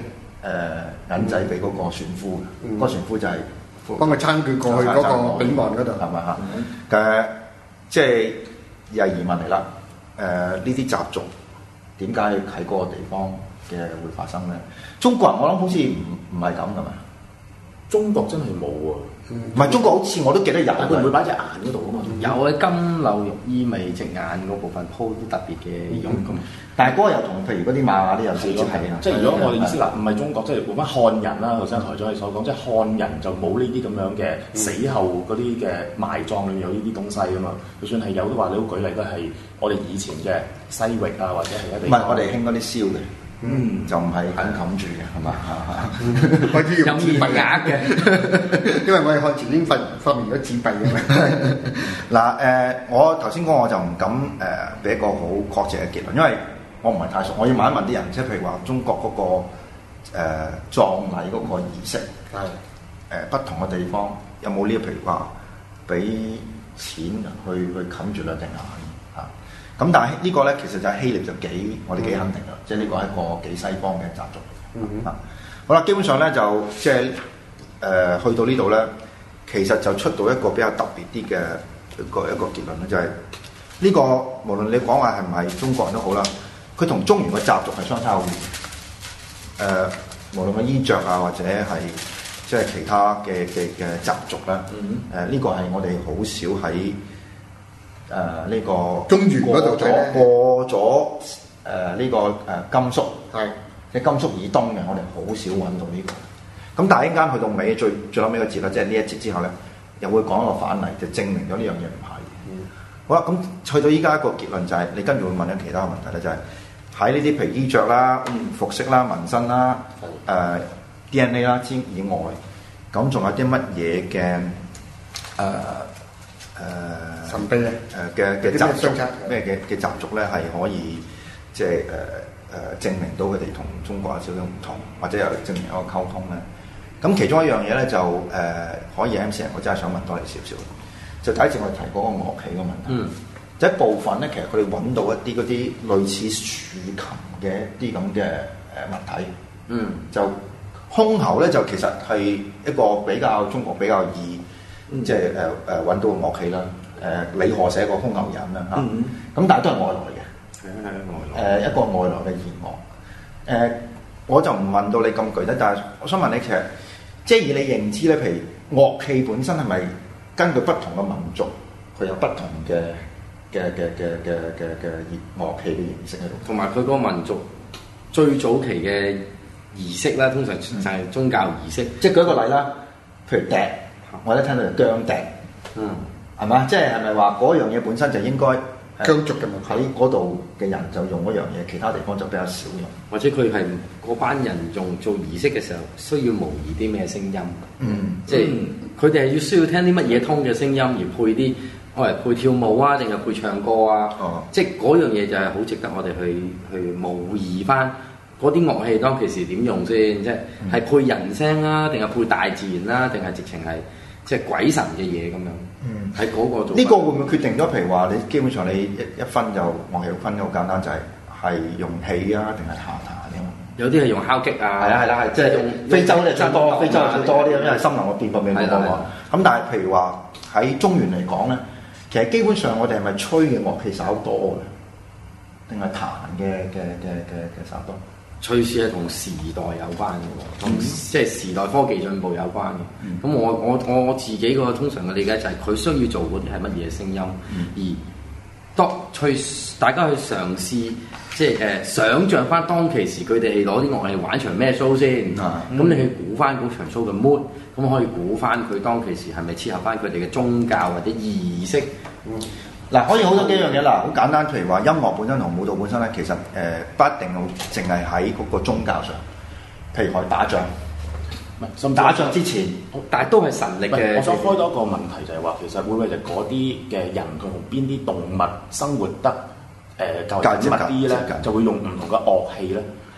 誒銀仔俾嗰個船夫嘅，嗰個船夫就係幫佢撐佢過去嗰個彼岸嗰度， 係咪嚇？誒，即係又係疑問嚟啦。誒，呢啲習俗點解喺嗰個地方嘅會發生咧？中國人我諗好似唔唔係咁㗎嘛。 中國真係冇喎， 唔係中國好似我都記得有， 佢唔會擺隻眼嗰度啊嘛。 有嘅金縷玉衣咪隻眼嗰部分鋪啲特別嘅用咁， 但係嗰個又同譬如嗰啲瑪雅啲有少少係啊。 即係如果我哋意思嗱，唔係中國，即係換翻漢人啦。頭先台長你所講，即係漢人就冇呢啲咁樣嘅死後嗰啲嘅埋葬裏面有呢啲東西啊嘛。就算係有都話，你都舉例都係我哋以前嘅西域啊，或者係一啲唔係我哋興嗰啲燒嘅。嗯，就唔係咁冚住嘅，係嘛？ 我知用紙幣額嘅， 因為我哋漢朝已經發發明咗紙幣嘅嘛。 嗱誒，我頭先講我就唔敢誒俾、呃、一個好確切嘅結論，因為我唔係太熟，我要問一問啲人，即係譬如話中國嗰、那個誒葬禮嗰個儀式，係誒、呃、不同嘅地方有冇呢？譬如話俾錢去去冚住兩隻眼嚇。咁但係呢個咧，其實就係希臘就幾我哋幾肯定啦，即係呢個係一個幾西方嘅習俗。嗯哼，好啦，基本上咧就即係誒去到呢度咧，其實就出到一個比較特別啲嘅一個一個結論咧，就係、是、呢個無論你講話係唔係中國人都好啦，佢同中原嘅習俗係相差好遠。誒、呃，無論個衣着啊，或者係即係其他嘅嘅嘅習俗咧，誒呢、嗯呃這個係我哋好少喺。誒呢、呃這個中原嗰度咗過咗誒呢個誒甘肅， 係即係甘肅以東嘅，我哋好少揾到呢、這個。咁但係一間去到尾最最後尾個節啦，即係呢一節之後咧，又會講一個反例，就證明咗呢樣嘢唔係。嗯、好啦，咁去到依家一個結論就係、是，你跟住會問緊其他問題咧，就係喺呢啲譬如衣着啦、服飾啦、紋身啦、誒、呃、D N A 啦之以外，咁仲有啲乜嘢嘅誒？呃誒、呃、 神秘誒嘅嘅習俗咩嘅嘅習俗咧，係可以即係誒誒證明到佢哋同中國有少少唔同，或者有證明一個溝通咧。咁其中一樣嘢咧就誒、呃、可以 M C 人，我真係想問多你少少。就第一次我哋提過個樂器個問題，嗯，就一部分咧，其實佢哋揾到一啲嗰啲類似豎琴嘅一啲咁嘅誒物體，嗯，就箜篌咧就其實係一個比較中國比較易。嗯、即係誒誒揾到個樂器啦，誒、呃、李賀寫個箜篌引啦嚇，咁、嗯嗯、但係都係外來嘅，係係外來，誒、呃、一個外來嘅弦樂，誒、呃、我就唔問到你咁具體，但係我想問你其實，即係以你認知咧，譬如樂器本身係咪根據不同嘅民族，佢有不同嘅嘅嘅嘅嘅嘅嘅樂器嘅形式喺度， 同埋佢嗰個民族最早期嘅儀式啦，通常就係宗教儀式， 嗯、即係舉個例啦，譬如笛。我一聽到就姜笛，嗯，係嘛？即係係咪話嗰樣嘢本身就應該疆族嘅問題？ 喺嗰度嘅人就用嗰樣嘢，其他地方就比較少用。 或者佢係嗰班人用做儀式嘅時候，需要模擬啲咩聲音？嗯，即係佢哋係要需要聽啲乜嘢通嘅聲音，而配啲我嚟配跳舞啊，定係配唱歌啊？哦，即係嗰樣嘢就係好值得我哋去去模擬翻嗰啲樂器當其時點用先？即係係配人聲啊，定係配大自然啦，定係直情係？即係鬼神嘅嘢咁樣，喺嗰、嗯、個做。呢個會唔會決定咗？譬如話，你基本上你一一分就樂器分好簡單，就係、是、係用氣啊，定係彈彈咁。 有啲係用敲擊啊。 係啊係啦係，即係用非洲咧最多，非洲最多啲，因為森林嘅變化比較多嘛。咁但係譬如話喺中原嚟講咧，其實基本上我哋係咪吹嘅樂器稍多嘅，定係彈嘅嘅嘅嘅嘅稍多？ 趨勢係同時代有關嘅喎，同、嗯、即係時代科技進步有關嘅。咁、嗯、我我我自己個通常嘅理解就係佢需要做嗰啲係乜嘢聲音，嗯、而當去大家去嘗試即係誒、呃、想像翻當其時佢哋攞啲樂器玩場咩 show 先。咁、嗯、你去估翻嗰場 show 嘅 mood，咁可以估翻佢當其時係咪切合翻佢哋嘅宗教或者儀式。嗯嗱，可以好多幾樣嘢啦，好簡單，譬如話音樂本身同舞蹈本身咧，其實誒、呃、不一定淨係喺嗰個宗教上，譬如我打仗， 甚打仗之前， 但係都係神力嘅。 我想開多一個問題就係話，其實會唔會就嗰啲嘅人佢同邊啲動物生活得誒較緊密啲咧，就會用唔同嘅樂器咧？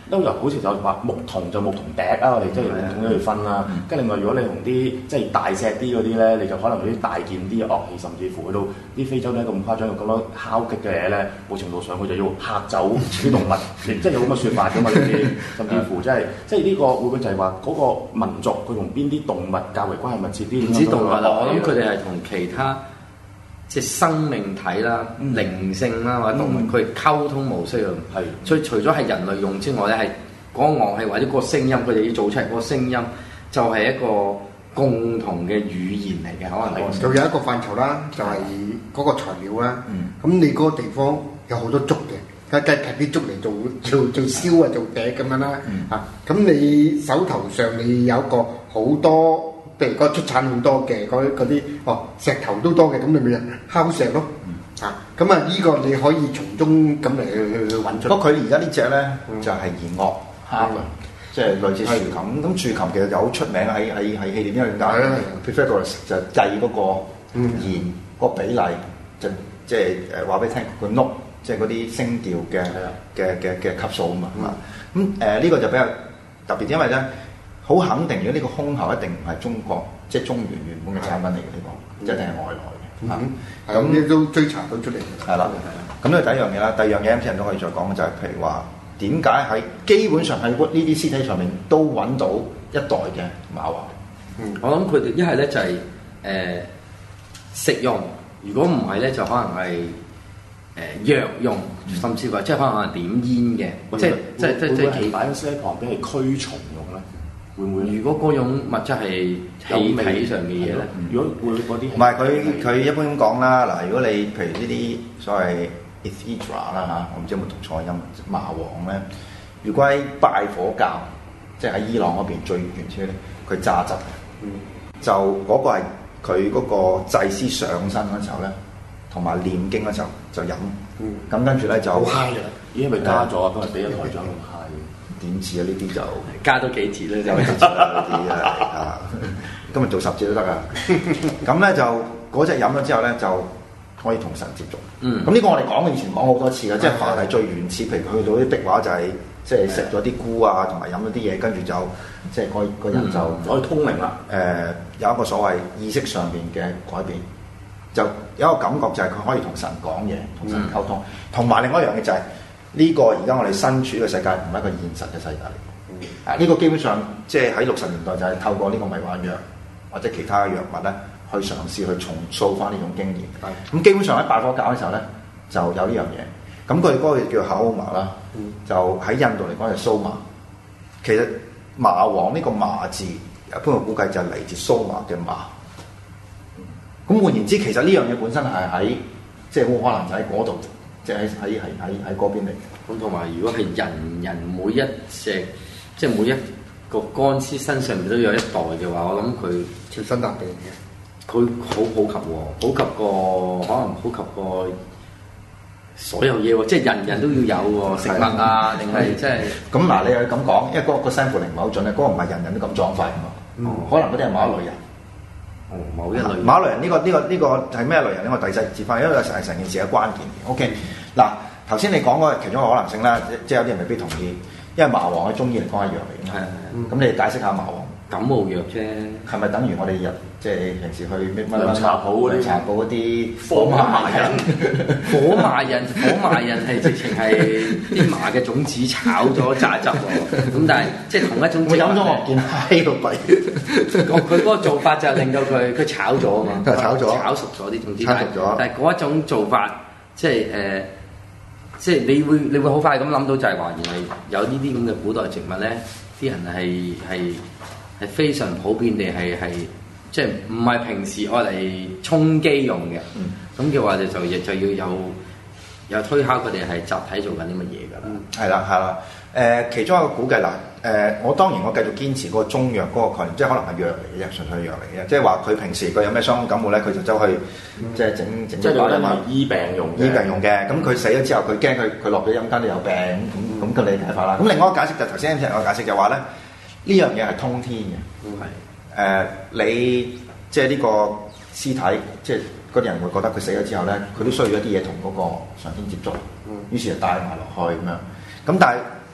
都又好似就話牧童就牧童笛啊，我哋即係籠統啲去分啦。跟住另外，如果你同啲即係大隻啲嗰啲咧，你就可能嗰啲大件啲嘅樂器，甚至乎去到啲非洲咧咁誇張，覺得敲擊嘅嘢咧，某程度上佢就要嚇走啲動物，即係有咁嘅説法㗎嘛？呢啲甚至乎即係即係呢個會唔會就係話嗰個民族佢同邊啲動物較為關係密切啲？ 唔止動物啊，我諗佢哋係同其他即係生命體啦、 嗯、 靈性啦或者動物，佢、嗯、溝通模式啊。係是，所以除咗係人類用之外咧，係嗰個樂器或者嗰個聲音，佢哋要做出嚟嗰個聲音，就係一個共同嘅語言嚟嘅，可能係。 就有一個範疇啦，就係、是、嗰個材料啦。咁、嗯、你嗰個地方有好多竹嘅，梗係劈啲竹嚟做做做簫啊、做笛咁樣啦。嗯、啊，咁你手頭上你有一個好多。譬如嗰出產好多嘅嗰啲哦石頭都多嘅，咁你咪敲石咯，嗯、啊咁啊呢個你可以從中咁嚟去去揾出。 不過佢而家呢隻咧就係弦樂哈，即係類似豎琴。咁豎琴其實有出名喺喺喺戲點樣點解 Pythagoras 就計嗰個弦嗰個比例，就即係誒話俾你聽個 note，即係嗰啲聲調嘅嘅嘅嘅級數啊嘛。咁誒呢個就比較特別，因為咧。好肯定，如果呢個胸喉一定唔係中國，即係中原原本嘅產品嚟嘅呢個，即係一定係外來嘅。咁你都追查到出嚟。 係啦，咁呢個第一樣嘢啦。第二樣嘢 M 人都可以再講嘅就係，譬如話點解喺基本上喺呢啲屍體上面都揾到一代嘅馬王。 嗯，我諗佢哋一係咧就係、是、誒、呃、食用，如果唔係咧就可能係誒、呃、藥用，甚至乎即係可能係點煙嘅，即係即係即係即係擺喺屍體旁邊係驅蟲用咧。會唔會？ 如果嗰種物質係氣體上嘅嘢咧， 如果會嗰啲唔係佢佢一般咁講啦。嗱，如果你譬如呢啲所謂 Ethidra 啦嚇，我唔知有冇讀錯音，麻黃咧，如果喺拜火教，即係喺伊朗嗰邊最原始咧，佢榨汁嘅，嗯、就嗰個係佢嗰個祭司上身嗰時候咧，同埋念經嗰時候就飲，咁、嗯、跟住咧就好嗨嘅， 已經咪加咗，今日俾咗台長咁嗨。 點字啊？呢啲就加多幾節咧，就幾節啦！呢啲啊，今日做十節都得啊！咁咧就嗰隻飲咗之後咧，就可以同神接觸。嗯，咁呢個我哋講嘅以前講好多次啦，即係凡係最原始，譬如去到啲壁畫就係即係食咗啲菇啊，同埋飲咗啲嘢，跟住就即係個個人就可以通靈啦。 誒，有一個所謂意識上邊嘅改變，就有一個感覺就係佢可以同神講嘢，同神溝通。同埋另外一樣嘢就係。呢個而家我哋身處嘅世界唔係一個現實嘅世界嚟，啊呢、這個基本上即係喺六十年代就係透過呢個迷幻藥或者其他嘅藥物咧，去嘗試去重塑翻呢種經驗。咁、嗯、基本上喺拜火教嘅時候咧，就有呢樣嘢。咁佢哋嗰個叫考馬啦，就喺印度嚟講係蘇麻。其實麻黃呢個麻字，一般我估計就係嚟自蘇麻嘅麻。咁換言之，其實呢樣嘢本身係喺即係好可能就喺嗰度。即係喺喺喺喺嗰邊嚟。 咁同埋，如果係人人每一隻，即係每一個乾屍身上面都有一袋嘅話，我諗佢全身搭地嘅。 佢好普及喎，普及過可能普及過所有嘢喎，即係人人都要有喎，食物啊，定係即係。 咁嗱，你又咁講，因為嗰個 sampling 唔係好準咧，嗰個唔係人人都咁壯快㗎嘛。嗯。可能嗰啲係某一類人。 哦，某一類。 某一類人呢個呢個呢個係咩類人咧？我第四節翻，因為成成件事嘅關鍵。OK。嗱，頭先你講嗰其中一個可能性啦，即係有啲人未必同意，因為麻黃喺中醫嚟講係藥嚟嘅。係係。咁你哋解釋下麻黃感冒藥啫， 係咪等於我哋日即係平時去咩乜涼茶鋪嗰啲茶鋪嗰啲火麻仁？火麻仁，火麻仁係直情係啲麻嘅種子炒咗榨汁喎。咁但係即係同一種。 我飲咗我見閪到弊。 佢嗰個做法就令到佢佢炒咗啊嘛。 炒咗。 炒熟咗啲種子。 炒熟咗。 但係嗰一種做法，即係誒。呃即係你會你會好快咁諗到就係話，原來有呢啲咁嘅古代植物咧，啲人係係係非常普遍地係係即係唔係平時愛嚟充飢用嘅。咁嘅話就就亦就要有有推敲佢哋係集體做緊啲乜嘢㗎啦。 係啦係啦，誒其中一個估計嗱，誒我當然我繼續堅持嗰個中藥嗰個概念，即係可能係藥嚟嘅啫，純粹係藥嚟嘅，即係話佢平時佢有咩傷風感冒咧，佢就走去即係整整即係攞嚟醫病用， 醫病用嘅。咁佢死咗之後，佢驚佢佢落咗陰間都有病，咁咁嘅理解法啦。咁另外一個解釋就頭先聽我解釋就話咧，呢樣嘢係通天嘅，係誒你即係呢個屍體，即係嗰啲人會覺得佢死咗之後咧，佢都需要一啲嘢同嗰個上天接觸，於是就帶埋落去咁樣。咁但係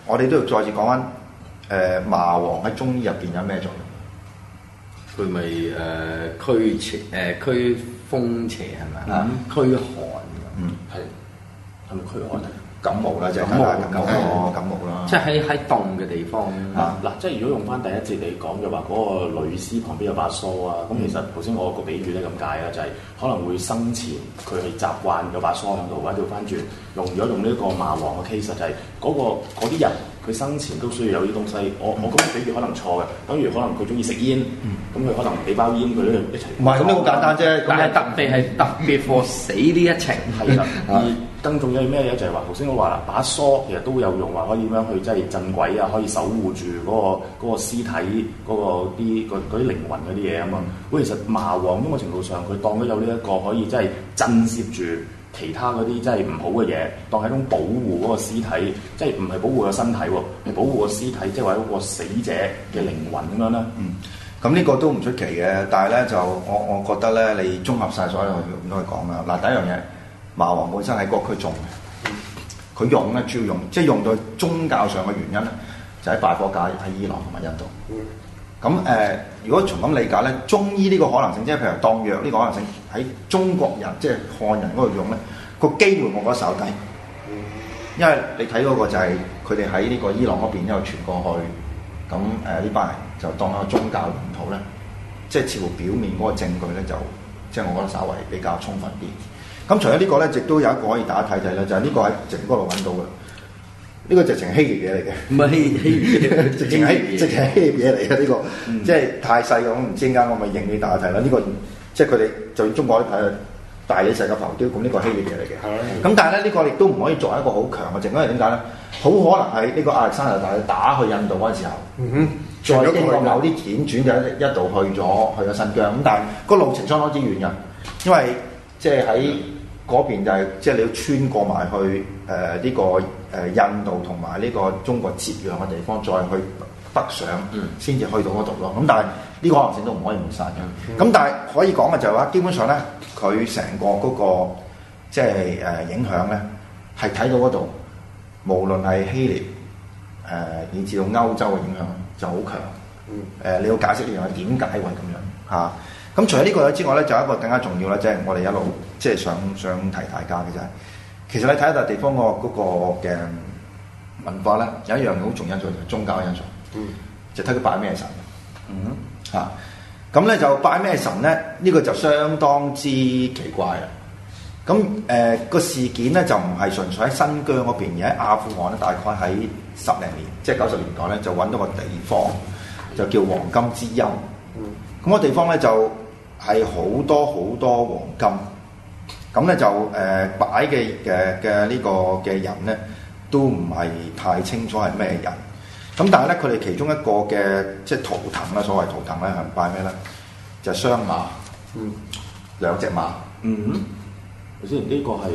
我哋都要再次講翻誒麻黃喺中醫入邊有咩作用？佢咪誒驅邪誒驅風邪係咪啊？驅寒嗯， 係係咪驅寒啊？ 感冒啦，即係感冒感冒感冒啦。 即係喺喺凍嘅地方啊嗱，即係如果用翻第一節你講嘅話，嗰、那個女屍旁邊有把梳啊，咁、嗯、其實頭先我個比喻咧咁解啦，就係、是、可能會生前佢係習慣有把梳喺度，或者調翻轉用咗用呢個麻黃嘅 case 就係嗰、那個嗰啲人佢生前都需要有啲東西。我我咁樣比喻可能錯嘅，等於可能佢中意食煙，咁佢、嗯、可能俾包煙佢都一齊。唔係咁，呢好簡單啫。 但係特別係特別 for 死呢一程係啦。更重要係咩嘢？就係話頭先我話啦，把梳其實都有用，話可以點樣去即係鎮鬼啊，可以守護住嗰、那個嗰、那個屍體嗰、那個啲嗰啲靈魂嗰啲嘢啊嘛。咁其實麻黃某個程度上，佢當咗有呢一個可以即係震懾住其他嗰啲即係唔好嘅嘢，當係一種保護嗰個屍體，即係唔係保護個身體喎，係保護個屍體，即係話嗰個死者嘅靈魂咁樣啦。嗯， 咁呢個都唔出奇嘅，但係咧就我我覺得咧，你綜合晒所有咁多去講啦。嗱，第一樣嘢。麻黃本身喺嗰區種嘅，佢用咧主要用，即係用到宗教上嘅原因咧，就喺拜火教喺伊朗同埋印度。咁誒、呃，如果從咁理解咧，中醫呢個可能性，即係譬如當藥呢個可能性喺中國人即係漢人嗰度用咧，個機會我覺得稍低。因為你睇嗰個就係佢哋喺呢個伊朗嗰邊一路傳過去，咁誒呢班人就當一個宗教用途咧，即係似乎表面嗰個證據咧就，即係我覺得稍為比較充分啲。咁除咗呢個咧，亦都有一個可以大家睇睇咧，就係、是、呢個喺直情嗰度揾到嘅。呢、這個直情希臘嘢嚟嘅， 唔係希希臘， 直情希直情希臘嘢嚟嘅呢個，嗯、即係太細咁，唔知點解我咪認俾大家睇啦。呢、這個即係佢哋就中國啲睇大理石嘅浮雕，咁呢個希臘嘢嚟嘅。咁、嗯、但係咧，呢、這個亦都唔可以作為一個好強嘅證據，因為點解咧？好可能係呢個亞歷山大大打去印度嗰陣時候，嗯、哼再經過某啲輾轉就一度去咗去咗新疆。咁但係個路程相當之遠嘅，因為即係喺嗰邊就係、是、即係你要穿過埋去誒呢、呃這個誒、呃、印度同埋呢個中國接壤嘅地方，再去北上，先至、嗯、去到嗰度咯。咁但係呢個可能性都唔可以唔散嘅。咁、嗯、但係可以講嘅就係話，基本上咧，佢成個嗰、那個即係誒影響咧，係睇到嗰度，無論係希臘誒、呃，以至到歐洲嘅影響就好強。誒、嗯呃，你要解釋呢樣嘢點解會咁樣嚇？咁、啊、除咗呢個之外咧，就有一個更加重要咧，即、就、係、是、我哋一路即係想想提大家嘅就係，其實你睇一笪地方個嗰個嘅文化咧，有一樣好重要因素就係宗教因素，嗯、就睇佢拜咩神。嗯嚇，咁咧就拜咩神咧？呢、這個就相當之奇怪啦。咁誒個事件咧就唔係純粹喺新疆嗰邊，而喺阿富汗咧，大概喺十零年，即係九十年代咧，就揾到個地方，就叫黃金之丘。嗯，咁個地方咧就係好多好多黃金。咁咧就誒、呃、擺嘅嘅嘅呢個嘅人咧，都唔係太清楚係咩人。咁但係咧，佢哋其中一個嘅即係圖騰啦，所謂圖騰咧係拜咩咧？就係、是、雙馬，嗯，兩隻馬，嗯。 頭先呢個係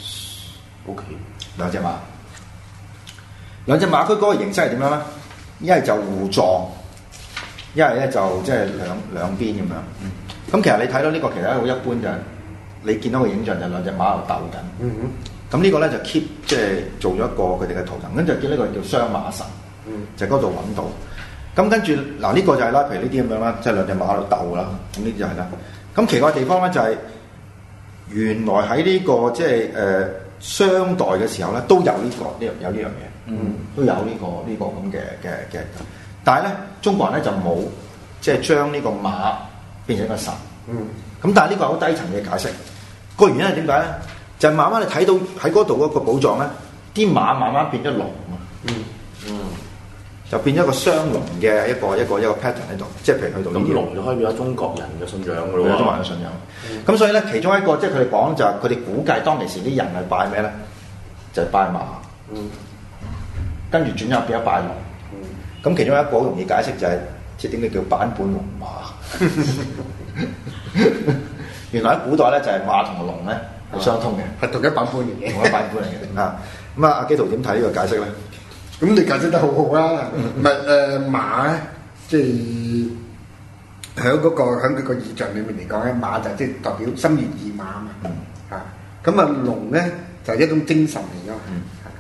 O K， 兩隻馬，兩隻馬區嗰個形式係點樣咧？一係就互撞，一係咧就即係兩兩邊咁樣。咁、嗯、其實你睇到呢個其實好一般就係、是、你見到個影像就兩隻馬喺度鬥緊。嗯哼。咁呢個咧就 keep 即係做咗一個佢哋嘅圖騰，跟住就叫呢個叫雙馬神。嗯。就嗰度揾到。咁跟住嗱呢個就係、是、啦，譬如呢啲咁樣啦，即係兩隻馬喺度鬥啦。咁呢啲就係啦。咁奇怪嘅地方咧就係、是。原來喺呢、這個即係誒商代嘅時候咧，都有呢、這個呢有呢樣嘢，嗯，都有呢、這個呢、這個咁嘅嘅嘅。但係咧，中國人咧就冇即係將呢個馬變成一個神，嗯。咁但係呢個好低層嘅解釋。個原因係點解咧？就係、是、慢慢你睇到喺嗰度嗰個寶藏咧，啲馬慢慢變咗龍啊，嗯嗯，就變咗一個雙龍嘅一個一個一個 pattern 喺度，即係譬如去到咁龍就可以變咗中國人嘅信仰㗎咯喎， 中國人嘅信仰。咁、嗯、所以咧，其中一個即係佢哋講就係佢哋估計當其時啲人係拜咩咧？就係、是、拜馬，嗯，跟住轉入變咗拜龍，咁、嗯、其中一個好容易解釋就係、是，即係點解叫版本龍馬？原來喺古代咧就係馬同龍咧係相通嘅，係同一版本嚟嘅，同一版本嚟嘅啊。咁啊，阿基圖點睇呢個解釋咧？ 咁你解釋得好好啦，唔係誒馬咧，即係喺嗰個喺佢個意象裏面嚟講咧，馬就即係代表心猿意馬啊嘛，嚇咁啊龍咧就係一種精神嚟㗎嘛，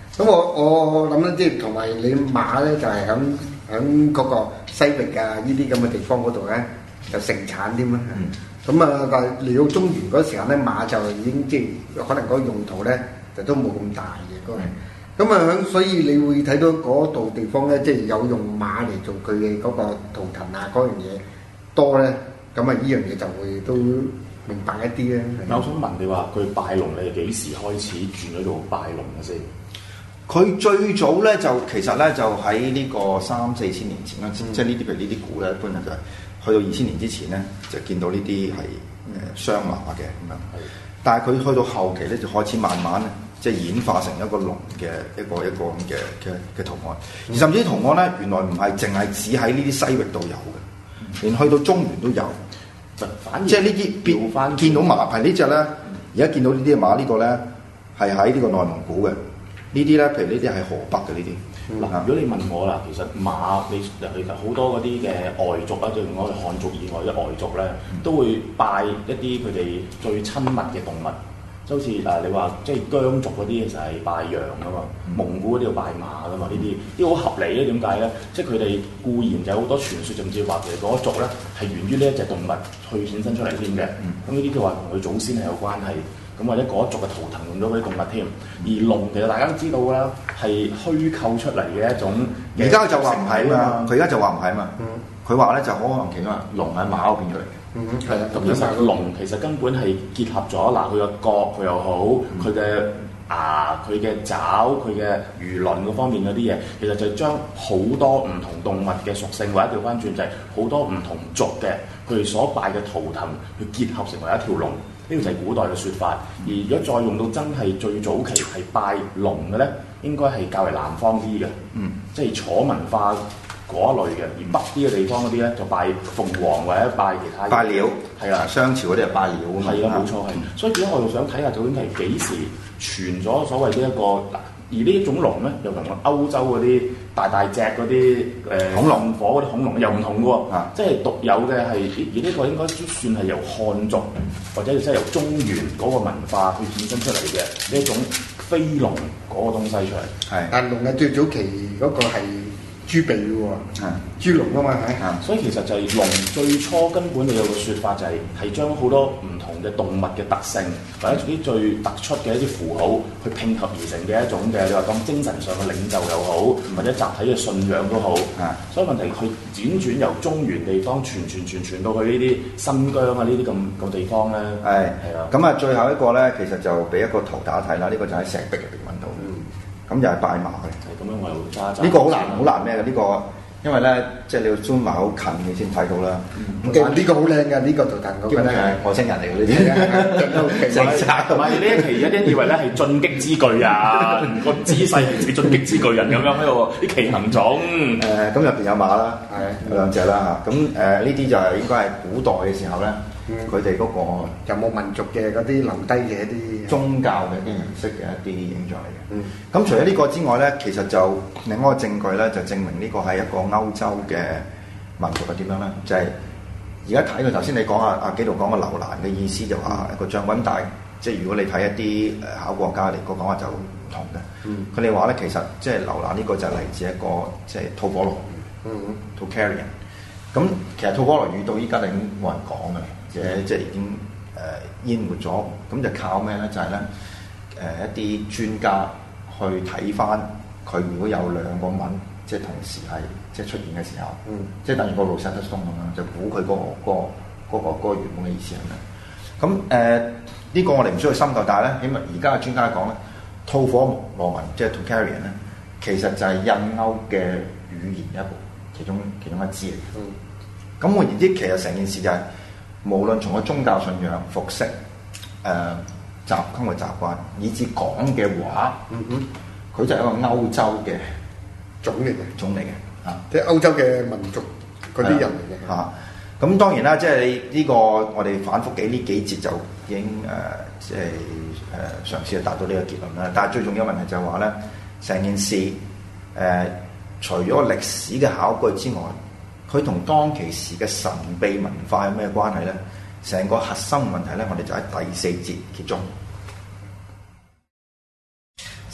咁我我諗咧，即係同埋你馬咧，就係響響嗰個西域啊呢啲咁嘅地方嗰度咧，就盛產添啦。咁啊、嗯，但係嚟到中原嗰時候咧，馬就已經即係可能嗰個用途咧，就都冇咁大嘅嗰個。咁啊、嗯，所以你會睇到嗰度地方咧，即係有用馬嚟做佢嘅嗰個圖騰啊嗰樣嘢多咧，咁啊呢樣嘢就會都明白一啲咧。 我想問你話佢拜龍，你係幾時開始轉咗做拜龍嘅先？ 佢最早咧就其實咧就喺呢個三四千年前啦，嗯、即係呢啲譬如呢啲鼓咧，一般就係去到二千年之前咧，就見到呢啲係誒雙馬嘅咁樣。嗯、但係佢去到後期咧，就開始慢慢咧。即係演化成一個龍嘅一個一個咁嘅嘅嘅圖案，而甚至啲圖案咧，原來唔係淨係只喺呢啲西域度有嘅，連去到中原都有。反而即係呢啲變翻見到馬係呢隻咧，而家見到呢啲馬呢個咧係喺呢個內蒙古嘅。呢啲咧，譬如呢啲係河北嘅呢啲。嗱、嗯，如果你問我啦，其實馬你其實好多嗰啲嘅外族啊，即係我哋漢族以外嘅外族咧，都會拜一啲佢哋最親密嘅動物。就好似誒你話即係羌族嗰啲就係拜羊噶嘛，嗯、蒙古嗰啲要拜馬噶嘛，呢啲呢個好合理咧。點解咧？即係佢哋固然就有好多傳說，甚至話其實嗰一族咧係源於呢一隻動物去衍生出嚟添嘅。咁呢啲就話同佢祖先係有關係，咁或者嗰一族嘅圖騰用咗嗰啲動物添。而龍其實大家都知道啦，係虛構出嚟嘅一種。而家就話唔係啊嘛，佢而家就話唔係啊嘛。佢話咧就可能其中啊龍喺馬嗰邊出嚟。 嗯，係啦。 咁其實龍其實根本係結合咗嗱，佢個角佢又好，佢嘅牙、佢嘅爪、佢嘅魚鱗嗰方面嗰啲嘢，其實就係將好多唔同動物嘅屬性，或者調翻轉就係好多唔同族嘅佢哋所拜嘅圖騰，去結合成為一條龍。呢個就係古代嘅説法。而如果再用到真係最早期係拜龍嘅咧，應該係較為南方啲嘅，嗯，即係楚文化。嗰一類嘅，而北啲嘅地方嗰啲咧就拜鳳凰或者拜其他拜鳥，係啦的，商朝嗰啲係拜鳥啊嘛， 係啦，冇錯係。所以點解我又想睇下究竟係幾時傳咗所謂呢一個嗱？而呢一種龍咧，又同歐洲嗰啲大大隻嗰啲誒恐龍火嗰啲恐龍又唔同嘅喎，啊、即係獨有嘅係，而呢個應該都算係由漢族或者即係由中原嗰個文化去衍生出嚟嘅呢一種飛龍嗰個東西出嚟。係的， 但龍嘅最早期嗰個係豬鼻嘅喎，啊，豬龍啊嘛，係， 啊，所以其實就係龍最初根本就有個説法，就係係將好多唔同嘅動物嘅特性，或者啲最突出嘅一啲符號，去拼合而成嘅一種嘅，你話講精神上嘅領袖又好，或者集體嘅信仰都好，啊，所以問題佢輾轉由中原地方傳傳傳傳到去呢啲新疆啊呢啲咁個地方咧， 係係啊，咁啊最後一個咧，其實就俾一個圖大家睇啦，呢個就喺石壁入邊揾到。咁又係拜馬嘅， 咁樣我又揸揸。 呢個好難，好難咩嘅呢個？因為咧，即係你要 zoom 埋好近你先睇到啦。 咁呢個好靚嘅，呢個圖騰我覺得係外星人嚟嘅呢啲。 正常。同埋呢一期一啲以為咧係進擊之巨啊，個姿勢係似進擊之巨人咁樣喺度啲奇行種。 誒，咁入邊有馬啦，係有兩隻啦嚇。咁誒呢啲就係應該係古代嘅時候咧。佢哋嗰個有冇民族嘅嗰啲留低嘅一啲宗教嘅一啲儀式嘅一啲影像嚟嘅。咁、嗯、除咗呢個之外咧，其實就另外一個證據咧，就證明呢個係一個歐洲嘅民族係點樣咧？就係而家睇佢頭先你講啊，阿紀陶講個樓蘭嘅意思就話一個將軍，但係即係如果你睇一啲誒考古學家嚟個講話就唔同嘅。佢哋話咧，其實即係樓蘭呢個就嚟自一個即係吐火羅，嗯嗯 Tocharian。咁其實吐火羅語到依家就已經冇人講嘅。或者即係已經誒淹沒咗，咁就靠咩咧？就係咧誒一啲專家去睇翻佢，如果有兩個文，即係同時係即係出現嘅時候，嗯，即係等於個 Rosetta Stone 咁樣，就估佢嗰個嗰個嗰個嗰個原本嘅意思係咩？咁誒呢個我哋唔需要深究，但係咧，起碼而家嘅專家講咧，吐火羅文即係 Tocharian 咧，其實就係印歐嘅語言一部其中其中一支嚟嘅。嗯，咁換言之，其實成件事就係、是。無論從個宗教信仰、服飾、誒、呃、習生活習慣，以至講嘅話，嗯哼，佢就係一個歐洲嘅種嚟嘅， 種嚟嘅，啊， 即係歐洲嘅民族嗰啲人嚟嘅， 嚇。咁當然啦，即係你呢個我哋反覆幾呢幾節就已經誒，即係誒嘗試去達到呢個結論啦。但係最重要問題就係話咧，成件事誒、呃，除咗歷史嘅考據之外，佢同當其時嘅神秘文化有咩關係咧？成個核心問題咧，我哋就喺第四節結束。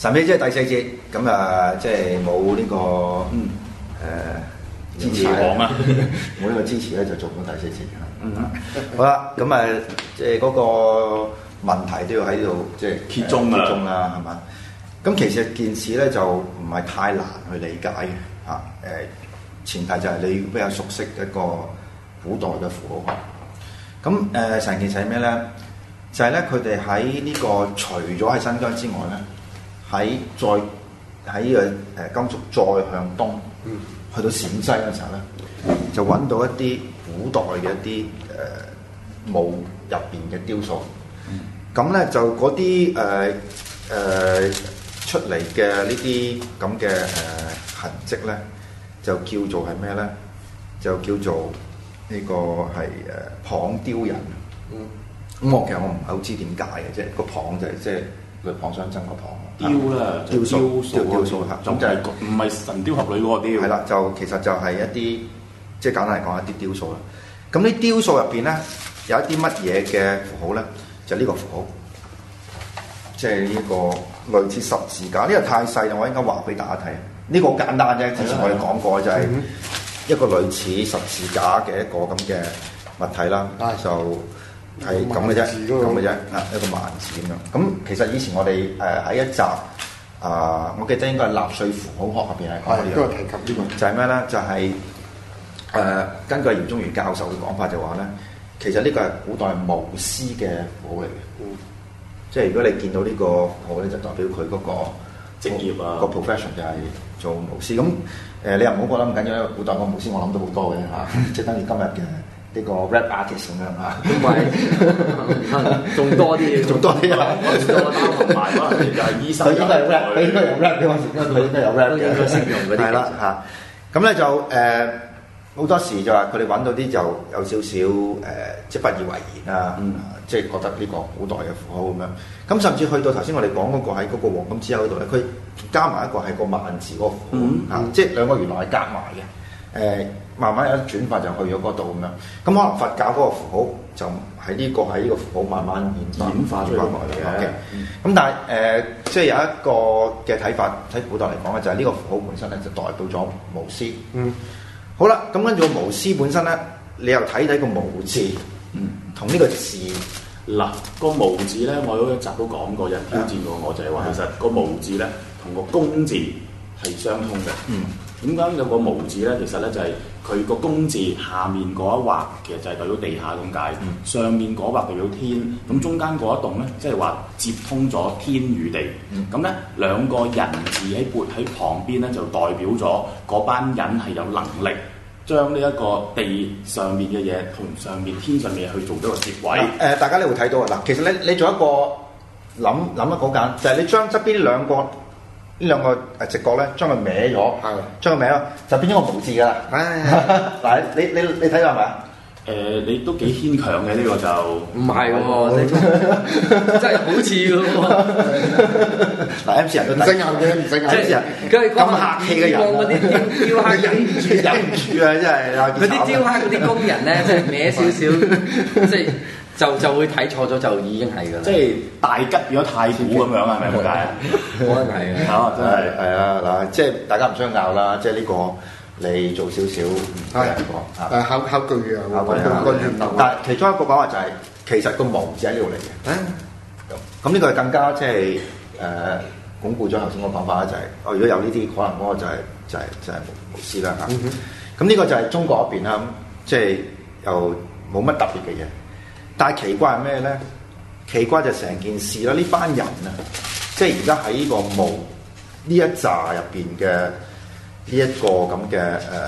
神秘即係第四節，咁啊即係冇呢個嗯誒支持講啊， 冇呢個支持咧就做唔到第四節嘅。嗯，好啦，咁啊即係嗰個問題都要喺度即係揭盅㗎啦， 揭盅啦，係嘛？咁其實件事咧就唔係太難去理解嘅嚇。誒、呃、前提就係你比較熟悉一個古代嘅符號學。咁誒成件事係咩咧？就係咧佢哋喺呢個除咗喺新疆之外咧，喺再喺呢個誒甘肅再向東，嗯、去到陝西嘅時候咧，就揾到一啲古代嘅一啲誒、呃、墓入邊嘅雕塑。咁咧、嗯、就嗰啲誒誒出嚟嘅呢啲咁嘅誒痕跡咧，就叫做係咩咧？就叫做呢個係誒蚌雕人。嗯，咁我其實我唔係好知點解嘅啫，個蚌就係即係鷸蚌相爭個蚌。 雕啦， 雕塑，雕雕塑嚇，咁就係唔係神雕俠侶嗰個雕。 係啦，就其實就係一啲即係簡單嚟講一啲雕塑啦。咁呢雕塑入邊咧有一啲乜嘢嘅符號咧？就呢個符號，即係呢個類似十字架。呢個太細啦，我應該畫俾大家睇。呢個好簡單啫，之前我哋講過就係一個類似十字架嘅一個咁嘅物體啦，就係咁嘅啫，咁嘅啫，啊一個萬字咁樣。咁其實以前我哋誒喺一集啊，我記得應該係納粹符號學入邊係講呢樣， 都係提及呢個， 就係咩咧？就係誒根據姚宗元教授嘅講法就話咧，其實呢個係古代巫師嘅符號嚟嘅。嗯，即係如果你見到呢個符號咧，就代表佢嗰個職業啊， 個 profession 就係做巫師。咁誒，你又唔好覺得咁緊要，因為古代個巫師我諗到好多嘅嚇，即係等於今日嘅呢個 rap artist 咁樣嚇。 唔係，仲多啲， 仲多啲啊！ 多包含埋可能就係醫生。 佢應該有 rap，佢應該有 rap 嘅，我覺得佢應該有 rap 嘅， 應該識用嗰啲。 係啦嚇，咁咧就誒好多時就話佢哋揾到啲就有少少誒，即係不以為然啊，即係覺得呢個古代嘅符號咁樣。咁甚至去到頭先我哋講嗰個喺嗰個黃金之口嗰度咧，佢加埋一個係個萬字嗰個符號嚇，即係兩個原來係夾埋嘅。誒，慢慢有一轉化就去咗嗰度咁樣。咁可能佛教嗰個符號就喺呢個喺呢個符號慢慢演演化出嚟嘅。咁但係誒，即係有一個嘅睇法，喺古代嚟講咧，就係呢個符號本身咧就代表咗巫師。嗯。好啦，咁跟住個巫師本身咧，你又睇睇個巫字，嗯，同呢個字嗱個巫字咧，我有一集都講過，有人挑戰過我，就係話其實個巫字咧同個公字係相通嘅。嗯。點解有個無字咧？其實咧就係佢個公字下面嗰一畫，其實就係代表地下咁解；嗯、上面嗰畫代表天，咁中間嗰一棟咧，即係話接通咗天與地。咁咧、嗯、兩個人字喺撥喺旁邊咧，就代表咗嗰班人係有能力將呢一個地上面嘅嘢同上面天上面去做咗個接位。誒、 呃，大家咧會睇到啊！嗱，其實你你做一個諗諗得好簡單，就係、是、你將側邊呢兩個。呢兩個誒直角咧，將佢歪咗，係將佢歪咗，就變咗個無字噶啦。嗱，你你你睇到係咪啊？ 誒，你都幾牽強嘅呢個就唔係喎，真係好似嘅喎。 嗱，M C 人都唔使拗嘅，唔使拗。 即係咁客氣嘅人， 嗰啲雕刻忍唔住，忍唔住啊！真係嗰啲雕刻嗰啲工人咧，即係歪少少，即係。就就會睇錯咗，就已經係㗎啦。 即係大吉變咗太古咁樣，係咪咁解？ 可能係啊， 嚇真係係啊嗱，即係大家唔相拗啦。即係呢個你做少少係一個誒考考據啊， 考據啊。但係其中一個講話就係其實個無字喺呢度嚟嘅。咁呢個係更加即係誒鞏固咗頭先個講法啦，就係哦，如果有呢啲可能嗰個就係就係就係無師啦嚇。咁呢個就係中國嗰邊啦，即係又冇乜特別嘅嘢。但係奇怪係咩咧？奇怪就成件事啦！呢班人啊，即係而家喺呢個墓呢一紮入邊嘅呢一個咁嘅誒誒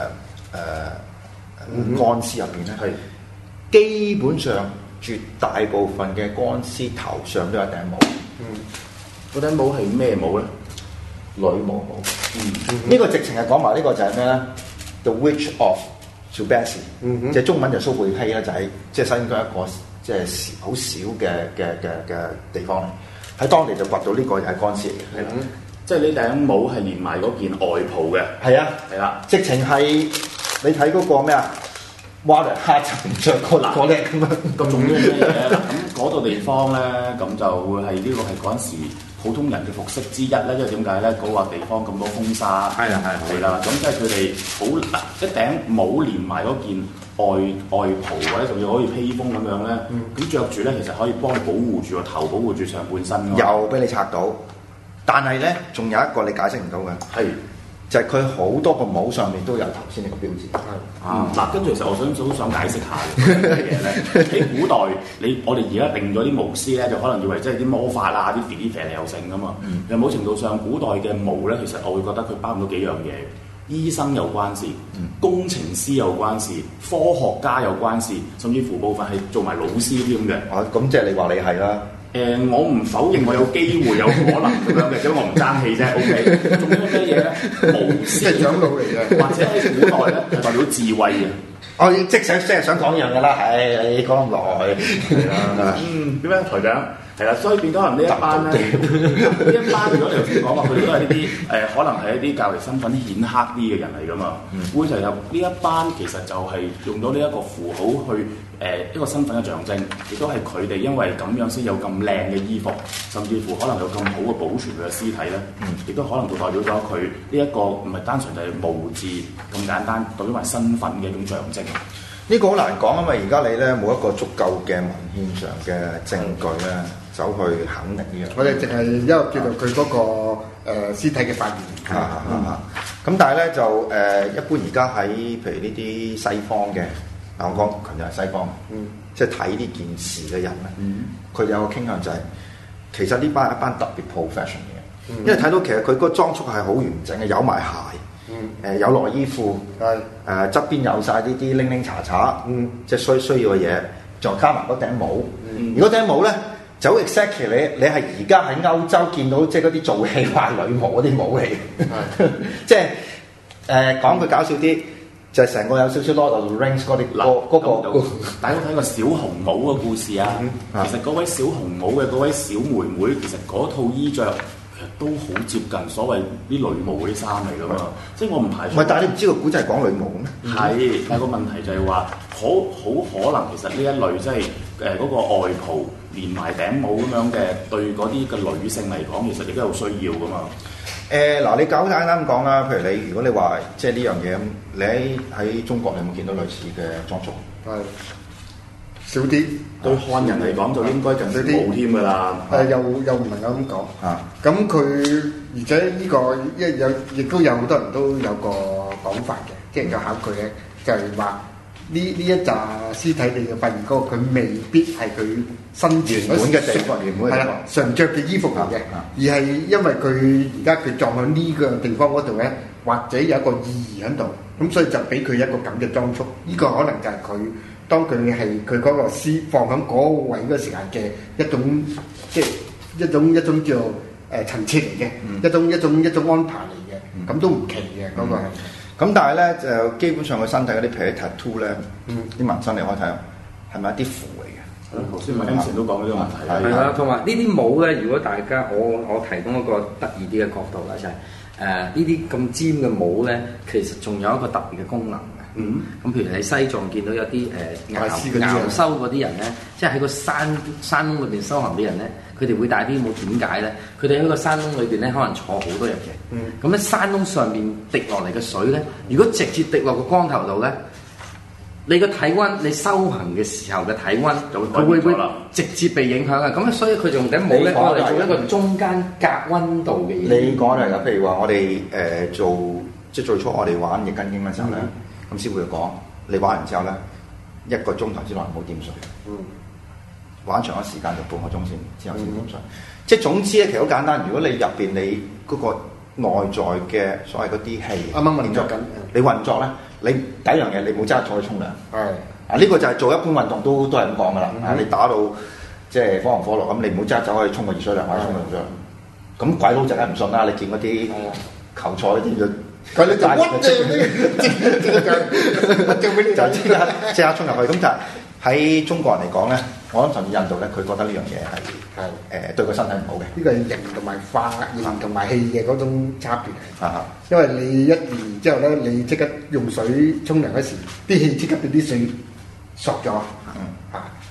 乾屍入邊咧，係、呃呃、基本上絕大部分嘅乾屍頭上都有一頂帽。嗯， 嗰頂帽係咩帽咧？ 女巫帽。嗯，呢、嗯、個直情係講埋呢個就係咩咧 ？The Witch of Subasi，嗯、即係中文就蘇貝希啦，就喺即係新疆一個。即係好少嘅嘅嘅嘅地方嚟，喺當地就掘到呢個係乾屍嚟嘅，係啦、嗯， 即係呢頂帽係連埋嗰件外袍嘅， 係啊， 係啦， 直情係你睇嗰個咩啊？哇！嚇就唔著個嗰啲咁樣咁重要嘅嘢，咁嗰度地方咧，咁就會係呢個係嗰陣時普通人嘅服飾之一咧。因為點解咧？嗰、那個地方咁多風沙， 係啦係係啦。咁即係佢哋好一頂帽連埋嗰件外外袍，或者仲要可以披風咁樣咧。咁着住咧，其實可以幫你保護住個頭，保護住上半身。 又俾你拆到，但係咧，仲有一個你解釋唔到嘅，係就係佢好多個帽上面都有頭先呢個標誌。 係啊，嗱，跟住其實我想都想解釋下嘅嘢咧。喺古代，你我哋而家定咗啲巫師咧，就可能以為即係啲魔法啊、啲 fairy 又成噶嘛。有某程度上，古代嘅巫咧，其實我會覺得佢包唔到幾樣嘢。醫生有關事，工程師有關事，科學家有關事，甚至乎部分係做埋老師啲咁嘅。 哦，咁即係你話你係啦。 誒、呃，我唔否認我有機會有可能咁樣嘅，因為我唔爭氣啫。O K，仲有咩嘢咧？巫師， 即係長老嚟嘅， 或者喺古代咧係代表智慧嘅。 我即係想即係想講一樣嘅啦，唉，你講咁耐，係啦， 嗯，點樣台長？係啦，所以變咗可能呢一班咧，呢一班如果你頭先講話，佢哋都係呢啲誒，可能係一啲較為身份顯赫啲嘅人嚟噶嘛。嗯、會就有呢一班其實就係用到呢一個符號去誒、呃、一個身份嘅象徵，亦都係佢哋因為咁樣先有咁靚嘅衣服，甚至乎可能有咁好嘅保存佢嘅屍體咧，亦、嗯、都可能會代表咗佢呢一個唔係單純就係墓誌咁簡單，代表埋身份嘅一種象徵。 呢個好難講啊嘛！而家你咧冇一個足夠嘅文獻上嘅證據咧，走去肯定呢樣。 我哋淨係一個叫做佢嗰個誒、呃、屍體嘅發現。 嚇嚇嚇！咁但係咧就誒、呃、一般而家喺譬如呢啲西方嘅，嗱我講強調係西方，嗯、即係睇呢件事嘅人咧，佢哋、嗯、有個傾向就係、是、其實呢班係一班特別 professional 嘅，嗯、因為睇到其實佢個裝束係好完整嘅，有埋鞋。嗯，誒有內衣褲，係誒側邊有晒呢啲拎拎查查，嗯，即係需需要嘅嘢，再加埋嗰頂帽。嗯，如果頂帽咧，就好 exactly 你你係而家喺歐洲見到即係嗰啲做戲話女巫嗰啲帽嚟，係即係誒講句搞笑啲，就係、是、成個有少少 Lord of the Rings 嗰啲嗰嗰個。 大家睇過小紅帽嘅故事啊，嗯、其實嗰位小紅帽嘅嗰位小妹妹，其實嗰套衣着。都好接近所謂啲女巫嗰啲衫嚟噶嘛，即係我唔排除。 唔係，但係你唔知個古仔係講女巫咩？ 係，但係個問題就係話，好好可能其實呢一類即係誒嗰個外袍連埋頂帽咁樣嘅，對嗰啲嘅女性嚟講，其實亦都有需要噶嘛。 誒嗱、呃，你搞簡單講啦，譬如你如果你話即係呢樣嘢咁，你喺喺中國你有冇見到類似嘅裝束？係。 少啲， 對漢人嚟講就應該近啲冇添㗎啦。 誒又又唔能夠咁講。啊，咁佢而且呢個一有亦都有好多人都有個講法嘅，即係有考據咧，就係話呢呢一紮屍體你嘅發現嗰個佢未必係佢生前原本嘅地方，原本係啦， 常着嘅衣服嚟嘅，而係因為佢而家佢撞喺呢個地方嗰度咧，或者有一個意義喺度，咁所以就俾佢一個咁嘅裝束。呢個可能就係佢。當佢係佢嗰個屍放喺嗰位嗰時間嘅一種，即係一種一種叫誒、呃、層次嚟嘅、嗯，一種一種一種安排嚟嘅，咁、嗯、都唔奇嘅嗰、嗯、個係。咁但係咧就基本上個身體嗰啲譬如 tattoo 咧，啲紋身你可以睇下，係咪一啲符嚟嘅？ 頭先咪啱先都講呢個問題。 係啦，同埋呢啲帽咧，如果大家我我提供一個得意啲嘅角度啦，就係誒呢啲咁尖嘅帽咧，其實仲有一個特別嘅功能。嗯，咁譬如喺西藏見到有啲誒禪禪修嗰啲人咧，即係喺個山山窿裏邊修行啲人咧，佢哋會戴啲帽，點解咧？佢哋喺個山窿裏邊咧，可能坐好多日嘅。嗯，咁喺山窿上面滴落嚟嘅水咧，如果直接滴落個光頭度咧，你個體温，你修行嘅時候嘅體温就會會會直接被影響啊！咁所以佢用頂帽咧，我哋做一個中間隔温度嘅嘢。 你講嚟㗎，譬如話我哋誒、呃、做即係最初我哋玩易筋經嘅時候咧。嗯咁師傅就講，你玩完之後咧，一個鐘頭之內唔好掂水。嗯。玩長嘅時間就半個鐘先，之後先掂水。嗯、即係總之咧，其實好簡單。如果你入邊你嗰個內在嘅所謂嗰啲氣， 啱啱運作緊， 你運作咧，你第一樣嘢你冇即刻坐去沖涼。係、嗯。啊，呢、呢個就係做一般運動都都係咁講噶啦。啊、嗯，你打到即係火紅火綠咁，你唔好即刻走去沖個熱水涼或者沖個涼水。咁鬼佬就梗係唔信啦！你見嗰啲球賽嗰啲佢哋就屈嘅，就就即刻即刻衝入去。咁就喺中國人嚟講咧，我諗甚至印度咧，佢覺得呢樣嘢係係誒對個身體唔好嘅。呢個係形同埋化、形同埋氣嘅嗰種差別。啊，因為你一完之後咧，你即刻用水沖涼嗰時，啲氣即刻俾啲水索咗。嗯啊，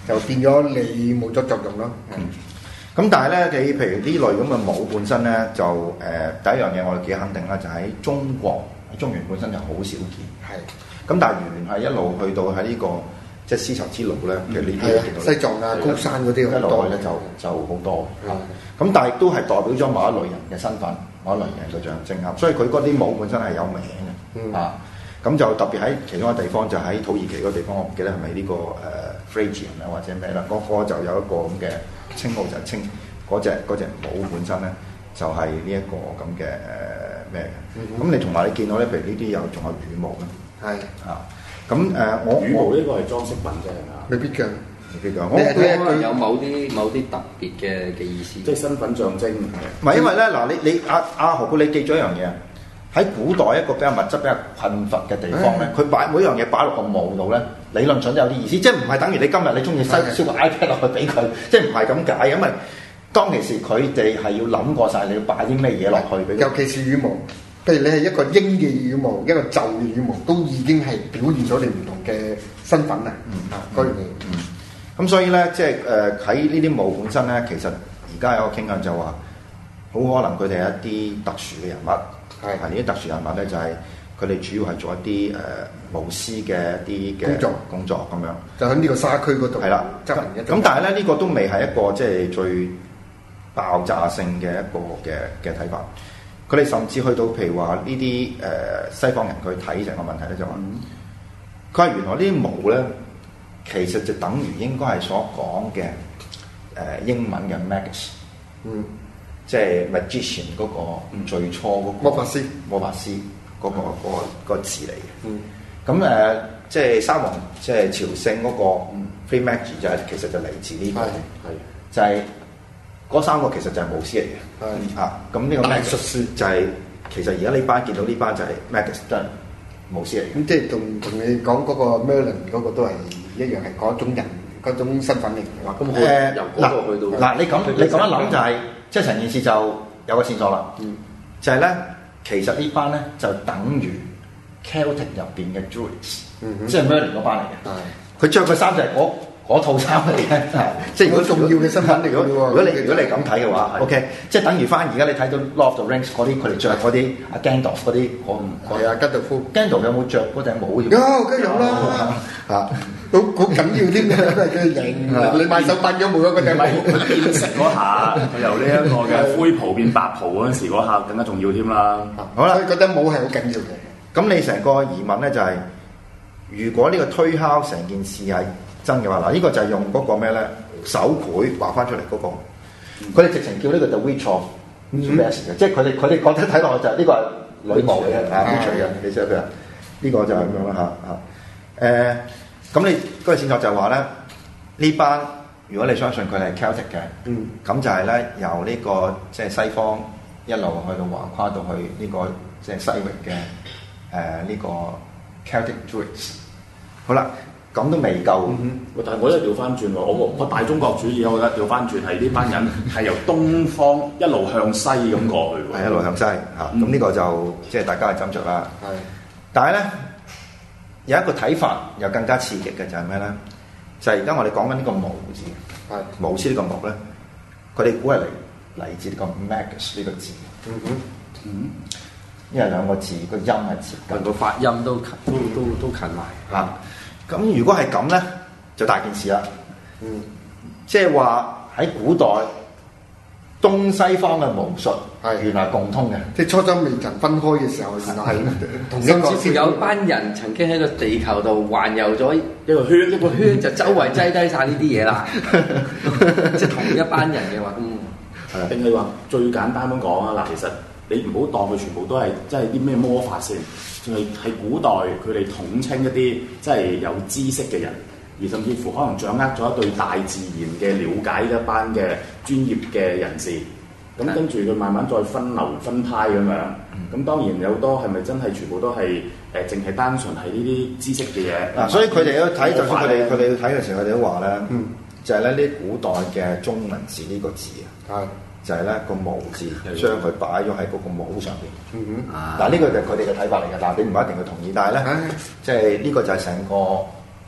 就變咗你冇咗作用咯。 嗯。咁但係咧，你譬如呢類咁嘅帽本身咧，就誒、呃、第一樣嘢我哋幾肯定啦，就喺中國喺中原本身就好少見。係。咁但係原來係一路去到喺呢、這個即係絲綢之路咧，其實呢啲西藏啊、高山嗰啲一路咧就就好多。係。咁但係都係代表咗某一類人嘅身份，某一類人嘅象徵啊。所以佢嗰啲帽本身係有名嘅。嗯。啊。咁就特別喺其中一個地方，就喺土耳其嗰個地方，我唔記得係咪呢個誒 Phrygian 啊或者咩啦，嗰、那個就有一個咁嘅稱號，就係稱嗰隻嗰隻帽本身咧，就係呢一個咁嘅誒咩嘅。咁、呃、你同埋你見到咧，譬如呢啲有仲有羽毛啦，係啊。咁誒、呃，我羽毛呢個係裝飾品啫，係嘛？ 未必㗎， 未必㗎。 我可能有某啲某啲特別嘅嘅意思， 即係身份象徵。 唔係因為咧嗱，你你阿阿何故你記咗一樣嘢啊？喺古代一個比較物質比較困乏嘅地方咧，佢擺每一樣嘢擺落個帽度咧，理論上都有啲意思，即係唔係等於你今日你中意收燒個 iPad 落去俾佢，即係唔係咁解，因為當其時佢哋係要諗過晒你要擺啲咩嘢落去俾佢。 尤其是羽毛，譬如你係一個鷹嘅羽毛，一個鷲嘅羽毛，都已經係表現咗你唔同嘅身份啦。嗯啊，嗰樣嘢。 嗯。咁所以咧，即係誒喺呢啲帽本身咧，其實而家有個傾向就話，好可能佢哋係一啲特殊嘅人物。係，呢啲特殊人物咧，就係佢哋主要係做一啲誒巫師嘅一啲嘅工作工作咁樣。就喺呢個沙區嗰度。係啦，咁咁但係咧，呢、這個都未係一個即係最爆炸性嘅一個嘅嘅睇法。佢哋甚至去到譬如話呢啲誒西方人佢睇成個問題咧，就話佢話原來呢啲毛咧，其實就等於應該係所講嘅誒英文嘅 magus。嗯。即係 magician 嗰個最初嗰、那個魔法師，魔法師嗰、那個嗰、那個那個字嚟嘅。嗯。咁誒、呃，即係沙皇，即係朝聖嗰個 free magic 就係其實就嚟自呢、這個，係就係、是、嗰三個其實就係巫師嚟嘅。係啊，咁呢個藝術師就係、是、其實而家呢班見到呢班就係 magus 都係巫師嚟嘅。咁即係同同你講嗰個 Merlin 嗰個都係一樣，係嗰種人嗰種身份嚟嘅。咁誒嗱嗱，你咁你咁樣諗就係、是。即係成件事就有個線索啦，嗯、就係咧，其實呢班咧就等於 Celtic 入邊嘅 Druids，即係 Merlin 嗰班嚟嘅。佢着嘅衫就係嗰套衫嚟嘅，即係如果重要嘅身份嚟嘅。如果你如果你咁睇嘅話 ，OK， 即係等於翻而家你睇到 Lord of the Rings 嗰啲，佢哋着嗰啲阿 Gandalf 嗰啲，我唔係啊 Gandalf，Gandalf 有冇着嗰頂帽？有，梗係有啦，嚇。好好緊要啲嘅，都係佢型。你買手辦咗冇咗嗰隻咪變色嗰下， 由呢一個嘅灰袍變白袍嗰陣時嗰下更加重要添啦。 好啦， 所以覺得帽係好緊要嘅。 咁你成個疑問咧就係、是，如果呢個推敲成件事係真嘅話，嗱呢個就係用嗰個咩咧手繪畫翻出嚟嗰、那個，佢哋直情叫呢個 The Witch of East 嘅，即係佢哋佢哋覺得睇落去就係呢個係女巫嚟嘅啊 Witch 嘅，你知唔知啊？呢個就係咁樣啦嚇嚇誒。咁你嗰個線索就係話咧，呢班如果你相信佢係 Celtic 嘅，咁、嗯、就係咧由呢、這個即係、就是、西方一路去到橫跨到去呢、這個即係、就是、西域嘅誒呢個 Celtic Druids。好啦，咁都未夠。嗯、 但係我覺得調翻轉喎，我我大中國主義，我覺得調翻轉係呢班人係由東方一路向西咁過去喎。係、嗯、一路向西嚇，咁呢、嗯、個就即係、就是、大家係斟酌啦。係， 但係咧。有一個睇法又更加刺激嘅就係咩咧？就係而家我哋講緊呢個巫字，係巫師呢個巫咧，佢哋估係嚟嚟自呢個 magus 呢個字。嗯哼，嗯，因為兩個字個音係接近， 個發音都都都都近埋嚇。咁、嗯、如果係咁咧，就大件事啦。嗯，即係話喺古代東西方嘅巫術係原來共通嘅， 即係初初未曾分開嘅時候，原來係同一個。 甚至乎有班人曾經喺個地球度環遊咗一個圈，一個圈就周圍擠低晒呢啲嘢啦。即係同一班人嘅話，咁定係話最簡單咁講啊？嗱，其實你唔好當佢全部都係即係啲咩魔法先，仲係係古代佢哋統稱一啲即係有知識嘅人。而甚至乎可能掌握咗一對大自然嘅了解一班嘅專業嘅人士，咁的跟住佢慢慢再分流分派咁樣，咁、嗯、當然有多係咪真係全部都係誒淨係單純係呢啲知識嘅嘢？嗱、 啊，所以佢哋都睇，就算佢哋佢哋睇嘅時候，佢哋都話咧，嗯、就係咧呢古代嘅中文字呢個字啊，的就係咧個巫字將佢擺咗喺嗰個帽上邊。嗯哼，嗱呢、啊、個就係佢哋嘅睇法嚟嘅，但係你唔一定去同意，但係咧，即係呢個就係成個。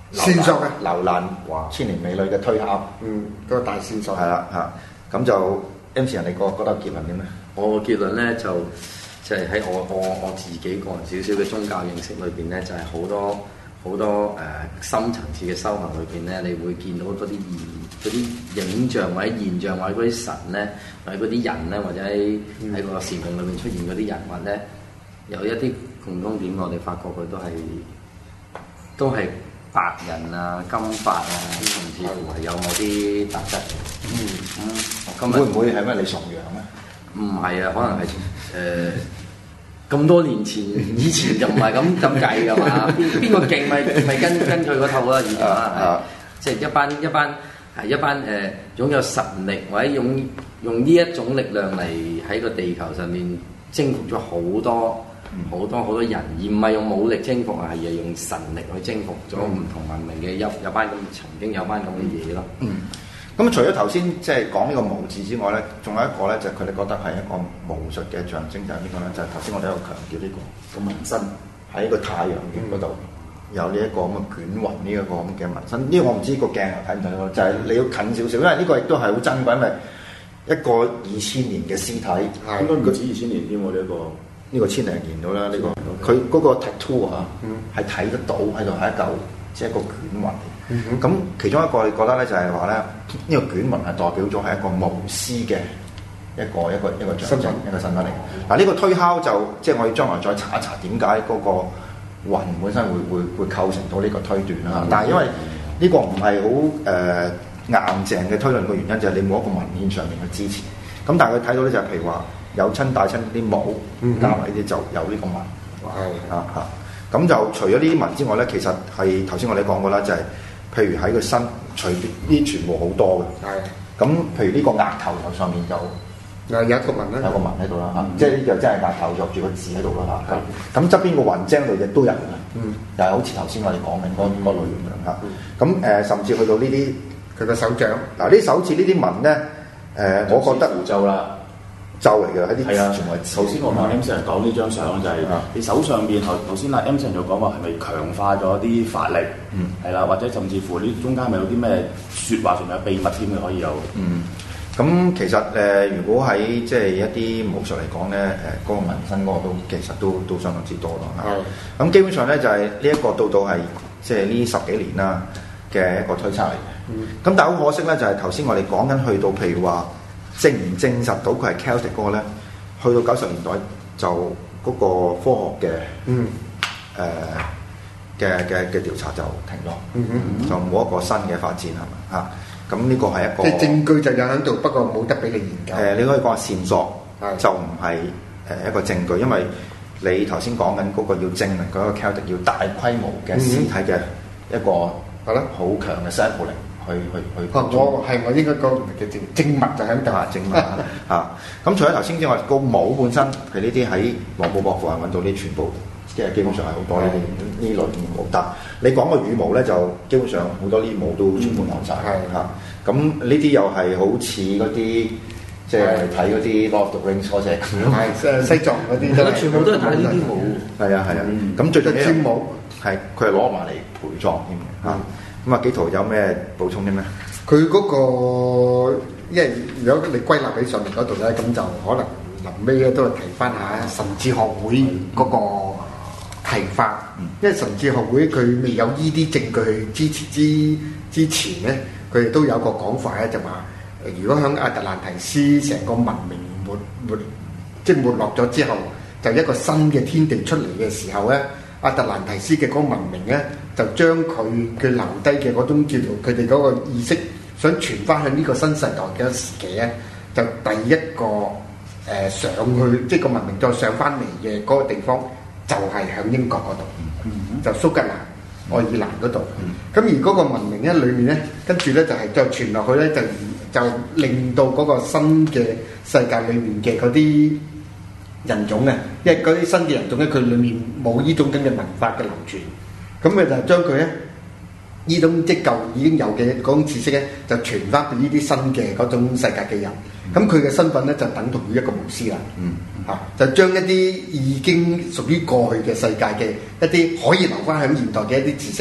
線索啊， 流難千年美女嘅推敲。 嗯，嗰個大線索。 係啦嚇，咁就 M 先生，你覺覺得結論點咧？ 我嘅結論咧就就係喺我我我自己個人少少嘅宗教認識裏邊咧，就係、是、好多好多誒、呃、深層次嘅修行裏邊咧，你會見到嗰啲現啲影像或者現象或者嗰啲神咧，或者嗰啲人咧，或者喺喺個時空裏面出現嗰啲人物咧，有一啲共通點，我哋發覺佢都係都係白人啊、金髮啊，甚至乎係有某啲特質。嗯，咁、嗯、 會唔會係咩你崇洋咧？ 唔係啊，可能係誒咁多年前，以前就唔係咁咁計噶嘛。邊邊個勁咪咪跟跟佢嗰套啦，以前啊，即係一班一班係一班誒、呃、擁有神力或者用用呢一種力量嚟喺個地球上面征服咗好多。好多好多人，而唔係用武力征服啊，係用神力去征服咗唔同文明嘅有有班咁曾經有班咁嘅嘢咯。嗯， 咁除咗頭先即係講呢個巫字之外咧，仲有一個咧就係佢哋覺得係一個巫術嘅象徵，就係邊個咧？就係頭先我哋喺度強調呢、這個個紋身喺個太陽穴嗰度有呢一個咁嘅捲雲呢一個咁嘅紋身。呢、這個我唔知個鏡頭睇唔睇到，就係、是、你要近少少，因為呢個亦都係好珍貴，因為一個二千年嘅屍體， 應該唔止二千年添喎呢一個。 呢個千零年到啦，呢、這個佢嗰個 tattoo 啊，係睇、嗯、得到喺度係一嚿即係一個捲雲。咁、嗯、其中一個你覺得咧就係話咧，呢、這個捲雲係代表咗係一個巫師嘅一個一個一個象徵一個身份嚟。嗱呢、嗯、個推敲就即係我要將來再查一查點解嗰個雲本身會會會構成到呢個推斷啦。嗯、但係因為呢個唔係好誒硬淨嘅推論嘅原因，就係你冇一個文獻上面去支持。咁但係佢睇到咧就係譬如話。有親帶親啲帽，加埋呢啲就有呢個紋。係啊嚇，咁就除咗呢啲紋之外咧，其實係頭先我哋講過啦，就係、是、譬如喺個身，隨便呢全部好多嘅。係的。咁譬如呢個額頭頭上面就有一個紋啦，有個紋喺度啦嚇，即係呢就真係額頭著住個字喺度啦嚇。咁側邊個雲精度亦都有嘅，嗯，又係好似頭先我哋講緊嗰嗰類咁樣嚇。咁誒，甚至去到呢啲佢個手掌，嗱呢手指呢啲紋咧，誒，我覺得符咒啦。咒嚟嘅，一啲係啊！頭先我同 M 先生講呢張相就係、是嗯、你手上邊頭頭先阿 M 先生就講話係咪強化咗啲法力？嗯，係啦，或者甚至乎呢中間咪有啲咩説話，仲有秘密添嘅可以有。嗯，咁其實誒、呃，如果喺即係一啲巫術嚟講咧，誒、呃、嗰、那個紋身嗰個都其實都都相當之多咯嚇。咁、嗯、基本上咧就係呢一個到到係即係呢十幾年啦嘅一個推測嚟嘅。嗯，咁但係好可惜咧，就係頭先我哋講緊去到譬如話。證唔證實到佢係 Celtic 嗰個咧？去到九十年代就嗰個科學嘅嗯誒嘅嘅嘅調查就停咗，嗯嗯、就冇一個新嘅發展係咪嚇？咁呢個係一個即係證據就有喺度，不過冇得俾你研究。誒、呃，你可以講係線索，的就唔係誒一個證據，因為你頭先講緊嗰個要證明嗰個 Celtic 要大規模嘅屍體嘅一個係咯好強嘅 sample 嚟。去去去，我係我應該講叫證證物就喺度啊，證物嚇。咁除咗頭先之外，個帽本身係呢啲喺黃埔博庫揾到啲全部，即係基本上係好多呢啲呢類嘅帽。但你講個羽毛咧，就基本上好多呢啲帽都全部有晒嚇。咁呢啲又係好似嗰啲即係睇嗰啲 Lord of the Rings 嗰隻咁樣，係西藏嗰啲，全部都係睇呢啲帽。係啊係啊，咁最重要係帽，係佢係攞埋嚟陪葬添嘅嚇。咁啊，紀陶有咩補充啲咩？佢嗰、那個，因為如果你歸納喺上面嗰度咧，咁就可能臨尾咧都係提翻下神智學會嗰個提法。嗯、因為神智學會佢未有依啲證據去支持之之前咧，佢哋都有個講法咧，就話誒，如果喺亞特蘭提斯成個文明沒沒即係沒落咗之後，就一個新嘅天地出嚟嘅時候咧。亞特蘭提斯嘅嗰個文明咧，就將佢佢留低嘅嗰種叫做佢哋嗰個意識，想傳翻去呢個新世代嘅時期咧，就第一個誒、呃、上去，即係個文明再上翻嚟嘅嗰個地方，就係、是、喺英國嗰度，嗯、就蘇格蘭、愛爾蘭嗰度。咁、嗯、而嗰個文明咧，裏面咧，跟住咧就係再傳落去咧，就就令到嗰個新嘅世界裏面嘅嗰啲人種啊，因為嗰啲新嘅人種咧，佢裏面冇呢種咁嘅文化嘅流傳，咁佢就將佢咧呢種即舊已經有嘅嗰種知識咧，就傳翻俾呢啲新嘅嗰種世界嘅人。咁佢嘅身份咧就等同於一個巫師啦。嗯，嚇、啊、就將一啲已經屬於過去嘅世界嘅一啲可以留翻喺現代嘅一啲知識，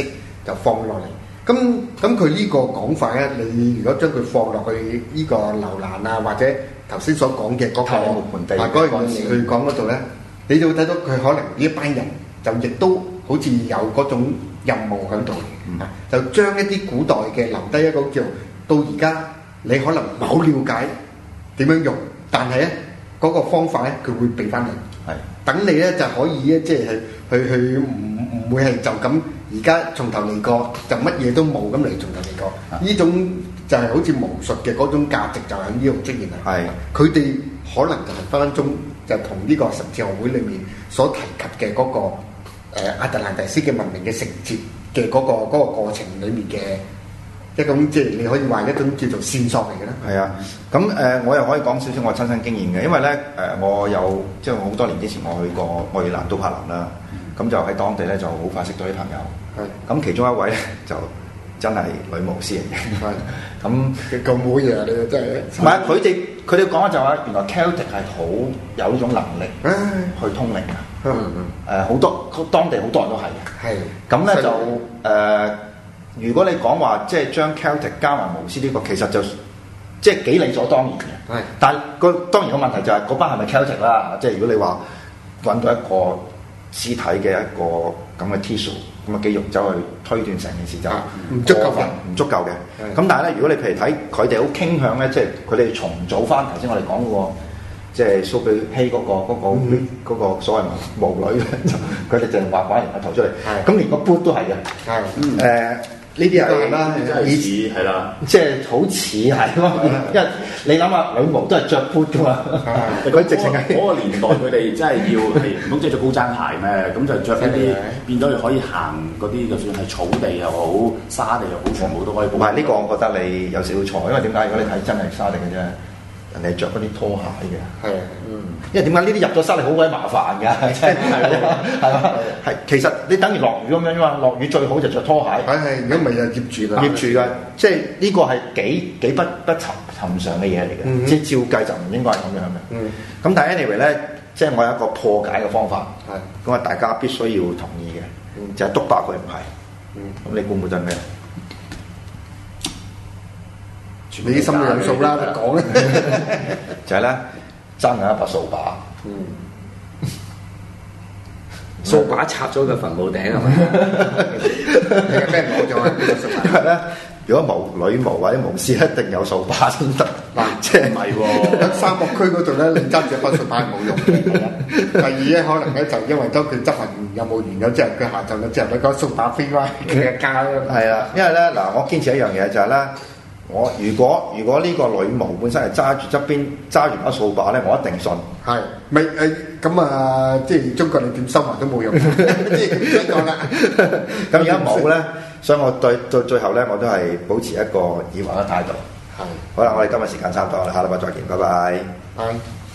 就放落嚟。咁咁佢呢個講法咧，你如果將佢放落去呢個樓蘭啊，或者頭先所講嘅嗰個木盆地啊嗰樣嘢去講嗰度咧，你就會睇到佢可能呢一班人就亦都好似有嗰種任務喺度，嗯、就將一啲古代嘅留低一個叫到而家你可能唔好了解點樣用，但係咧嗰個方法咧佢會俾翻你，係等你咧就可以咧即係去去唔唔會係就咁。而家從頭嚟過就乜嘢都冇咁嚟從頭嚟過，呢、啊、種就係好似巫術嘅嗰種價值就喺呢度出現啦。係佢哋可能就係分分鐘就同呢個神智學會裏面所提及嘅嗰、那個誒、呃、亞特蘭蒂斯嘅文明嘅承接嘅嗰個嗰、那個過程裏面嘅一種即係你可以話一種叫做線索嚟嘅啦。係啊， 咁誒、呃、我又可以講少少我親身經驗嘅，因為咧誒、呃、我有即係好多年之前我去過愛爾蘭都柏林啦。咁就喺當地咧就好快識到啲朋友，係咁其中一位咧就真係女巫師嚟嘅，係咁咁好嘢啊！你真係唔係佢哋佢哋講就話原來 Celtic 係好有呢種能力去通靈嘅，嗯嗯誒好多當地好多人都係嘅，係咁咧就誒、呃、如果你講話即係將 Celtic 加埋巫師呢、這個，其實就即係幾理所當然嘅，係但係個當然個問題就係、是、嗰班係咪 Celtic 啦？即係如果你話揾到一個屍體嘅一個咁嘅 tissue 咁嘅肌肉走去推斷成件事就唔足夠，唔足夠嘅。咁但係咧，如果你譬如睇佢哋好傾向咧，即係佢哋重組翻頭先我哋講嗰個，即係蘇比希嗰個嗰、嗰個嗯、個所謂巫女，佢哋就畫畫完個頭出嚟。咁連個 boot 都係嘅。誒呢啲係啦，以似係啦，即係好似係咯。因為你諗下，女巫都係着 boot 噶嘛，佢直情係嗰個年代，佢哋真係要係唔通即係着高踭鞋咩？咁就着一啲變咗可以行嗰啲，就算係草地又好、沙地又好，全部都可以。 唔係呢個，我覺得你有少少錯，因為點解？如果你睇真係沙地嘅啫。人哋着嗰啲拖鞋嘅，係啊，嗯，因為點解呢啲入咗沙嚟好鬼麻煩㗎，真係係嘛，係嘛，係其實你等於落雨咁樣啫嘛，落雨最好就着拖鞋，係係，如果唔係就醃住啦，醃住㗎，即係呢個係幾幾不不尋尋常嘅嘢嚟嘅，嗯、即係照計就唔應該係咁樣嘅，嗯，咁但係 anyway 咧，即係我有一個破解嘅方法，係，咁啊大家必須要同意嘅，嗯、就係篤爆佢唔係，嗯，咁你估唔估真咩？ 你啲心裏有數啦，講咧就係咧，爭緊一把掃把， 嗯，掃把插咗個墳墓頂係咪？ 你有咩攞咗啊？ 因為咧，如果巫女巫或者巫師一定有掃把先得，嗱，即係唔係喎？ 喺沙漠區嗰度咧，你揸住把掃把係冇用嘅。第二咧，可能咧就因為當佢執行完任務完咗之後，佢下晝咧之後咧，嗰掃把飛翻佢嘅家咯。係啊，因為咧嗱，我堅持一樣嘢就係咧。我如果如果呢個女巫本身係揸住側邊揸住把掃把咧，我一定信。係咪誒咁啊？即係中國你點收埋都冇用，即係咁講啦。 咁而家冇咧，所以我對到最後咧，我都係保持一個疑惑嘅態度。係。好啦，我哋今日時間差唔多啦，下禮拜再見，拜拜。係。